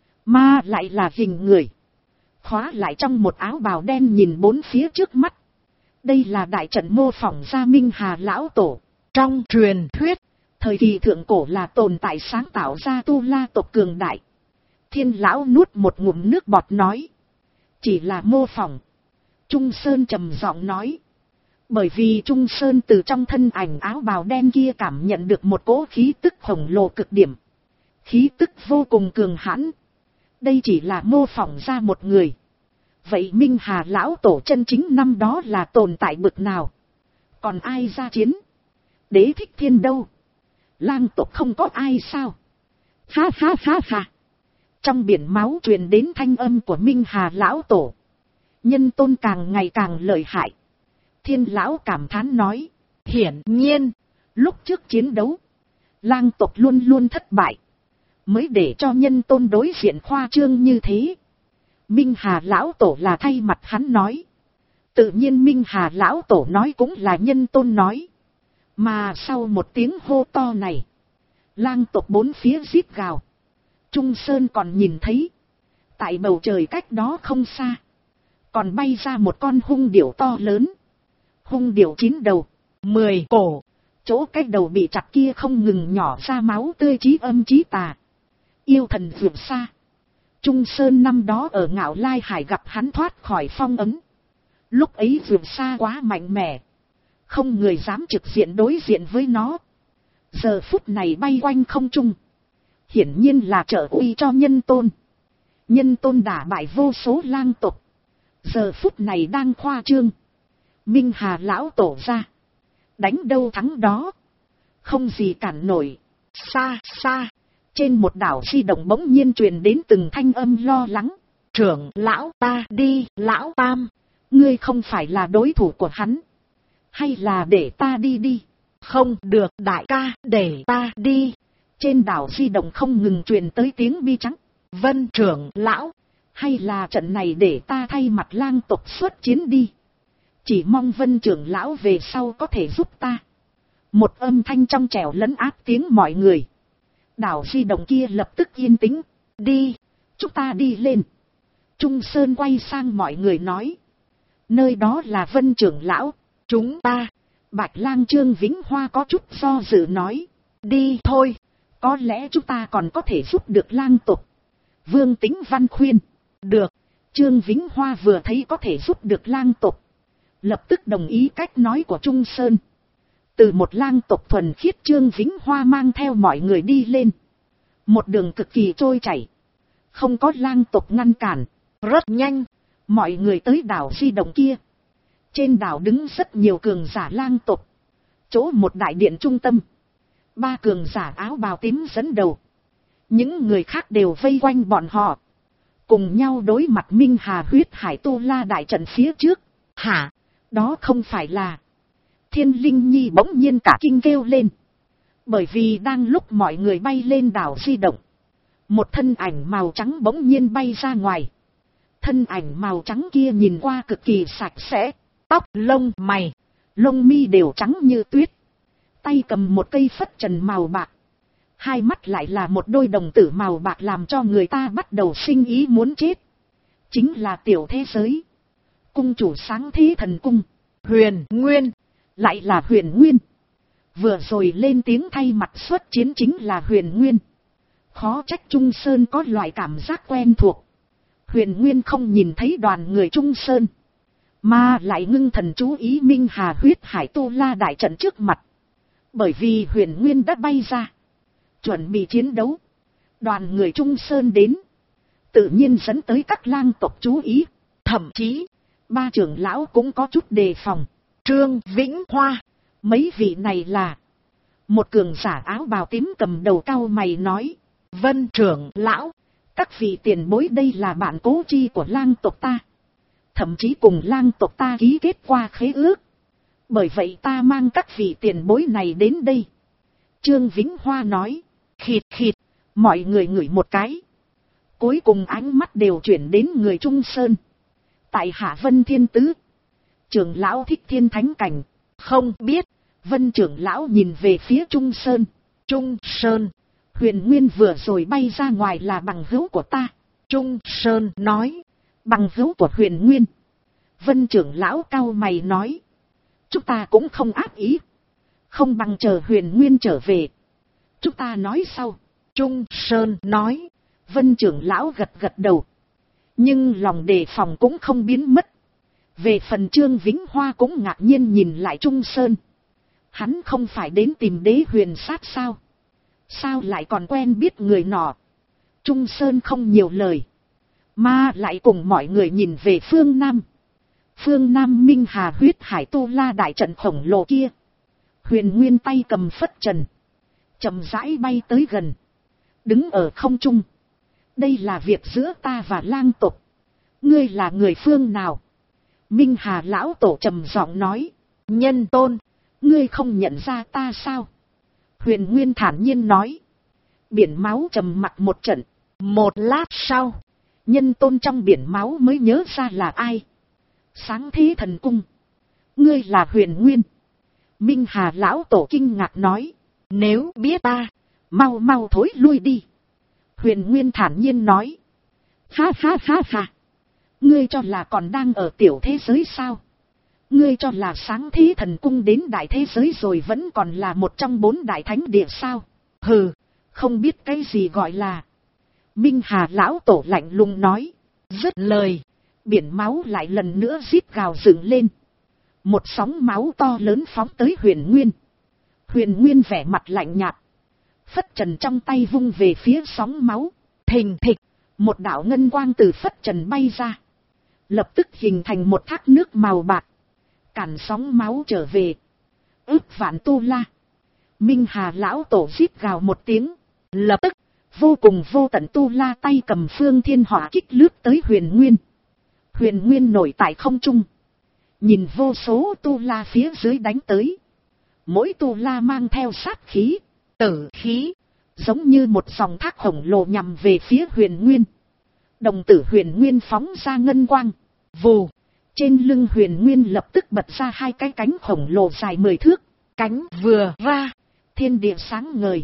Mà lại là hình người. Khóa lại trong một áo bào đen nhìn bốn phía trước mắt. Đây là đại trận mô phỏng ra Minh Hà lão tổ. Trong truyền thuyết. Thời kỳ thượng cổ là tồn tại sáng tạo ra Tu La tộc cường đại. Thiên lão nuốt một ngụm nước bọt nói. Chỉ là mô phỏng. Trung Sơn trầm giọng nói. Bởi vì Trung Sơn từ trong thân ảnh áo bào đen kia cảm nhận được một cỗ khí tức khổng lồ cực điểm. Khí tức vô cùng cường hãn. Đây chỉ là mô phỏng ra một người. Vậy Minh Hà lão tổ chân chính năm đó là tồn tại bực nào? Còn ai ra chiến? Đế Thích Thiên đâu? Lang tộc không có ai sao? Ha ha ha ha. Trong biển máu truyền đến thanh âm của Minh Hà lão tổ. Nhân Tôn càng ngày càng lợi hại. Thiên lão cảm thán nói. Hiển nhiên, lúc trước chiến đấu, Lang tộc luôn luôn thất bại. Mới để cho Nhân Tôn đối diện khoa trương như thế. Minh Hà lão tổ là thay mặt hắn nói. Tự nhiên Minh Hà lão tổ nói cũng là Nhân Tôn nói. Mà sau một tiếng hô to này, Lang tộc bốn phía rít gào. Trung Sơn còn nhìn thấy. Tại bầu trời cách đó không xa. Còn bay ra một con hung điểu to lớn. Hung điểu 9 đầu, 10 cổ. Chỗ cách đầu bị chặt kia không ngừng nhỏ ra máu tươi chí âm chí tà. Yêu thần vượt xa. Trung Sơn năm đó ở Ngạo Lai Hải gặp hắn thoát khỏi phong ấn. Lúc ấy vượt xa quá mạnh mẽ. Không người dám trực diện đối diện với nó. Giờ phút này bay quanh không trung. Hiển nhiên là trợ uy cho Nhân Tôn. Nhân Tôn đả bại vô số lang tộc. Giờ phút này đang khoa trương. Minh Hà lão tổ ra. Đánh đâu thắng đó. Không gì cản nổi. Xa xa. Trên một đảo di động bỗng nhiên truyền đến từng thanh âm lo lắng. Trưởng lão ta đi, lão tam. Ngươi không phải là đối thủ của hắn. Hay là để ta đi đi. Không được đại ca, để ta đi. Trên đảo di động không ngừng truyền tới tiếng bi trắng. Vân trưởng lão. Hay là trận này để ta thay mặt lang tộc xuất chiến đi. Chỉ mong Vân trưởng lão về sau có thể giúp ta. Một âm thanh trong trẻo lấn áp tiếng mọi người. Đảo di động kia lập tức yên tĩnh. Đi, chúng ta đi lên. Trung Sơn quay sang mọi người nói. Nơi đó là Vân trưởng lão. Chúng ta. Bạch Lang Trương Vĩnh Hoa có chút do dự nói. Đi thôi. Có lẽ chúng ta còn có thể giúp được lang tộc. Vương Tĩnh Văn khuyên. Được. Trương Vĩnh Hoa vừa thấy có thể giúp được lang tộc. Lập tức đồng ý cách nói của Trung Sơn. Từ một lang tộc thuần khiết Trương Vĩnh Hoa mang theo mọi người đi lên. Một đường cực kỳ trôi chảy. Không có lang tộc ngăn cản. Rất nhanh. Mọi người tới đảo di động kia. Trên đảo đứng rất nhiều cường giả lang tộc. Chỗ một đại điện trung tâm. 3 cường giả áo bào tím dẫn đầu. Những người khác đều vây quanh bọn họ. Cùng nhau đối mặt Minh Hà huyết hải Tu La đại trận phía trước. Hả? Đó không phải là... Thiên Linh Nhi bỗng nhiên cả kinh kêu lên. Bởi vì đang lúc mọi người bay lên đảo di động. Một thân ảnh màu trắng bỗng nhiên bay ra ngoài. Thân ảnh màu trắng kia nhìn qua cực kỳ sạch sẽ. tóc, lông, mày, lông mi đều trắng như tuyết. Tay cầm một cây phất trần màu bạc. Hai mắt lại là một đôi đồng tử màu bạc làm cho người ta bắt đầu sinh ý muốn chết. Chính là tiểu thế giới. Cung chủ sáng thế thần cung. Huyền Nguyên. Lại là Huyền Nguyên. Vừa rồi lên tiếng thay mặt xuất chiến chính là Huyền Nguyên. Khó trách Trung Sơn có loại cảm giác quen thuộc. Huyền Nguyên không nhìn thấy đoàn người Trung Sơn, mà lại ngưng thần chú ý Minh Hà huyết hải tu la đại trận trước mặt. Bởi vì Huyền Nguyên đã bay ra, chuẩn bị chiến đấu. Đoàn người Trung Sơn đến, tự nhiên dẫn tới các lang tộc chú ý. Thậm chí, ba trưởng lão cũng có chút đề phòng. Trương Vĩnh Hoa, mấy vị này là... Một cường giả áo bào tím cầm đầu cau mày nói. Vân trưởng lão, các vị tiền bối đây là bạn cố chi của lang tộc ta. Thậm chí cùng lang tộc ta ký kết qua khế ước. Bởi vậy ta mang các vị tiền bối này đến đây. Trương Vĩnh Hoa nói. Khịt khịt, mọi người ngửi một cái. Cuối cùng ánh mắt đều chuyển đến người Trung Sơn. Tại Hạ Vân Thiên Tứ, trưởng lão thích thiên thánh cảnh. Không biết. Vân trưởng lão nhìn về phía Trung Sơn. Trung Sơn, Huyền Nguyên vừa rồi bay ra ngoài là bằng hữu của ta. Trung Sơn nói. Bằng hữu của Huyền Nguyên. Vân trưởng lão cau mày nói. Chúng ta cũng không áp ý. Không bằng chờ Huyền Nguyên trở về. Chúng ta nói sau. Trung Sơn nói. Vân trưởng lão gật gật đầu. Nhưng lòng đề phòng cũng không biến mất. Về phần Trương Vĩnh Hoa cũng ngạc nhiên nhìn lại Trung Sơn. Hắn không phải đến tìm Đế Huyền Sát sao? Sao lại còn quen biết người nọ? Trung Sơn không nhiều lời, mà lại cùng mọi người nhìn về phương Nam. Phương Nam Minh Hà huyết hải tu la đại trận khổng lồ kia. Huyền Nguyên tay cầm phất trần, chậm rãi bay tới gần, đứng ở không trung. Đây là việc giữa ta và lang tộc. Ngươi là người phương nào? Minh Hà lão tổ trầm giọng nói. Nhân tôn, ngươi không nhận ra ta sao? Huyền Nguyên thản nhiên nói. Biển máu trầm mặc một trận. Một lát sau, nhân tôn trong biển máu mới nhớ ra là ai. Sáng thế thần cung. Ngươi là Huyền Nguyên. Minh Hà lão tổ kinh ngạc nói. Nếu biết ta, mau mau thối lui đi. Huyền Nguyên thản nhiên nói. Ha ha ha ha. Ngươi cho là còn đang ở tiểu thế giới sao? Ngươi cho là sáng thế thần cung đến đại thế giới rồi vẫn còn là một trong 4 đại thánh địa sao? Hừ, không biết cái gì gọi là. Minh Hà lão tổ lạnh lùng nói. Dứt lời, biển máu lại lần nữa rít gào dựng lên. Một sóng máu to lớn phóng tới Huyền Nguyên. Huyền Nguyên vẻ mặt lạnh nhạt, phất trần trong tay vung về phía sóng máu. Thình thịch, một đạo ngân quang từ phất trần bay ra, lập tức hình thành một thác nước màu bạc, cản sóng máu trở về. Ước vạn tu la. Minh Hà lão tổ rít gào một tiếng, lập tức vô cùng vô tận tu la tay cầm phương thiên hỏa kích lướt tới Huyền Nguyên. Huyền Nguyên nổi tại không trung, nhìn vô số tu la phía dưới đánh tới. Mỗi tu la mang theo sát khí, tử khí, giống như một dòng thác khổng lồ nhằm về phía Huyền Nguyên. Đồng tử Huyền Nguyên phóng ra ngân quang. Vù, trên lưng Huyền Nguyên lập tức bật ra 2 cái cánh khổng lồ dài 10 thước. Cánh vừa ra, thiên địa sáng ngời.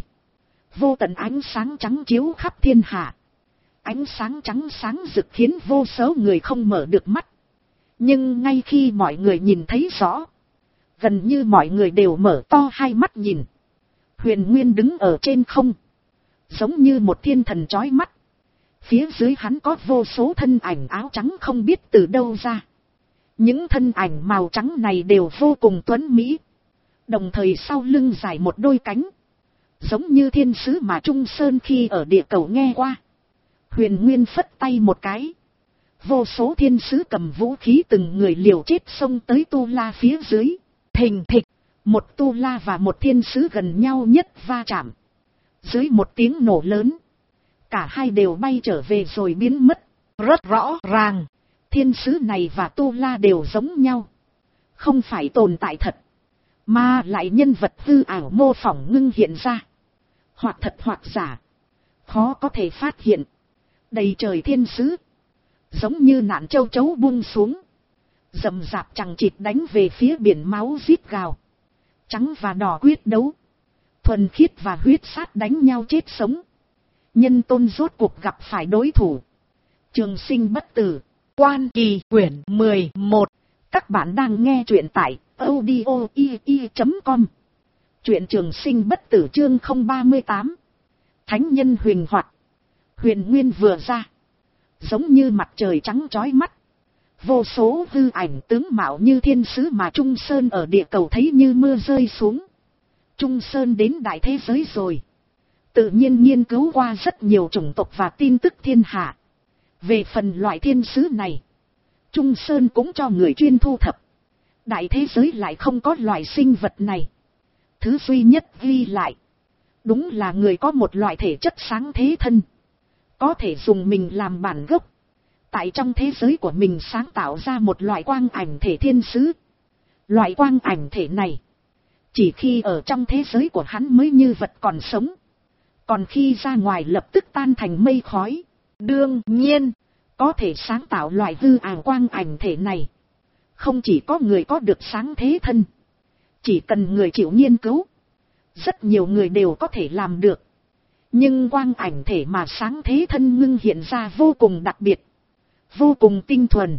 Vô tận ánh sáng trắng chiếu khắp thiên hạ. Ánh sáng trắng sáng rực khiến vô số người không mở được mắt. Nhưng ngay khi mọi người nhìn thấy rõ, gần như mọi người đều mở to hai mắt nhìn. Huyền Nguyên đứng ở trên không, giống như một thiên thần chói mắt. Phía dưới hắn có vô số thân ảnh áo trắng không biết từ đâu ra. Những thân ảnh màu trắng này đều vô cùng tuấn mỹ. Đồng thời sau lưng dài một đôi cánh, giống như thiên sứ mà Trung Sơn khi ở địa cầu nghe qua. Huyền Nguyên phất tay một cái, vô số thiên sứ cầm vũ khí từng người liều chết xông tới tu la phía dưới. Thình thịch, một tu la và một thiên sứ gần nhau nhất va chạm. Dưới một tiếng nổ lớn, cả hai đều bay trở về rồi biến mất. Rất rõ ràng, thiên sứ này và tu la đều giống nhau, không phải tồn tại thật, mà lại nhân vật hư ảo mô phỏng ngưng hiện ra, hoặc thật hoặc giả, khó có thể phát hiện. Đầy trời thiên sứ, giống như nạn châu chấu buông xuống, rậm rạp chằng chịt đánh về phía biển máu rít gào. Trắng và đỏ quyết đấu. Thuần khiết và huyết sát đánh nhau chết sống. Nhân Tôn rốt cuộc gặp phải đối thủ. Trường Sinh bất tử. Quan Kỳ quyển 11. Các bạn đang nghe truyện tại audio.com. Truyện Trường Sinh bất tử chương 038. Thánh nhân huyền hoạt. Huyền nguyên vừa ra. Giống như mặt trời trắng chói mắt. Vô số hư ảnh tướng mạo như thiên sứ mà Trung Sơn ở địa cầu thấy như mưa rơi xuống. Trung Sơn đến đại thế giới rồi. Tự nhiên nghiên cứu qua rất nhiều chủng tộc và tin tức thiên hạ. Về phần loại thiên sứ này, Trung Sơn cũng cho người chuyên thu thập. Đại thế giới lại không có loại sinh vật này. Thứ duy nhất ghi lại, đúng là người có một loại thể chất sáng thế thân. Có thể dùng mình làm bản gốc. Tại trong thế giới của mình sáng tạo ra một loại quang ảnh thể thiên sứ. Loại quang ảnh thể này, chỉ khi ở trong thế giới của hắn mới như vật còn sống. Còn khi ra ngoài lập tức tan thành mây khói. Đương nhiên, có thể sáng tạo loại hư ảo quang ảnh thể này. Không chỉ có người có được sáng thế thân. Chỉ cần người chịu nghiên cứu. Rất nhiều người đều có thể làm được. Nhưng quang ảnh thể mà sáng thế thân ngưng hiện ra vô cùng đặc biệt. Vô cùng tinh thuần.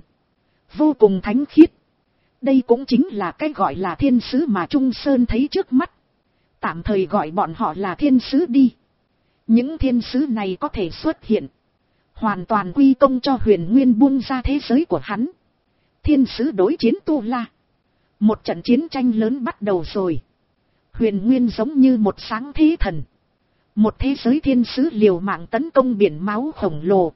Vô cùng thánh khiết. Đây cũng chính là cái gọi là thiên sứ mà Trung Sơn thấy trước mắt. Tạm thời gọi bọn họ là thiên sứ đi. Những thiên sứ này có thể xuất hiện. Hoàn toàn quy công cho Huyền Nguyên buông ra thế giới của hắn. Thiên sứ đối chiến Tu La. Một trận chiến tranh lớn bắt đầu rồi. Huyền Nguyên giống như một sáng thế thần. Một thế giới thiên sứ liều mạng tấn công biển máu khổng lồ.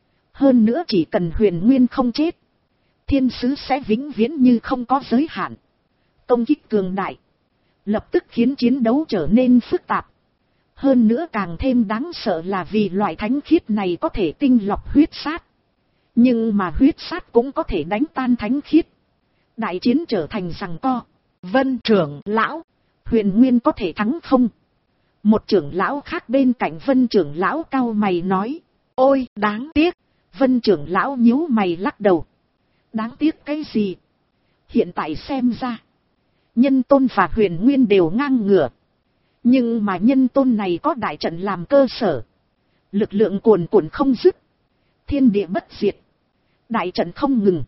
Hơn nữa chỉ cần Huyền Nguyên không chết, thiên sứ sẽ vĩnh viễn như không có giới hạn. Công kích cường đại, lập tức khiến chiến đấu trở nên phức tạp. Hơn nữa càng thêm đáng sợ là vì loại thánh khiết này có thể tinh lọc huyết sát. Nhưng mà huyết sát cũng có thể đánh tan thánh khiết. Đại chiến trở thành giằng co. Vân trưởng lão, Huyền Nguyên có thể thắng không? Một trưởng lão khác bên cạnh Vân trưởng lão cau mày nói. Ôi đáng tiếc. Vân trưởng lão nhíu mày lắc đầu. Đáng tiếc cái gì? Hiện tại xem ra, Nhân Tôn và Huyền Nguyên đều ngang ngửa. Nhưng mà Nhân Tôn này có đại trận làm cơ sở. Lực lượng cuồn cuộn không dứt. Thiên địa bất diệt. Đại trận không ngừng.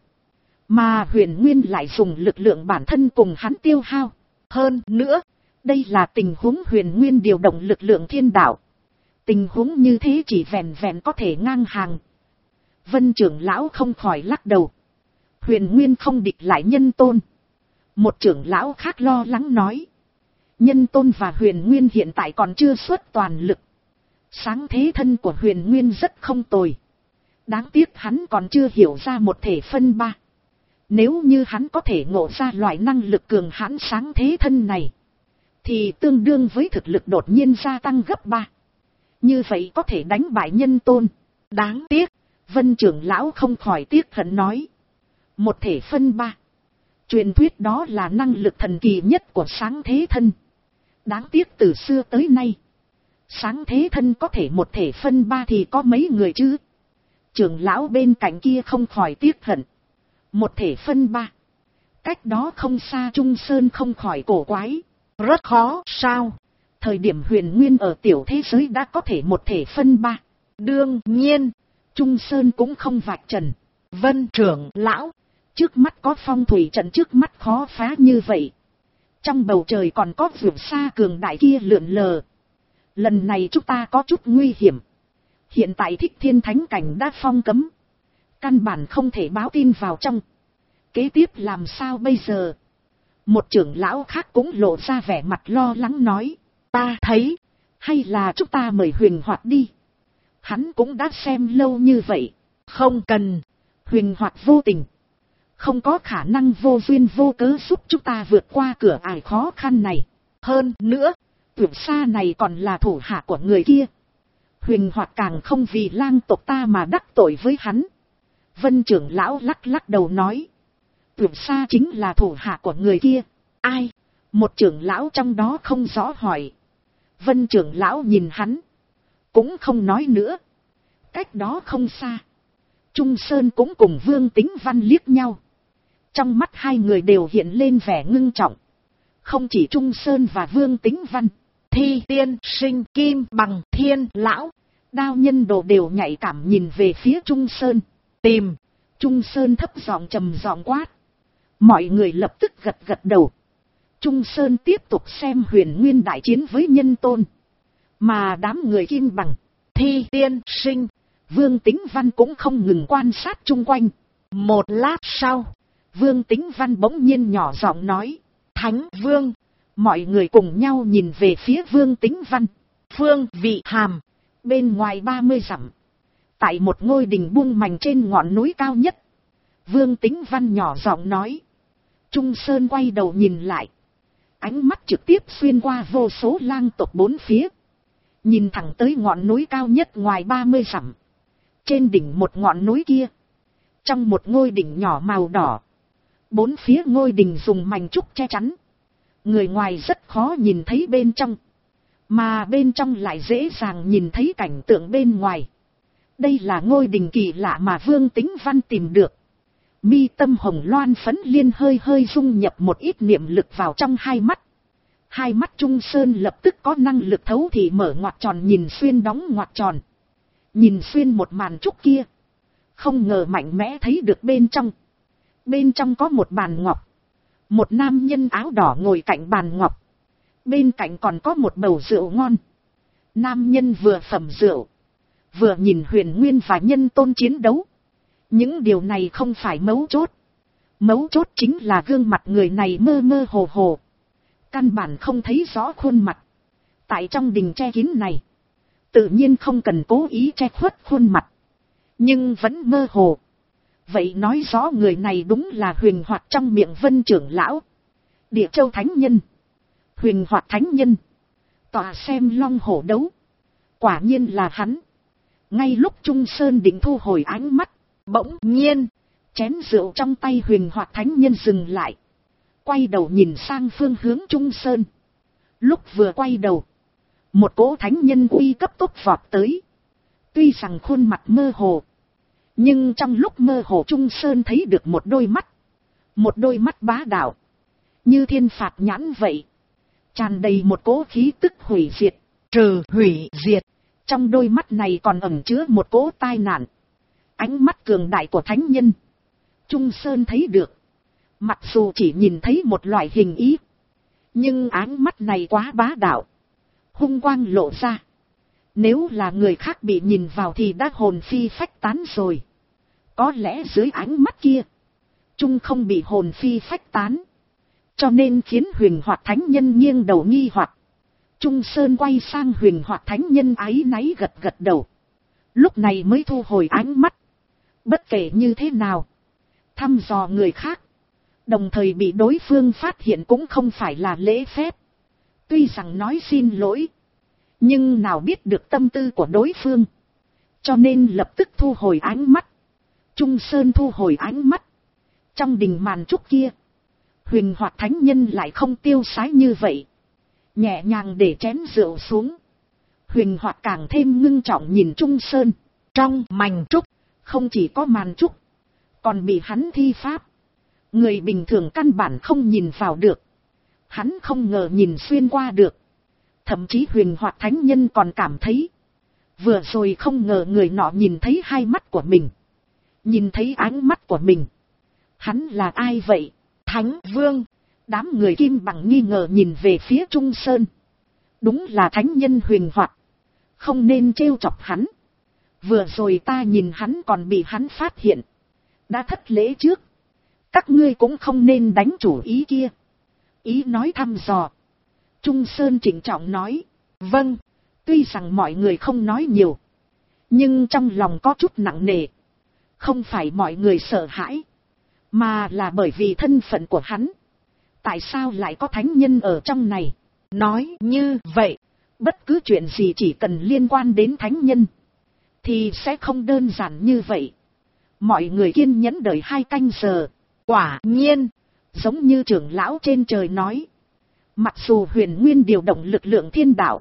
Mà Huyền Nguyên lại dùng lực lượng bản thân cùng hắn tiêu hao. Hơn nữa, đây là tình huống Huyền Nguyên điều động lực lượng thiên đạo. Tình huống như thế chỉ vẹn vẹn có thể ngang hàng. Vân trưởng lão không khỏi lắc đầu. Huyền Nguyên không địch lại Nhân Tôn. Một trưởng lão khác lo lắng nói. Nhân Tôn và Huyền Nguyên hiện tại còn chưa xuất toàn lực. Sáng thế thân của Huyền Nguyên rất không tồi. Đáng tiếc hắn còn chưa hiểu ra một thể phân ba. Nếu như hắn có thể ngộ ra loại năng lực cường hãn sáng thế thân này, thì tương đương với thực lực đột nhiên gia tăng gấp 3. Như vậy có thể đánh bại Nhân Tôn. Đáng tiếc. Vân trưởng lão không khỏi tiếc hận nói. Một thể phân ba. Truyền thuyết đó là năng lực thần kỳ nhất của sáng thế thân. Đáng tiếc từ xưa tới nay, sáng thế thân có thể một thể phân ba thì có mấy người chứ? Trưởng lão bên cạnh kia không khỏi tiếc hận. Một thể phân ba. Cách đó không xa Trung Sơn không khỏi cổ quái. Rất khó sao? Thời điểm Huyền Nguyên ở tiểu thế giới đã có thể một thể phân ba. Đương nhiên, Trung Sơn cũng không vạch trần. Vân trưởng lão, trước mắt có phong thủy trận trước mắt khó phá như vậy. Trong bầu trời còn có vượt xa cường đại kia lượn lờ. Lần này chúng ta có chút nguy hiểm. Hiện tại Thích Thiên Thánh Cảnh đã phong cấm. Căn bản không thể báo tin vào trong. Kế tiếp làm sao bây giờ? Một trưởng lão khác cũng lộ ra vẻ mặt lo lắng nói. Ta thấy, hay là chúng ta mời Huyền Hoạt đi. Hắn cũng đã xem lâu như vậy. Không cần. Huyền Hoạt vô tình. Không có khả năng vô duyên vô cớ giúp chúng ta vượt qua cửa ải khó khăn này. Hơn nữa, Tuyệt Sa này còn là thủ hạ của người kia. Huyền Hoạt càng không vì lang tộc ta mà đắc tội với hắn. Vân trưởng lão lắc lắc đầu nói. Tuyệt Sa chính là thủ hạ của người kia. Ai? Một trưởng lão trong đó không rõ hỏi. Vân trưởng lão nhìn hắn. Cũng không nói nữa. Cách đó không xa, Trung Sơn cũng cùng Vương Tính Văn liếc nhau. Trong mắt hai người đều hiện lên vẻ ngưng trọng. Không chỉ Trung Sơn và Vương Tính Văn, Thi Tiên Sinh, Kim Bằng, Thiên Lão, Đao Nhân Đồ đều nhạy cảm nhìn về phía Trung Sơn. Tìm. Trung Sơn thấp giọng trầm giọng quát. Mọi người lập tức gật gật đầu. Trung Sơn tiếp tục xem Huyền Nguyên đại chiến với Nhân Tôn. Mà đám người Kim Bằng, Thi Tiên Sinh, Vương Tính Văn cũng không ngừng quan sát chung quanh. Một lát sau, Vương Tính Văn bỗng nhiên nhỏ giọng nói. Thánh Vương. Mọi người cùng nhau nhìn về phía Vương Tính Văn. Phương Vị Hàm. Bên ngoài 30 dặm. Tại một ngôi đình buông mành trên ngọn núi cao nhất. Vương Tính Văn nhỏ giọng nói. Trung Sơn quay đầu nhìn lại. Ánh mắt trực tiếp xuyên qua vô số lang tộc bốn phía. Nhìn thẳng tới ngọn núi cao nhất ngoài 30 dặm. Trên đỉnh một ngọn núi kia. Trong một ngôi đỉnh nhỏ màu đỏ. Bốn phía ngôi đình dùng mành trúc che chắn. Người ngoài rất khó nhìn thấy bên trong. Mà bên trong lại dễ dàng nhìn thấy cảnh tượng bên ngoài. Đây là ngôi đình kỳ lạ mà Vương Tính Văn tìm được. Mi tâm hồng loan phấn liên hơi hơi dung nhập một ít niệm lực vào trong hai mắt. Hai mắt Trung Sơn lập tức có năng lực thấu thị mở ngoặc tròn nhìn xuyên đóng ngoặc tròn. Nhìn xuyên một màn trúc kia. Không ngờ mạnh mẽ thấy được bên trong. Bên trong có một bàn ngọc. Một nam nhân áo đỏ ngồi cạnh bàn ngọc. Bên cạnh còn có một bầu rượu ngon. Nam nhân vừa phẩm rượu. Vừa nhìn Huyền Nguyên và Nhân Tôn chiến đấu. Những điều này không phải mấu chốt. Mấu chốt chính là gương mặt người này mơ mơ hồ hồ. Căn bản không thấy rõ khuôn mặt. Tại trong đình che kín này. Tự nhiên không cần cố ý che khuất khuôn mặt. Nhưng vẫn mơ hồ. Vậy nói rõ người này đúng là Huyền Hoạt trong miệng Vân trưởng lão. Địa Châu Thánh Nhân. Huyền Hoạt Thánh Nhân. Tòa xem long hổ đấu. Quả nhiên là hắn. Ngay lúc Trung Sơn định thu hồi ánh mắt. Bỗng nhiên. Chén rượu trong tay Huyền Hoạt Thánh Nhân dừng lại. Quay đầu nhìn sang phương hướng Trung Sơn. Lúc vừa quay đầu. Một cỗ thánh nhân uy cấp tốc vọt tới. Tuy rằng khuôn mặt mơ hồ. Nhưng trong lúc mơ hồ Trung Sơn thấy được một đôi mắt. Một đôi mắt bá đạo. Như thiên phạt nhãn vậy. Tràn đầy một cỗ khí tức hủy diệt. Trừ hủy diệt. Trong đôi mắt này còn ẩn chứa một cỗ tai nạn. Ánh mắt cường đại của thánh nhân. Trung Sơn thấy được. Mặc dù chỉ nhìn thấy một loại hình ý. Nhưng ánh mắt này quá bá đạo. Hung quang lộ ra. Nếu là người khác bị nhìn vào thì đã hồn phi phách tán rồi. Có lẽ dưới ánh mắt kia. Trung không bị hồn phi phách tán. Cho nên khiến Huyền Hoạt Thánh Nhân nghiêng đầu nghi hoặc. Trung Sơn quay sang Huyền Hoạt Thánh Nhân áy náy gật gật đầu. Lúc này mới thu hồi ánh mắt. Bất kể như thế nào. Thăm dò người khác. Đồng thời bị đối phương phát hiện cũng không phải là lễ phép. Tuy rằng nói xin lỗi. Nhưng nào biết được tâm tư của đối phương. Cho nên lập tức thu hồi ánh mắt. Trung Sơn thu hồi ánh mắt. Trong đình màn trúc kia. Huyền Hoạt Thánh Nhân lại không tiêu sái như vậy. Nhẹ nhàng để chén rượu xuống. Huyền Hoạt càng thêm ngưng trọng nhìn Trung Sơn. Trong màn trúc. Không chỉ có màn trúc. Còn bị hắn thi pháp. Người bình thường căn bản không nhìn vào được. Hắn không ngờ nhìn xuyên qua được. Thậm chí Huyền Hoạt Thánh Nhân còn cảm thấy. Vừa rồi không ngờ người nọ nhìn thấy hai mắt của mình. Nhìn thấy ánh mắt của mình. Hắn là ai vậy? Thánh Vương. Đám người Kim Bằng nghi ngờ nhìn về phía Trung Sơn. Đúng là Thánh Nhân Huyền Hoạt. Không nên trêu chọc hắn. Vừa rồi ta nhìn hắn còn bị hắn phát hiện. Đã thất lễ trước. Các ngươi cũng không nên đánh chủ ý kia. Ý nói thăm dò. Trung Sơn trịnh trọng nói. Vâng. Tuy rằng mọi người không nói nhiều. Nhưng trong lòng có chút nặng nề. Không phải mọi người sợ hãi. Mà là bởi vì thân phận của hắn. Tại sao lại có thánh nhân ở trong này? Nói như vậy. Bất cứ chuyện gì chỉ cần liên quan đến thánh nhân. Thì sẽ không đơn giản như vậy. Mọi người kiên nhẫn đợi 2 canh giờ. Quả nhiên. Giống như trưởng lão trên trời nói. Mặc dù Huyền Nguyên điều động lực lượng thiên đạo.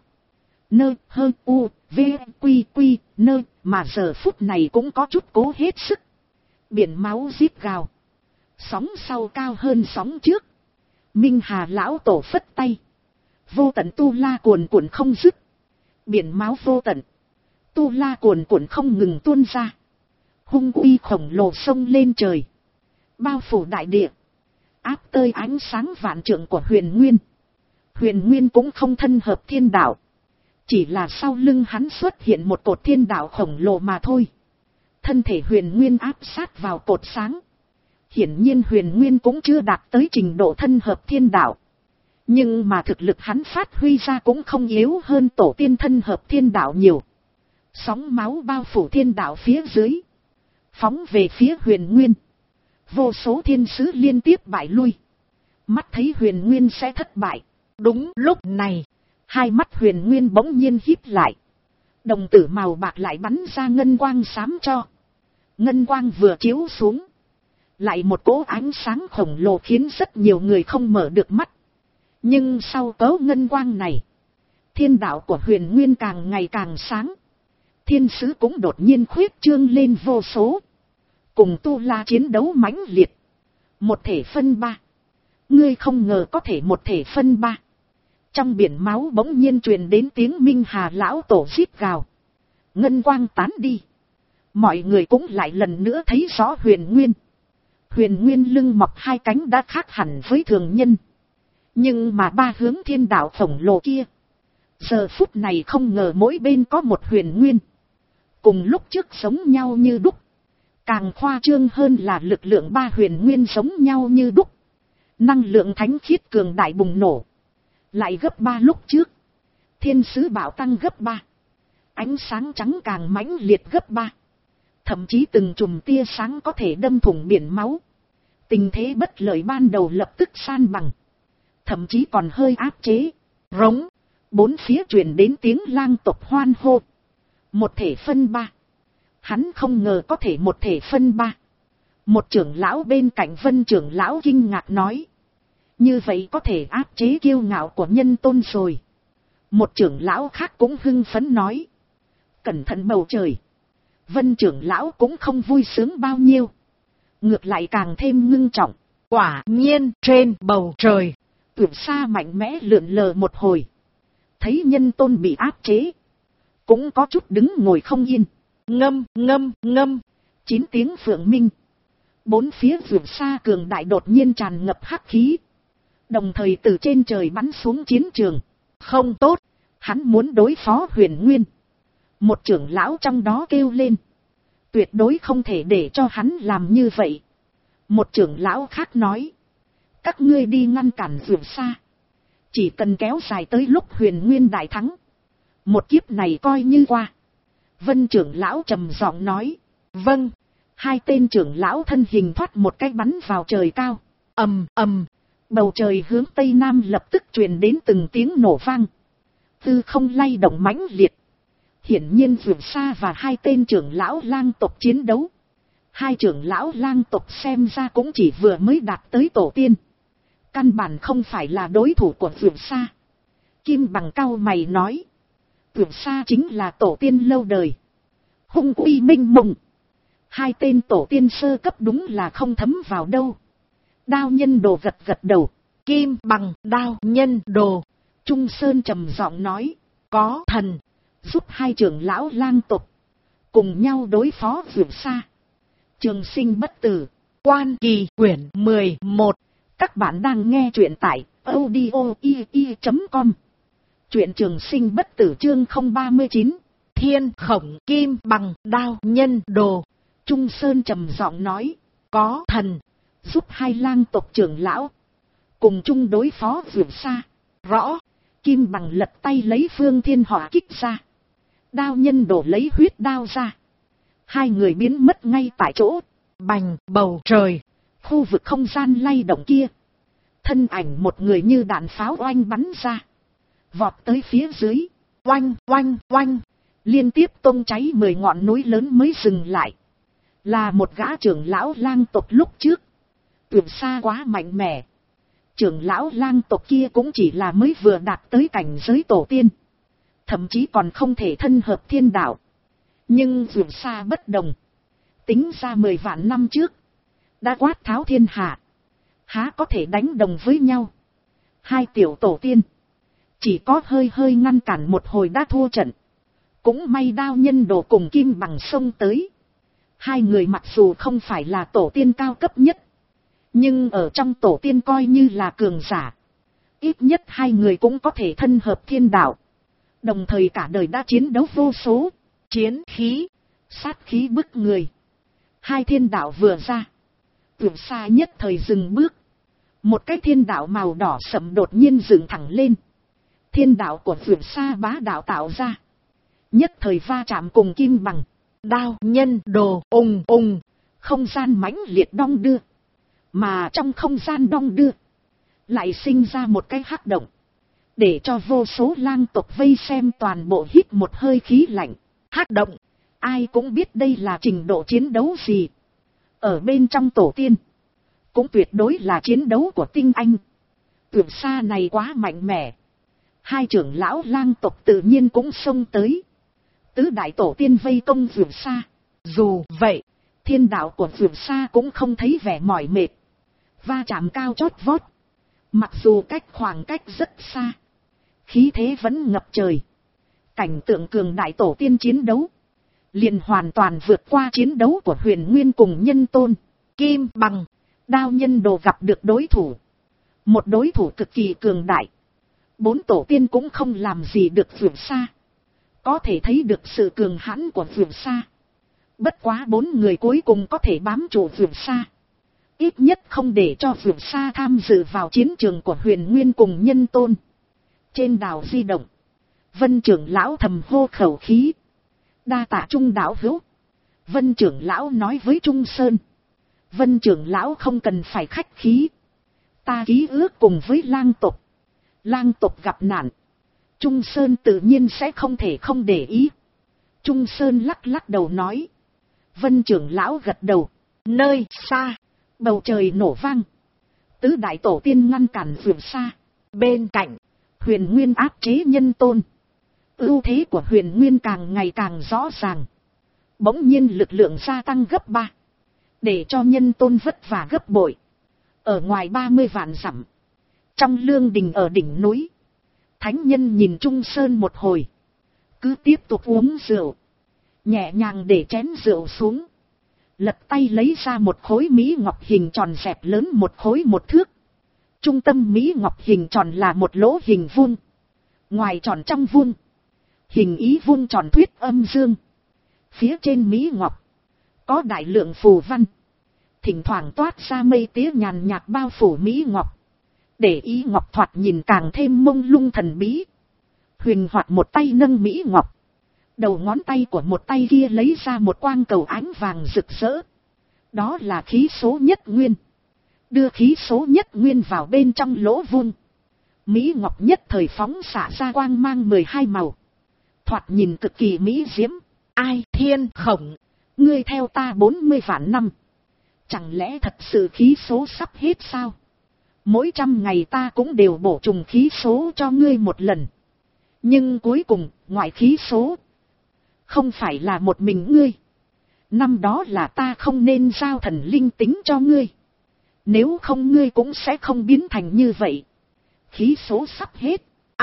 Nơ hơ u v quy quy nơ. Mà giờ phút này cũng có chút cố hết sức. Biển máu giết gào. Sóng sau cao hơn sóng trước. Minh Hà lão tổ phất tay. Vô tận tu la cuồn cuộn không dứt. Biển máu vô tận. Tu la cuồn cuộn không ngừng tuôn ra. Hung uy khổng lồ sông lên trời. Bao phủ đại địa. Áp tơi ánh sáng vạn trượng của Huyền Nguyên. Huyền Nguyên cũng không thân hợp thiên đạo. Chỉ là sau lưng hắn xuất hiện một cột thiên đạo khổng lồ mà thôi. Thân thể Huyền Nguyên áp sát vào cột sáng. Hiển nhiên Huyền Nguyên cũng chưa đạt tới trình độ thân hợp thiên đạo. Nhưng mà thực lực hắn phát huy ra cũng không yếu hơn tổ tiên thân hợp thiên đạo nhiều. Sóng máu bao phủ thiên đạo phía dưới. Phóng về phía Huyền Nguyên. Vô số thiên sứ liên tiếp bại lui. Mắt thấy Huyền Nguyên sẽ thất bại. Đúng lúc này, hai mắt Huyền Nguyên bỗng nhiên híp lại. Đồng tử màu bạc lại bắn ra ngân quang xám cho. Ngân quang vừa chiếu xuống. Lại một cỗ ánh sáng khổng lồ khiến rất nhiều người không mở được mắt. Nhưng sau cấu ngân quang này, thiên đạo của Huyền Nguyên càng ngày càng sáng. Thiên sứ cũng đột nhiên khuyết trương lên vô số. Cùng tu la chiến đấu mãnh liệt. Một thể phân ba. Ngươi không ngờ có thể một thể phân ba. Trong biển máu bỗng nhiên truyền đến tiếng Minh Hà lão tổ rít gào. Ngân quang tán đi. Mọi người cũng lại lần nữa thấy rõ Huyền Nguyên. Huyền Nguyên lưng mọc hai cánh đã khác hẳn với thường nhân. Nhưng mà ba hướng thiên đạo khổng lồ kia. Giờ phút này không ngờ mỗi bên có một Huyền Nguyên. Cùng lúc trước giống nhau như đúc. Càng khoa trương hơn là lực lượng ba Huyền Nguyên giống nhau như đúc. Năng lượng thánh khiết cường đại bùng nổ. Lại gấp 3 lúc trước. Thiên sứ bạo tăng gấp 3. Ánh sáng trắng càng mãnh liệt gấp 3. Thậm chí từng chùm tia sáng có thể đâm thủng biển máu. Tình thế bất lợi ban đầu lập tức san bằng. Thậm chí còn hơi áp chế. Rống. Bốn phía truyền đến tiếng lang tộc hoan hô. Một thể phân ba. Hắn không ngờ có thể một thể phân ba. Một trưởng lão bên cạnh Vân trưởng lão kinh ngạc nói. Như vậy có thể áp chế kiêu ngạo của nhân tôn rồi. Một trưởng lão khác cũng hưng phấn nói. Cẩn thận bầu trời. Vân trưởng lão cũng không vui sướng bao nhiêu. Ngược lại càng thêm ngưng trọng. Quả nhiên trên bầu trời. Vượt xa mạnh mẽ lượn lờ một hồi. Thấy nhân tôn bị áp chế. Cũng có chút đứng ngồi không yên. Ngâm ngâm ngâm. 9 tiếng phượng minh. Bốn phía vượt xa cường đại đột nhiên tràn ngập hắc khí. Đồng thời từ trên trời bắn xuống chiến trường. Không tốt. Hắn muốn đối phó Huyền Nguyên. Một trưởng lão trong đó kêu lên. Tuyệt đối không thể để cho hắn làm như vậy. Một trưởng lão khác nói. Các ngươi đi ngăn cản vượt xa. Chỉ cần kéo dài tới lúc Huyền Nguyên đại thắng. Một kiếp này coi như qua. Vân trưởng lão trầm giọng nói. Vâng. Hai tên trưởng lão thân hình thoát một cái bắn vào trời cao. Ầm ầm. Bầu trời hướng tây nam lập tức truyền đến từng tiếng nổ vang. Tư không lay động mãnh liệt. Hiển nhiên vượt xa và hai tên trưởng lão lang tộc chiến đấu. Hai trưởng lão lang tộc xem ra cũng chỉ vừa mới đạt tới tổ tiên. Căn bản không phải là đối thủ của vượt xa. Kim Bằng cau mày nói. Vượt xa chính là tổ tiên lâu đời. Hung uy minh mộng. Hai tên tổ tiên sơ cấp đúng là không thấm vào đâu. Đao nhân đồ gật gật đầu. Kim Bằng đao nhân đồ. Trung Sơn trầm giọng nói. Có thần. Giúp hai trưởng lão lang tộc. Cùng nhau đối phó vượt xa. Trường sinh bất tử. Quan Kỳ quyển 11. Các bạn đang nghe truyện tại audio.com. Truyện Trường Sinh bất tử chương 039. Thiên Khổng Kim Bằng đao nhân đồ. Trung Sơn trầm giọng nói. Có thần. Giúp hai lang tộc trưởng lão. Cùng chung đối phó vượt xa. Rõ. Kim Bằng lật tay lấy phương thiên hỏa kích ra. Đao nhân đổ lấy huyết đao ra. Hai người biến mất ngay tại chỗ. Bành bầu trời. Khu vực không gian lay động kia. Thân ảnh một người như đạn pháo oanh bắn ra. Vọt tới phía dưới. Oanh oanh oanh. Liên tiếp tung cháy 10 ngọn núi lớn mới dừng lại. Là một gã trưởng lão lang tộc lúc trước. Tuyệt xa quá mạnh mẽ. Trưởng lão lang tộc kia cũng chỉ là mới vừa đạt tới cảnh giới tổ tiên. Thậm chí còn không thể thân hợp thiên đạo. Nhưng vượt xa bất đồng. Tính ra 10 vạn năm trước. đã quát tháo thiên hạ, há có thể đánh đồng với nhau. Hai tiểu tổ tiên, chỉ có hơi hơi ngăn cản một hồi đã thua trận. Cũng may Đao Nhân Đồ cùng Kim Bằng xông tới. Hai người mặc dù không phải là tổ tiên cao cấp nhất, nhưng ở trong tổ tiên coi như là cường giả. Ít nhất hai người cũng có thể thân hợp thiên đạo. Đồng thời cả đời đã chiến đấu vô số, chiến khí, sát khí bức người. Hai thiên đạo vừa ra, Vượt Xa nhất thời dừng bước. Một cái thiên đạo màu đỏ sẫm đột nhiên dựng thẳng lên. Thiên đạo của Vượt Xa bá đạo tạo ra, nhất thời va chạm cùng Kim Bằng, Đao Nhân Đồ, ùng ùng, không gian mãnh liệt đong đưa. Mà trong không gian đong đưa, lại sinh ra một cái hắc động, để cho vô số lang tộc vây xem toàn bộ hít một hơi khí lạnh. Hắc động, ai cũng biết đây là trình độ chiến đấu gì. Ở bên trong tổ tiên, cũng tuyệt đối là chiến đấu của tinh anh. Vượt Xa này quá mạnh mẽ. Hai trưởng lão lang tộc tự nhiên cũng xông tới. Tứ đại tổ tiên vây công Vượt Xa. Dù vậy, thiên đạo của Vượt Xa cũng không thấy vẻ mỏi mệt. Va chạm cao chót vót. Mặc dù cách khoảng cách rất xa, khí thế vẫn ngập trời. Cảnh tượng cường đại tổ tiên chiến đấu, liền hoàn toàn vượt qua chiến đấu của Huyền Nguyên cùng Nhân Tôn. Kim Bằng, Đao Nhân Đồ gặp được đối thủ. Một đối thủ cực kỳ cường đại. Bốn tổ tiên cũng không làm gì được Vượt Xa. Có thể thấy được sự cường hãn của Vượt Xa. Bất quá bốn người cuối cùng có thể bám trụ Vượt Xa. Ít nhất không để cho Vượt Xa tham dự vào chiến trường của Huyền Nguyên cùng Nhân Tôn. Trên đảo di động, Vân trưởng lão thầm hô khẩu khí. Đa tạ Trung đạo hữu. Vân trưởng lão nói với Trung Sơn. Vân trưởng lão không cần phải khách khí. Ta ký ước cùng với lang tộc. Lang tộc gặp nạn, Trung Sơn tự nhiên sẽ không thể không để ý. Trung Sơn lắc lắc đầu nói. Vân trưởng lão gật đầu. Nơi xa, bầu trời nổ vang. Tứ đại tổ tiên ngăn cản Vượt Xa. Bên cạnh, Huyền Nguyên áp chế Nhân Tôn. Ưu thế của Huyền Nguyên càng ngày càng rõ ràng. Bỗng nhiên lực lượng gia tăng gấp 3. Để cho Nhân Tôn vất vả gấp bội. Ở ngoài 30 vạn dặm, trong lương đình ở đỉnh núi, thánh nhân nhìn Trung Sơn một hồi. Cứ tiếp tục uống rượu. Nhẹ nhàng để chén rượu xuống. Lật tay lấy ra một khối mỹ ngọc hình tròn dẹp lớn một khối một thước. Trung tâm mỹ ngọc hình tròn là một lỗ hình vuông. Ngoài tròn trong vuông, hình ý vuông tròn thuyết âm dương. Phía trên mỹ ngọc, có đại lượng phù văn. Thỉnh thoảng toát ra mây tía nhàn nhạt bao phủ mỹ ngọc. Để ý ngọc thoạt nhìn càng thêm mông lung thần bí. Huyền Hoạt một tay nâng mỹ ngọc. Đầu ngón tay của một tay kia lấy ra một quang cầu ánh vàng rực rỡ. Đó là khí số nhất nguyên. Đưa khí số nhất nguyên vào bên trong lỗ vuông. Mỹ ngọc nhất thời phóng xạ ra quang mang 12 màu. Thoạt nhìn cực kỳ mỹ diễm. Ai Thiên Khổng, ngươi theo ta 40 vạn năm. Chẳng lẽ thật sự khí số sắp hết sao? Mỗi 100 ngày ta cũng đều bổ trùng khí số cho ngươi một lần. Nhưng cuối cùng, ngoại khí số, không phải là một mình ngươi. Năm đó là ta không nên giao thần linh tính cho ngươi. Nếu không ngươi cũng sẽ không biến thành như vậy. Khí số sắp hết.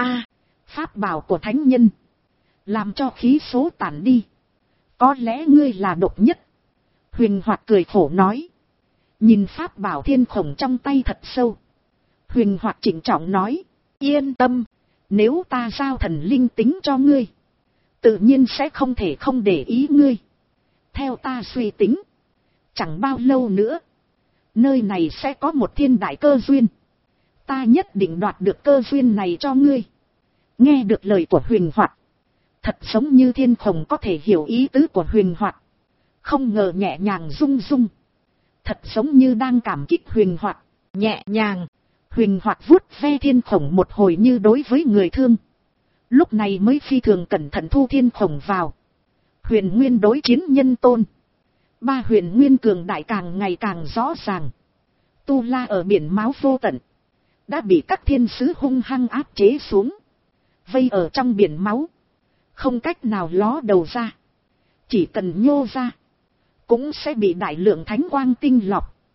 Pháp bảo của thánh nhân, làm cho khí số tản đi. Có lẽ ngươi là độc nhất. Huyền Hoạt cười khổ nói. Nhìn pháp bảo thiên khổng trong tay thật sâu. Huyền Hoạt trịnh trọng nói. Yên tâm, nếu ta giao thần linh tính cho ngươi, tự nhiên sẽ không thể không để ý ngươi. Theo ta suy tính, chẳng bao lâu nữa, nơi này sẽ có một thiên đại cơ duyên. Ta nhất định đoạt được cơ duyên này cho ngươi. Nghe được lời của Huyền Hoạt, thật giống như thiên khổng có thể hiểu ý tứ của Huyền Hoạt. Không ngờ nhẹ nhàng rung rung. Thật giống như đang cảm kích Huyền Hoạt. Nhẹ nhàng, Huyền Hoạt vuốt ve thiên khổng một hồi như đối với người thương. Lúc này mới phi thường cẩn thận thu thiên khổng vào. Huyền Nguyên đối chiến Nhân Tôn. Ba Huyền Nguyên cường đại càng ngày càng rõ ràng. Tu La ở biển máu vô tận, đã bị các thiên sứ hung hăng áp chế xuống. Vây ở trong biển máu, không cách nào ló đầu ra. Chỉ cần nhô ra, cũng sẽ bị đại lượng thánh quang tinh lọc.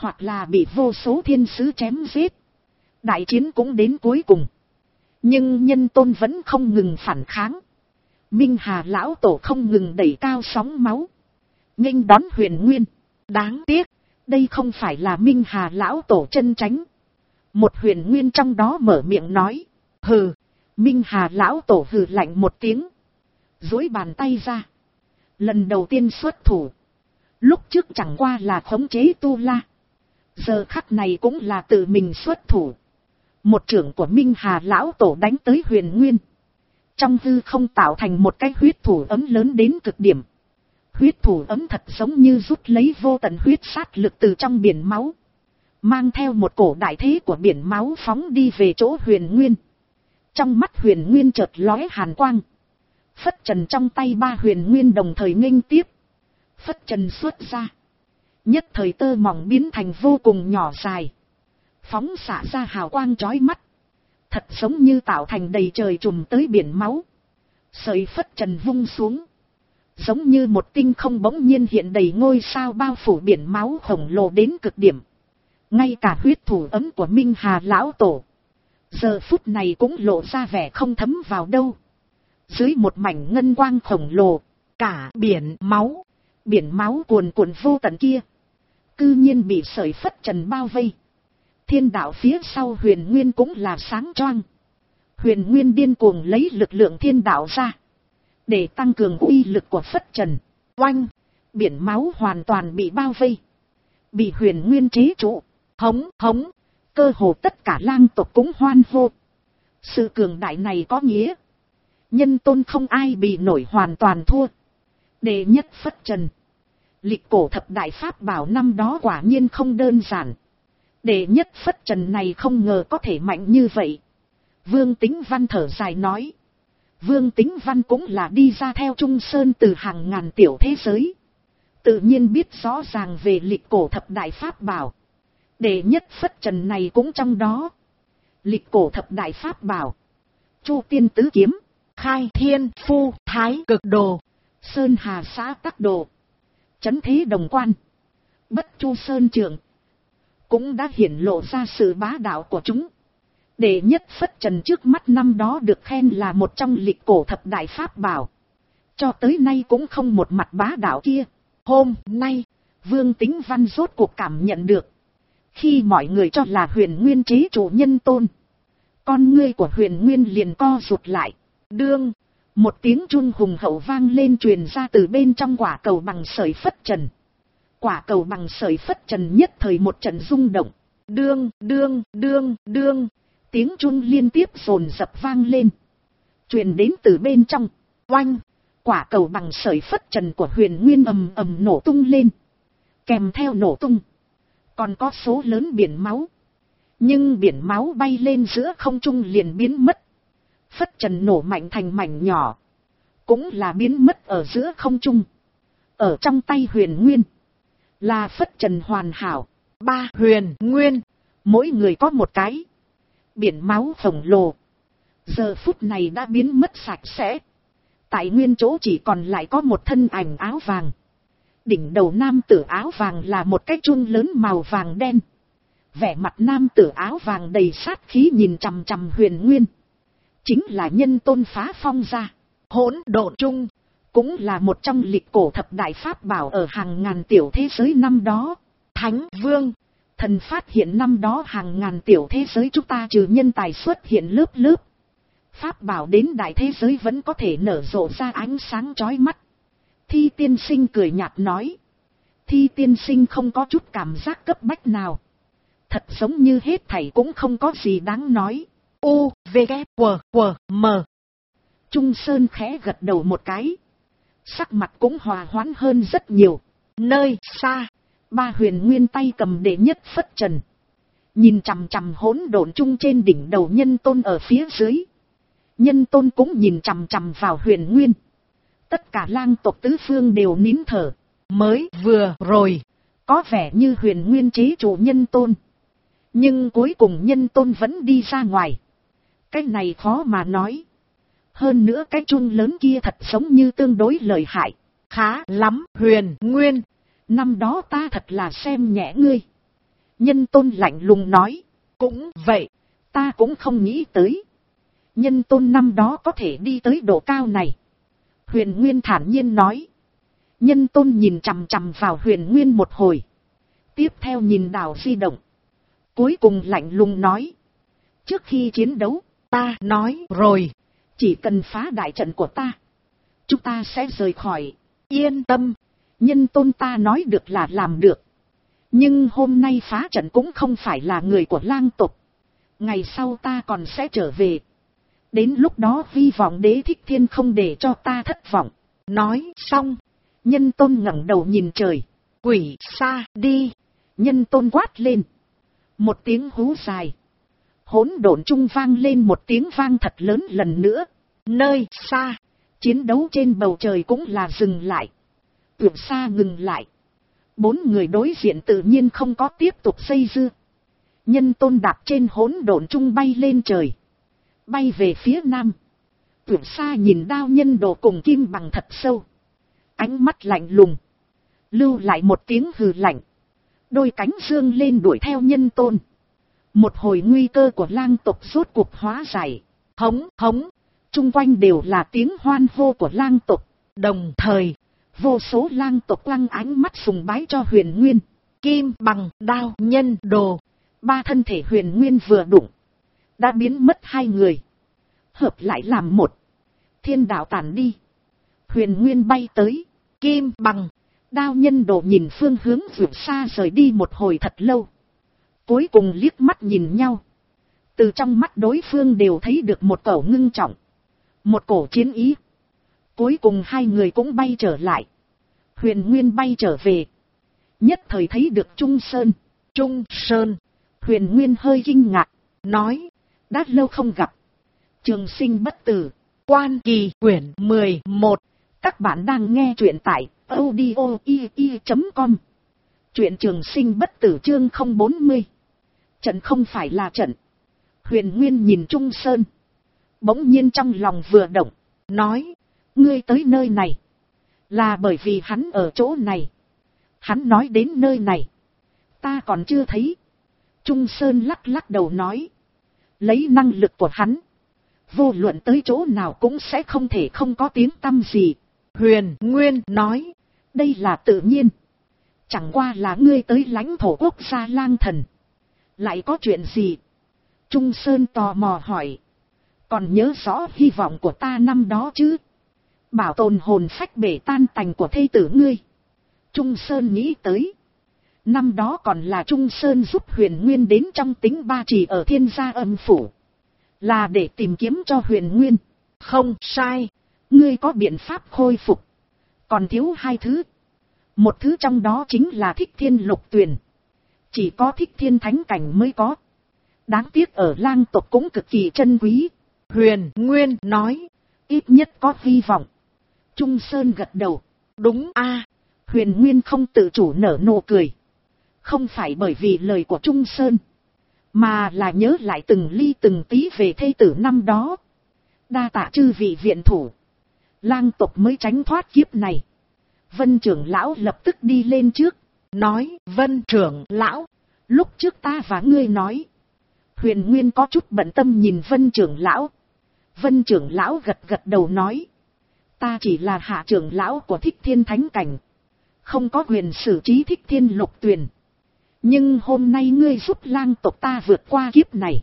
hoặc là bị vô số thiên sứ chém giết. Đại chiến cũng đến cuối cùng. Nhưng nhân tôn vẫn không ngừng phản kháng. Minh Hà lão tổ không ngừng đẩy cao sóng máu, nghênh đón Huyền Nguyên. Đáng tiếc, đây không phải là Minh Hà lão tổ chân chánh. Một Huyền Nguyên trong đó mở miệng nói. Hừ. Minh Hà lão tổ hừ lạnh một tiếng, duỗi bàn tay ra, lần đầu tiên xuất thủ. Lúc trước chẳng qua là khống chế Tu La, giờ khắc này cũng là tự mình xuất thủ. Một chưởng của Minh Hà lão tổ đánh tới Huyền Nguyên, trong hư không tạo thành một cái huyết thủ ấm lớn đến cực điểm. Huyết thủ ấm thật giống như rút lấy vô tận huyết sát lực từ trong biển máu, mang theo một cổ đại thế của biển máu phóng đi về chỗ Huyền Nguyên. Trong mắt Huyền Nguyên chợt lóe hàn quang. Phất trần trong tay ba Huyền Nguyên đồng thời nghênh tiếp. Phất trần xuất ra, nhất thời tơ mỏng biến thành vô cùng nhỏ dài, phóng xạ ra hào quang chói mắt, thật giống như tạo thành đầy trời trùm tới biển máu. Sợi phất trần vung xuống, giống như một tinh không bỗng nhiên hiện đầy ngôi sao bao phủ biển máu khổng lồ đến cực điểm. Ngay cả huyết thủ ấm của Minh Hà lão tổ giờ phút này cũng lộ ra vẻ không thấm vào đâu. Dưới một mảnh ngân quang khổng lồ, cả biển máu cuồn cuộn vô tận kia, cư nhiên bị sợi phất trần bao vây. Thiên đạo phía sau Huyền Nguyên cũng là sáng choang. Huyền Nguyên điên cuồng lấy lực lượng thiên đạo ra, để tăng cường uy lực của phất trần. Oanh! Biển máu hoàn toàn bị bao vây, bị Huyền Nguyên chế trụ. Hống hống! Cơ hồ tất cả lang tộc cũng hoan hô. Sự cường đại này có nghĩa nhân tôn không ai bị nổi, hoàn toàn thua. Đệ nhất phất trần, lịch cổ thập đại pháp bảo năm đó quả nhiên không đơn giản. Đệ nhất phất trần này không ngờ có thể mạnh như vậy. Vương Tính Văn thở dài nói. Vương Tính Văn cũng là đi ra theo Trung Sơn từ hàng ngàn tiểu thế giới, tự nhiên biết rõ ràng về lịch cổ thập đại pháp bảo. Đệ nhất phất trần này cũng trong đó. Lịch cổ thập đại pháp bảo: Chu Tiên Tứ Kiếm, Khai Thiên Phu Thái Cực Đồ, Sơn Hà Xã Tắc Đồ, Chấn Thế Đồng Quan, Bất Chu Sơn Trường, cũng đã hiển lộ ra sự bá đạo của chúng. Đệ nhất phất trần trước mắt năm đó được khen là một trong lịch cổ thập đại pháp bảo, cho tới nay cũng không một mặt bá đạo kia. Hôm nay, Vương Tính Văn rốt cuộc cảm nhận được, khi mọi người cho là Huyền Nguyên chế chủ nhân tôn, con ngươi của Huyền Nguyên liền co rụt lại. Đương, một tiếng chun hùng hậu vang lên truyền ra từ bên trong quả cầu bằng sợi phất trần. Quả cầu bằng sợi phất trần nhất thời một trận rung động. Đương, đương, đương, đương, tiếng chun liên tiếp dồn dập vang lên, truyền đến từ bên trong. Oanh! Quả cầu bằng sợi phất trần của Huyền Nguyên ầm ầm nổ tung lên. Kèm theo nổ tung, còn có số lớn biển máu. Nhưng biển máu bay lên giữa không trung liền biến mất. Phất trần nổ mạnh thành mảnh nhỏ, cũng là biến mất ở giữa không trung. Ở trong tay Huyền Nguyên là phất trần hoàn hảo. Ba Huyền Nguyên, mỗi người có một cái. Biển máu khổng lồ giờ phút này đã biến mất sạch sẽ. Tại nguyên chỗ chỉ còn lại có một thân ảnh áo vàng. Đỉnh đầu nam tử áo vàng là một cái chuông lớn màu vàng đen. Vẻ mặt nam tử áo vàng đầy sát khí nhìn chằm chằm Huyền Nguyên. Chính là nhân tôn phá phong ra. Hỗn độn chung, cũng là một trong lịch cổ thập đại pháp bảo ở hàng ngàn tiểu thế giới năm đó. Thánh Vương, thần phát hiện năm đó hàng ngàn tiểu thế giới chúng ta trừ nhân tài xuất hiện lớp lớp. Pháp bảo đến đại thế giới vẫn có thể nở rộ ra ánh sáng chói mắt. Thi tiên sinh cười nhạt nói. Thi tiên sinh không có chút cảm giác cấp bách nào. Thật giống như hết thảy cũng không có gì đáng nói. U, V, K, W, W, M. Trung Sơn khẽ gật đầu một cái. Sắc mặt cũng hòa hoãn hơn rất nhiều. Nơi xa, ba Huyền Nguyên tay cầm đệ nhất phất trần, nhìn chằm chằm hỗn độn chung trên đỉnh đầu nhân tôn ở phía dưới. Nhân tôn cũng nhìn chằm chằm vào Huyền Nguyên. Tất cả lang tộc tứ phương đều nín thở. Mới vừa rồi, có vẻ như Huyền Nguyên chế chủ nhân tôn. Nhưng cuối cùng nhân tôn vẫn đi ra ngoài. Cái này khó mà nói. Hơn nữa cái chun lớn kia thật giống như tương đối lợi hại. Khá lắm Huyền Nguyên, năm đó ta thật là xem nhẹ ngươi. Nhân Tôn lạnh lùng nói. Cũng vậy, ta cũng không nghĩ tới. Nhân Tôn năm đó có thể đi tới độ cao này. Huyền Nguyên thản nhiên nói. Nhân Tôn nhìn chằm chằm vào Huyền Nguyên một hồi. Tiếp theo nhìn đảo di động. Cuối cùng lạnh lùng nói. Trước khi chiến đấu, ta nói rồi. Chỉ cần phá đại trận của ta, chúng ta sẽ rời khỏi. Yên tâm, Nhân Tôn ta nói được là làm được. Nhưng hôm nay phá trận cũng không phải là người của lang tộc. Ngày sau ta còn sẽ trở về. Đến lúc đó hy vọng Đế Thích Thiên không để cho ta thất vọng. Nói xong, Nhân Tôn ngẩng đầu nhìn trời. Quỷ xa đi. Nhân Tôn quát lên. Một tiếng hú dài. Hỗn độn trung vang lên một tiếng vang thật lớn lần nữa. Nơi xa, chiến đấu trên bầu trời cũng là dừng lại. Tưởng xa ngừng lại. Bốn người đối diện tự nhiên không có tiếp tục xây dưa. Nhân Tôn đạp trên hỗn độn trung bay lên trời. Bay về phía nam. Tưởng xa nhìn Đao Nhân Đồ cùng Kim Bằng thật sâu. Ánh mắt lạnh lùng. Lưu lại một tiếng hừ lạnh. Đôi cánh dương lên đuổi theo Nhân Tôn. Một hồi nguy cơ của lang tộc rốt cuộc hóa giải. Hống hống. Trung quanh đều là tiếng hoan hô của lang tộc. Đồng thời, vô số lang tộc quăng ánh mắt sùng bái cho Huyền Nguyên. Kim Bằng, Đao Nhân Đồ. Ba thân thể Huyền Nguyên vừa đụng. Đã biến mất hai người. Hợp lại làm một. Thiên đạo tản đi. Huyền Nguyên bay tới. Kim Bằng, Đao Nhân Đồ nhìn phương hướng vượt xa rời đi một hồi thật lâu. Cuối cùng liếc mắt nhìn nhau. Từ trong mắt đối phương đều thấy được một cổ ngưng trọng. Một cổ chiến ý. Cuối cùng hai người cũng bay trở lại. Huyền Nguyên bay trở về. Nhất thời thấy được Trung Sơn. Trung Sơn. Huyền Nguyên hơi kinh ngạc. Nói. Đã lâu không gặp. Trường sinh bất tử. Quan Kỳ quyển 11. Các bạn đang nghe truyện tại audio.com. Truyện Trường Sinh bất tử chương 040. Trận không phải là trận. Huyền Nguyên nhìn Trung Sơn. Bỗng nhiên trong lòng vừa động. Nói. Ngươi tới nơi này. Là bởi vì hắn ở chỗ này. Hắn nói đến nơi này. Ta còn chưa thấy. Trung Sơn lắc lắc đầu nói. Lấy năng lực của hắn. Vô luận tới chỗ nào cũng sẽ không thể không có tiếng tăm gì. Huyền Nguyên nói. Đây là tự nhiên. Chẳng qua là ngươi tới lãnh thổ quốc gia Lang Thần. Lại có chuyện gì? Trung Sơn tò mò hỏi. Còn nhớ rõ hy vọng của ta năm đó chứ? Bảo tồn hồn phách bể tan tành của thê tử ngươi. Trung Sơn nghĩ tới. Năm đó còn là Trung Sơn giúp Huyền Nguyên đến trong tính ba trì ở Thiên Gia Âm Phủ. Là để tìm kiếm cho Huyền Nguyên. Không sai. Ngươi có biện pháp khôi phục. Còn thiếu hai thứ. Một thứ trong đó chính là Thích Thiên Lục Tuyền. Chỉ có Thích Thiên Thánh Cảnh mới có. Đáng tiếc ở lang tộc cũng cực kỳ chân quý. Huyền Nguyên nói. Ít nhất có hy vọng. Trung Sơn gật đầu. Đúng a. Huyền Nguyên không tự chủ nở nụ cười. Không phải bởi vì lời của Trung Sơn. Mà là nhớ lại từng ly từng tí về thê tử năm đó. Đa tạ chư vị viện thủ. Lang tộc mới tránh thoát kiếp này. Vân trưởng lão lập tức đi lên trước. Nói. Vân trưởng lão. Lúc trước ta và ngươi nói. Huyền Nguyên có chút bận tâm nhìn Vân trưởng lão. Vân trưởng lão gật gật đầu nói. Ta chỉ là hạ trưởng lão của Thích Thiên Thánh Cảnh. Không có quyền xử trí Thích Thiên Lục Tuyền. Nhưng hôm nay ngươi giúp lang tộc ta vượt qua kiếp này.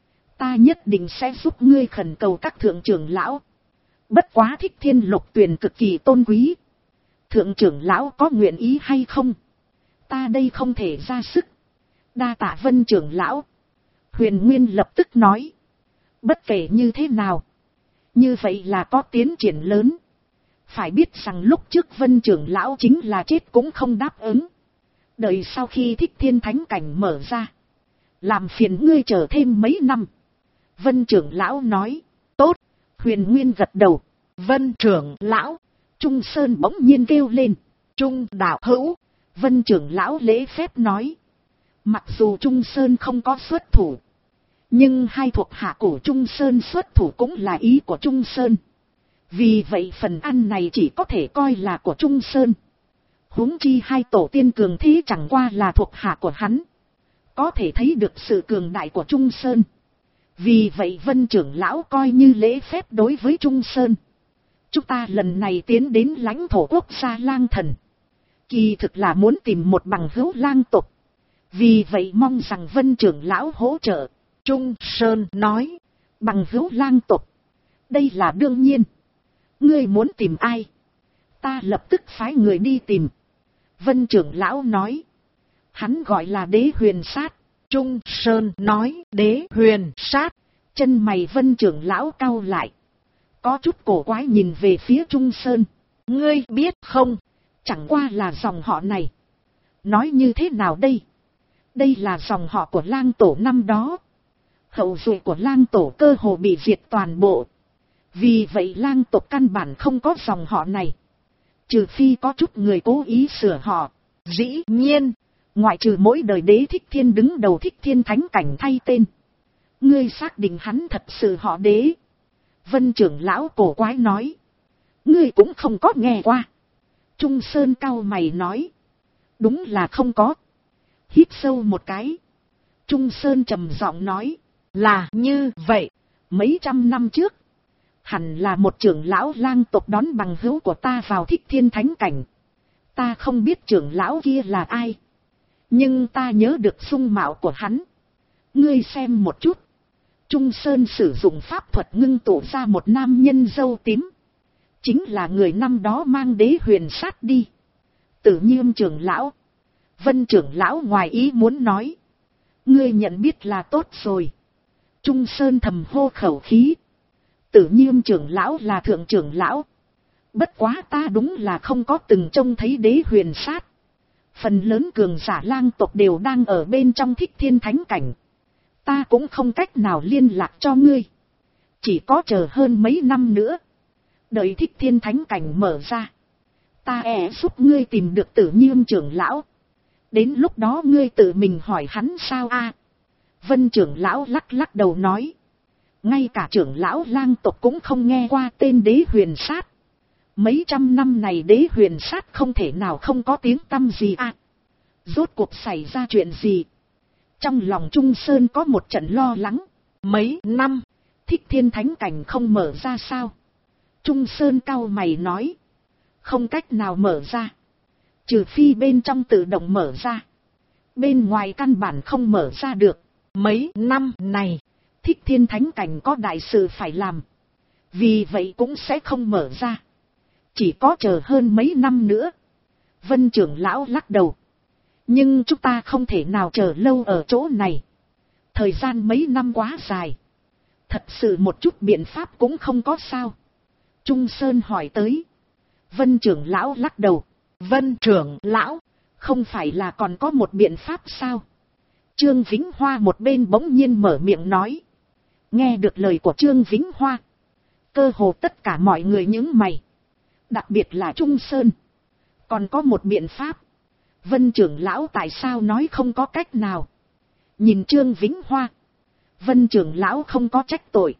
Ta nhất định sẽ giúp ngươi khẩn cầu các thượng trưởng lão. Bất quá Thích Thiên Lục Tuyền cực kỳ tôn quý. Thượng trưởng lão có nguyện ý hay không? Ta đây không thể ra sức. Đa tạ Vân trưởng lão. Huyền Nguyên lập tức nói. Bất kể như thế nào. Như vậy là có tiến triển lớn. Phải biết rằng lúc trước Vân trưởng lão chính là chết cũng không đáp ứng. Đợi sau khi Thích Thiên Thánh Cảnh mở ra. Làm phiền ngươi chờ thêm mấy năm. Vân trưởng lão nói. Tốt. Huyền Nguyên gật đầu. Vân trưởng lão. Trung Sơn bỗng nhiên kêu lên. Trung đạo hữu. Vân trưởng lão lễ phép nói. Mặc dù Trung Sơn không có xuất thủ. Nhưng hai thuộc hạ của Trung Sơn xuất thủ cũng là ý của Trung Sơn. Vì vậy phần ăn này chỉ có thể coi là của Trung Sơn. Huống chi hai tổ tiên cường thế chẳng qua là thuộc hạ của hắn. có thể thấy được sự cường đại của Trung Sơn. Vì vậy Vân trưởng lão coi như lễ phép đối với Trung Sơn. Chúng ta lần này tiến đến lãnh thổ quốc gia Lang Thần, kỳ thực là muốn tìm một bằng hữu lang tộc. Vì vậy mong rằng Vân trưởng lão hỗ trợ. Trung Sơn nói, bằng hữu lang tộc, đây là đương nhiên. Ngươi muốn tìm ai? Ta lập tức phái người đi tìm. Vân trưởng lão nói, hắn gọi là Đế Huyền Sát. Trung Sơn nói, Đế Huyền Sát. Chân mày Vân trưởng lão cau lại, có chút cổ quái nhìn về phía Trung Sơn. Ngươi biết không, chẳng qua là dòng họ này. Nói như thế nào đây? Đây là dòng họ của Lang tổ năm đó. Hậu duệ của Lang tổ cơ hồ bị diệt toàn bộ. Vì vậy Lang tộc căn bản không có dòng họ này. Trừ phi có chút người cố ý sửa họ. Dĩ nhiên, ngoại trừ mỗi đời Đế Thích Thiên đứng đầu Thích Thiên Thánh Cảnh thay tên. Ngươi xác định hắn thật sự họ Đế? Vân trưởng lão cổ quái nói. Ngươi cũng không có nghe qua. Trung Sơn cau mày nói. Đúng là không có. Hít sâu một cái. Trung Sơn trầm giọng nói. Là như vậy. Mấy trăm năm trước, hẳn là một trưởng lão lang tộc đón bằng hữu của ta vào Thích Thiên Thánh Cảnh. Ta không biết trưởng lão kia là ai, nhưng ta nhớ được dung mạo của hắn. Ngươi xem một chút. Trung Sơn sử dụng pháp thuật ngưng tụ ra một nam nhân râu tím. Chính là người năm đó mang Đế Huyền Sát đi. Tử Nhiêm trưởng lão. Vân trưởng lão ngoài ý muốn nói. Ngươi nhận biết là tốt rồi. Trung Sơn thầm hô khẩu khí. Tử Nhiêm trưởng lão là thượng trưởng lão. Bất quá ta đúng là không có từng trông thấy Đế Huyền Sát. Phần lớn cường giả lang tộc đều đang ở bên trong Thích Thiên Thánh Cảnh. Ta cũng không cách nào liên lạc cho ngươi. Chỉ có chờ hơn mấy năm nữa. Đợi Thích Thiên Thánh Cảnh mở ra, ta giúp ngươi tìm được Tử Nhiêm trưởng lão. Đến lúc đó ngươi tự mình hỏi hắn sao a? Vân trưởng lão lắc lắc đầu nói. Ngay cả trưởng lão lang tộc cũng không nghe qua tên Đế Huyền Sát. Mấy trăm năm này Đế Huyền Sát không thể nào không có tiếng tăm gì a. Rốt cuộc xảy ra chuyện gì? Trong lòng Trung Sơn có một trận lo lắng. Mấy năm, Thích Thiên Thánh Cảnh không mở ra sao? Trung Sơn cau mày nói. Không cách nào mở ra. Trừ phi bên trong tự động mở ra. Bên ngoài căn bản không mở ra được. Mấy năm này, Thích Thiên Thánh Cảnh có đại sự phải làm. Vì vậy cũng sẽ không mở ra. Chỉ có chờ hơn mấy năm nữa. Vân trưởng lão lắc đầu. Nhưng chúng ta không thể nào chờ lâu ở chỗ này. Thời gian mấy năm quá dài. Thật sự một chút biện pháp cũng không có sao. Trung Sơn hỏi tới. Vân trưởng lão lắc đầu. Vân trưởng lão, không phải là còn có một biện pháp sao? Trương Vĩnh Hoa một bên bỗng nhiên mở miệng nói. Nghe được lời của Trương Vĩnh Hoa, cơ hồ tất cả mọi người nhướng mày. Đặc biệt là Trung Sơn. Còn có một biện pháp. Vân trưởng lão tại sao nói không có cách nào? Nhìn Trương Vĩnh Hoa, Vân trưởng lão không có trách tội,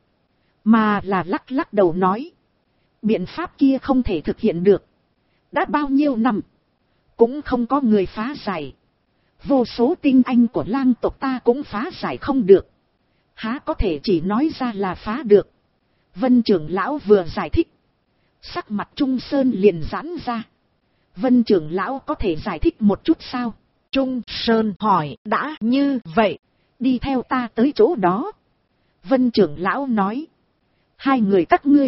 mà là lắc lắc đầu nói. Biện pháp kia không thể thực hiện được. Đã bao nhiêu năm, cũng không có người phá giải. Vô số tinh anh của lang tộc ta cũng phá giải không được. Há có thể chỉ nói ra là phá được. Vân trưởng lão vừa giải thích, sắc mặt Trung Sơn liền giãn ra. Vân trưởng lão có thể giải thích một chút sao? Trung Sơn hỏi. Đã như vậy, đi theo ta tới chỗ đó. Vân trưởng lão nói. Hai người các ngươi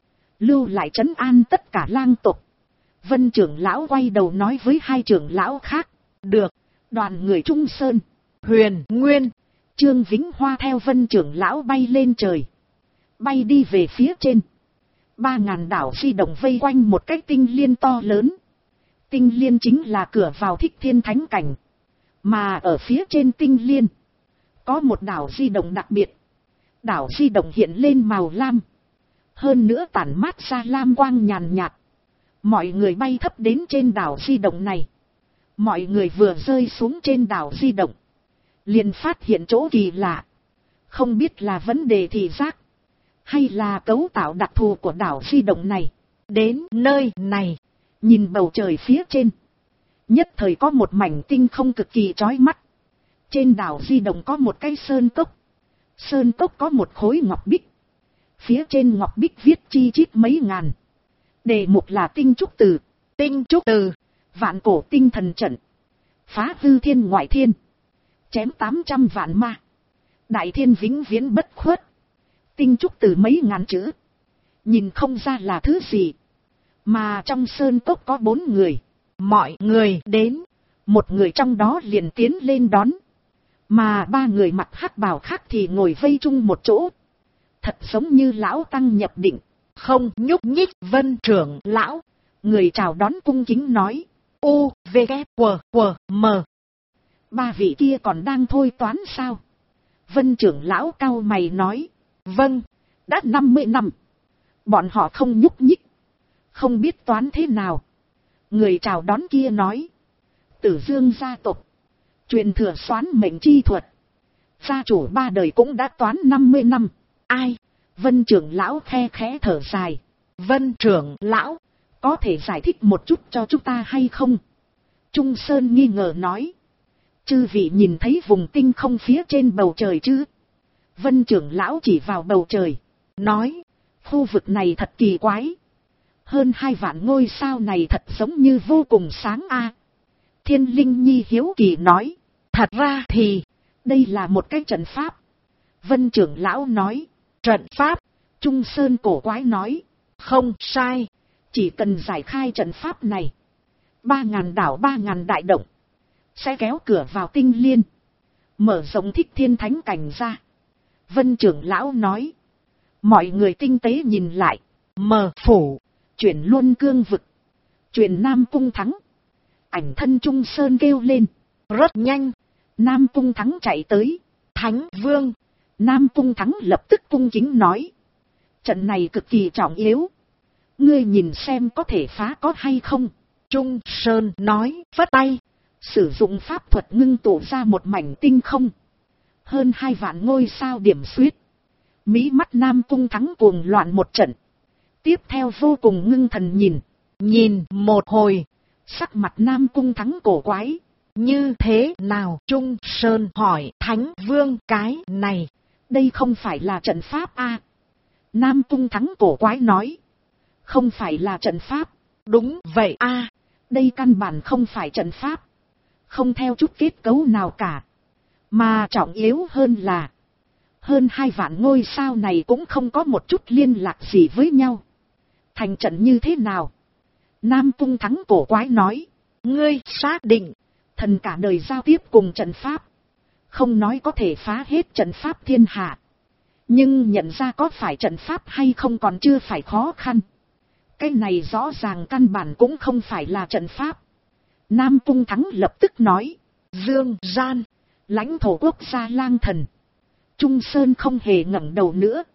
lưu lại trấn an tất cả lang tộc. Vân trưởng lão quay đầu nói với hai trưởng lão khác. Được. Đoàn người Trung Sơn, Huyền Nguyên, Trương Vĩnh Hoa theo Vân trưởng lão bay lên trời. Bay đi về phía trên. 3.000 đảo di động vây quanh một cái tinh liên to lớn. Tinh liên chính là cửa vào Thích Thiên Thánh Cảnh. Mà ở phía trên tinh liên, có một đảo di động đặc biệt. Đảo di động hiện lên màu lam. Hơn nữa tản mát ra lam quang nhàn nhạt. Mọi người bay thấp đến trên đảo di động này. Mọi người vừa rơi xuống trên đảo di động, liền phát hiện chỗ kỳ lạ. Không biết là vấn đề thị giác, hay là cấu tạo đặc thù của đảo di động này. Đến nơi này, nhìn bầu trời phía trên, nhất thời có một mảnh tinh không cực kỳ chói mắt. Trên đảo Di Đồng có một cái sơn cốc. Sơn cốc có một khối ngọc bích. Phía trên ngọc bích viết chi chít mấy ngàn. Đề mục là tinh trúc từ. Tinh trúc từ. Vạn cổ tinh thần trận. Phá hư thiên ngoại thiên. Chém 800 vạn ma. Đại thiên vĩnh viễn bất khuất. Tinh trúc từ mấy ngàn chữ. Nhìn không ra là thứ gì. Mà trong sơn cốc có 4 người. Mọi người đến. Một người trong đó liền tiến lên đón. Mà 3 người mặc hắc bào khác thì ngồi vây chung một chỗ. Thật giống như lão tăng nhập định. Không nhúc nhích. Vân trưởng lão. Người chào đón cung kính nói. U, V, K, W, M. 3 vị kia còn đang thôi toán sao? Vân trưởng lão cau mày nói. Vâng, đã 50 năm. Bọn họ không nhúc nhích. Không biết toán thế nào. Người chào đón kia nói. Tử Dương gia tộc. Truyền thừa xoán mệnh chi thuật. Gia chủ 3 đời cũng đã toán 50 năm. Ai? Vân trưởng lão khe khẽ thở dài. Vân trưởng lão, có thể giải thích một chút cho chúng ta hay không? Trung Sơn nghi ngờ nói. Chư vị nhìn thấy vùng tinh không phía trên bầu trời chứ? Vân trưởng lão chỉ vào bầu trời. Nói. Khu vực này thật kỳ quái. Hơn 2 vạn ngôi sao này thật giống như vô cùng sáng a. Thiên Linh Nhi hiếu kỳ nói. Thật ra thì, đây là một cái trận pháp. Vân trưởng lão nói. Trận pháp. Trung Sơn cổ quái nói. Không sai. Chỉ cần giải khai trận pháp này. 3.000 đảo 3.000 đại động. Sẽ kéo cửa vào tinh liên. Mở rộng thích thiên thánh cảnh ra. Vân trưởng lão nói. Mọi người tinh tế nhìn lại. Mờ phủ. Chuyển Luân Cương vực. Chuyển Nam Cung Thắng. Ảnh thân Trung Sơn kêu lên. Rất nhanh. Nam Cung Thắng chạy tới. Thánh Vương. Nam Cung Thắng lập tức cung kính nói. Trận này cực kỳ trọng yếu. Ngươi nhìn xem có thể phá có hay không. Trung Sơn nói. Phất tay. Sử dụng pháp thuật ngưng tụ ra một mảnh tinh không. Hơn 2 vạn ngôi sao điểm xuyết. Mí mắt Nam Cung Thắng cuồng loạn một trận. Tiếp theo vô cùng ngưng thần nhìn. Nhìn một hồi. Sắc mặt Nam Cung Thắng cổ quái. Như thế nào? Trung Sơn hỏi. Thánh Vương, cái này. Đây không phải là trận pháp a? Nam Cung Thắng cổ quái nói. Không phải là trận pháp. Đúng vậy a. Đây căn bản không phải trận pháp. Không theo chút kết cấu nào cả. Mà trọng yếu hơn là. Hơn 2 vạn ngôi sao này cũng không có một chút liên lạc gì với nhau. Thành trận như thế nào? Nam Cung Thắng cổ quái nói. Ngươi xác định. Thần cả đời giao tiếp cùng trận pháp. Không nói có thể phá hết trận pháp thiên hạ. Nhưng nhận ra có phải trận pháp hay không còn chưa phải khó khăn. Cái này rõ ràng căn bản cũng không phải là trận pháp. Nam Cung Thắng lập tức nói. Dương gian. Lãnh thổ quốc gia Lang Thần. Trung Sơn không hề ngẩng đầu nữa.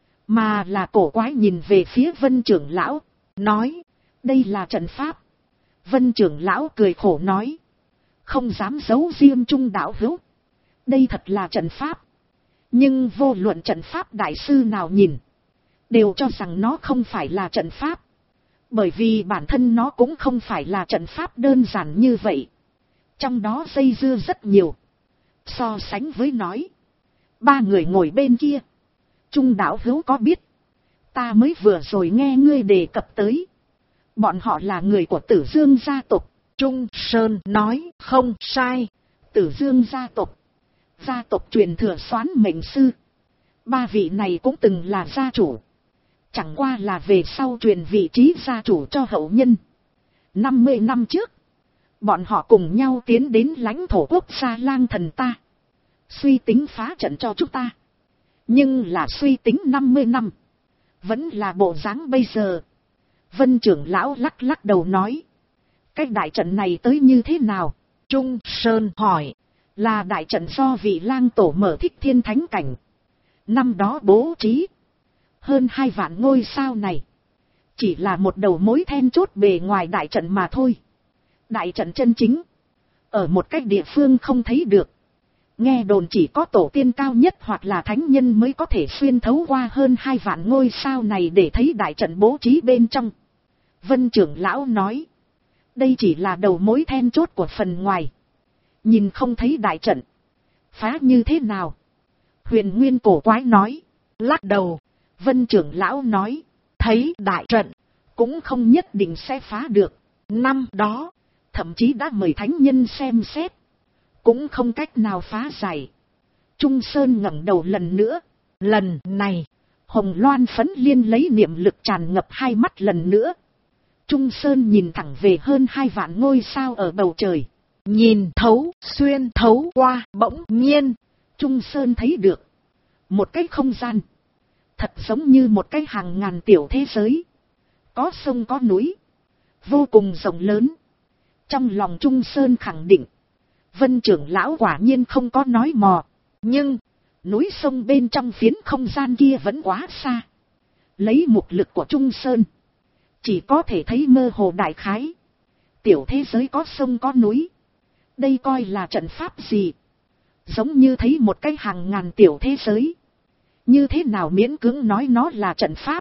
Mà là cổ quái nhìn về phía Vân trưởng lão. Nói. Đây là trận pháp. Vân trưởng lão cười khổ nói. Không dám giấu riêng Trung đạo hữu. Đây thật là trận pháp. Nhưng vô luận trận pháp đại sư nào nhìn. Đều cho rằng nó không phải là trận pháp. Bởi vì bản thân nó cũng không phải là trận pháp đơn giản như vậy. Trong đó dây dưa rất nhiều. So sánh với nói. 3 người ngồi bên kia. Trung đạo hữu có biết. Ta mới vừa rồi nghe ngươi đề cập tới. Bọn họ là người của Tử Dương gia tộc. Trung Sơn nói không sai. Tử Dương gia tộc. Gia tộc truyền thừa xoán mệnh sư. 3 vị này cũng từng là gia chủ. Chẳng qua là về sau truyền vị trí gia chủ cho hậu nhân. 50 năm trước. Bọn họ cùng nhau tiến đến lãnh thổ quốc gia Lang Thần ta. Suy tính phá trận cho chúng ta. Nhưng là suy tính 50 năm. Vẫn là bộ dáng bây giờ. Vân trưởng lão lắc lắc đầu nói. Cái đại trận này tới như thế nào? Trung Sơn hỏi. Là đại trận do vị lang tổ mở thích thiên thánh cảnh. Năm đó bố trí. Hơn 2 vạn ngôi sao này. Chỉ là một đầu mối then chốt bề ngoài đại trận mà thôi. Đại trận chân chính. Ở một cách địa phương không thấy được. Nghe đồn chỉ có tổ tiên cao nhất hoặc là thánh nhân mới có thể xuyên thấu qua hơn 2 vạn ngôi sao này để thấy đại trận bố trí bên trong. Vân trưởng lão nói. Đây chỉ là đầu mối then chốt của phần ngoài. Nhìn không thấy đại trận. Phá như thế nào? Huyền Nguyên cổ quái nói. Lắc đầu. Vân trưởng lão nói. Thấy đại trận. Cũng không nhất định sẽ phá được. Năm đó. Thậm chí đã mời thánh nhân xem xét. Cũng không cách nào phá giải. Trung Sơn ngẩng đầu lần nữa. Lần này. Hồng Loan Phấn Liên lấy niệm lực tràn ngập hai mắt lần nữa. Trung Sơn nhìn thẳng về hơn 2 vạn ngôi sao ở bầu trời. Nhìn thấu, xuyên thấu qua, bỗng nhiên. Trung Sơn thấy được. Một cái không gian. Thật giống như một cái hàng ngàn tiểu thế giới. Có sông có núi. Vô cùng rộng lớn. Trong lòng Trung Sơn khẳng định. Vân trưởng lão quả nhiên không có nói mò. Nhưng, núi sông bên trong phiến không gian kia vẫn quá xa. Lấy mục lực của Trung Sơn. Chỉ có thể thấy mơ hồ đại khái. Tiểu thế giới có sông có núi. Đây coi là trận pháp gì? Giống như thấy một cái hàng ngàn tiểu thế giới. Như thế nào miễn cưỡng nói nó là trận pháp?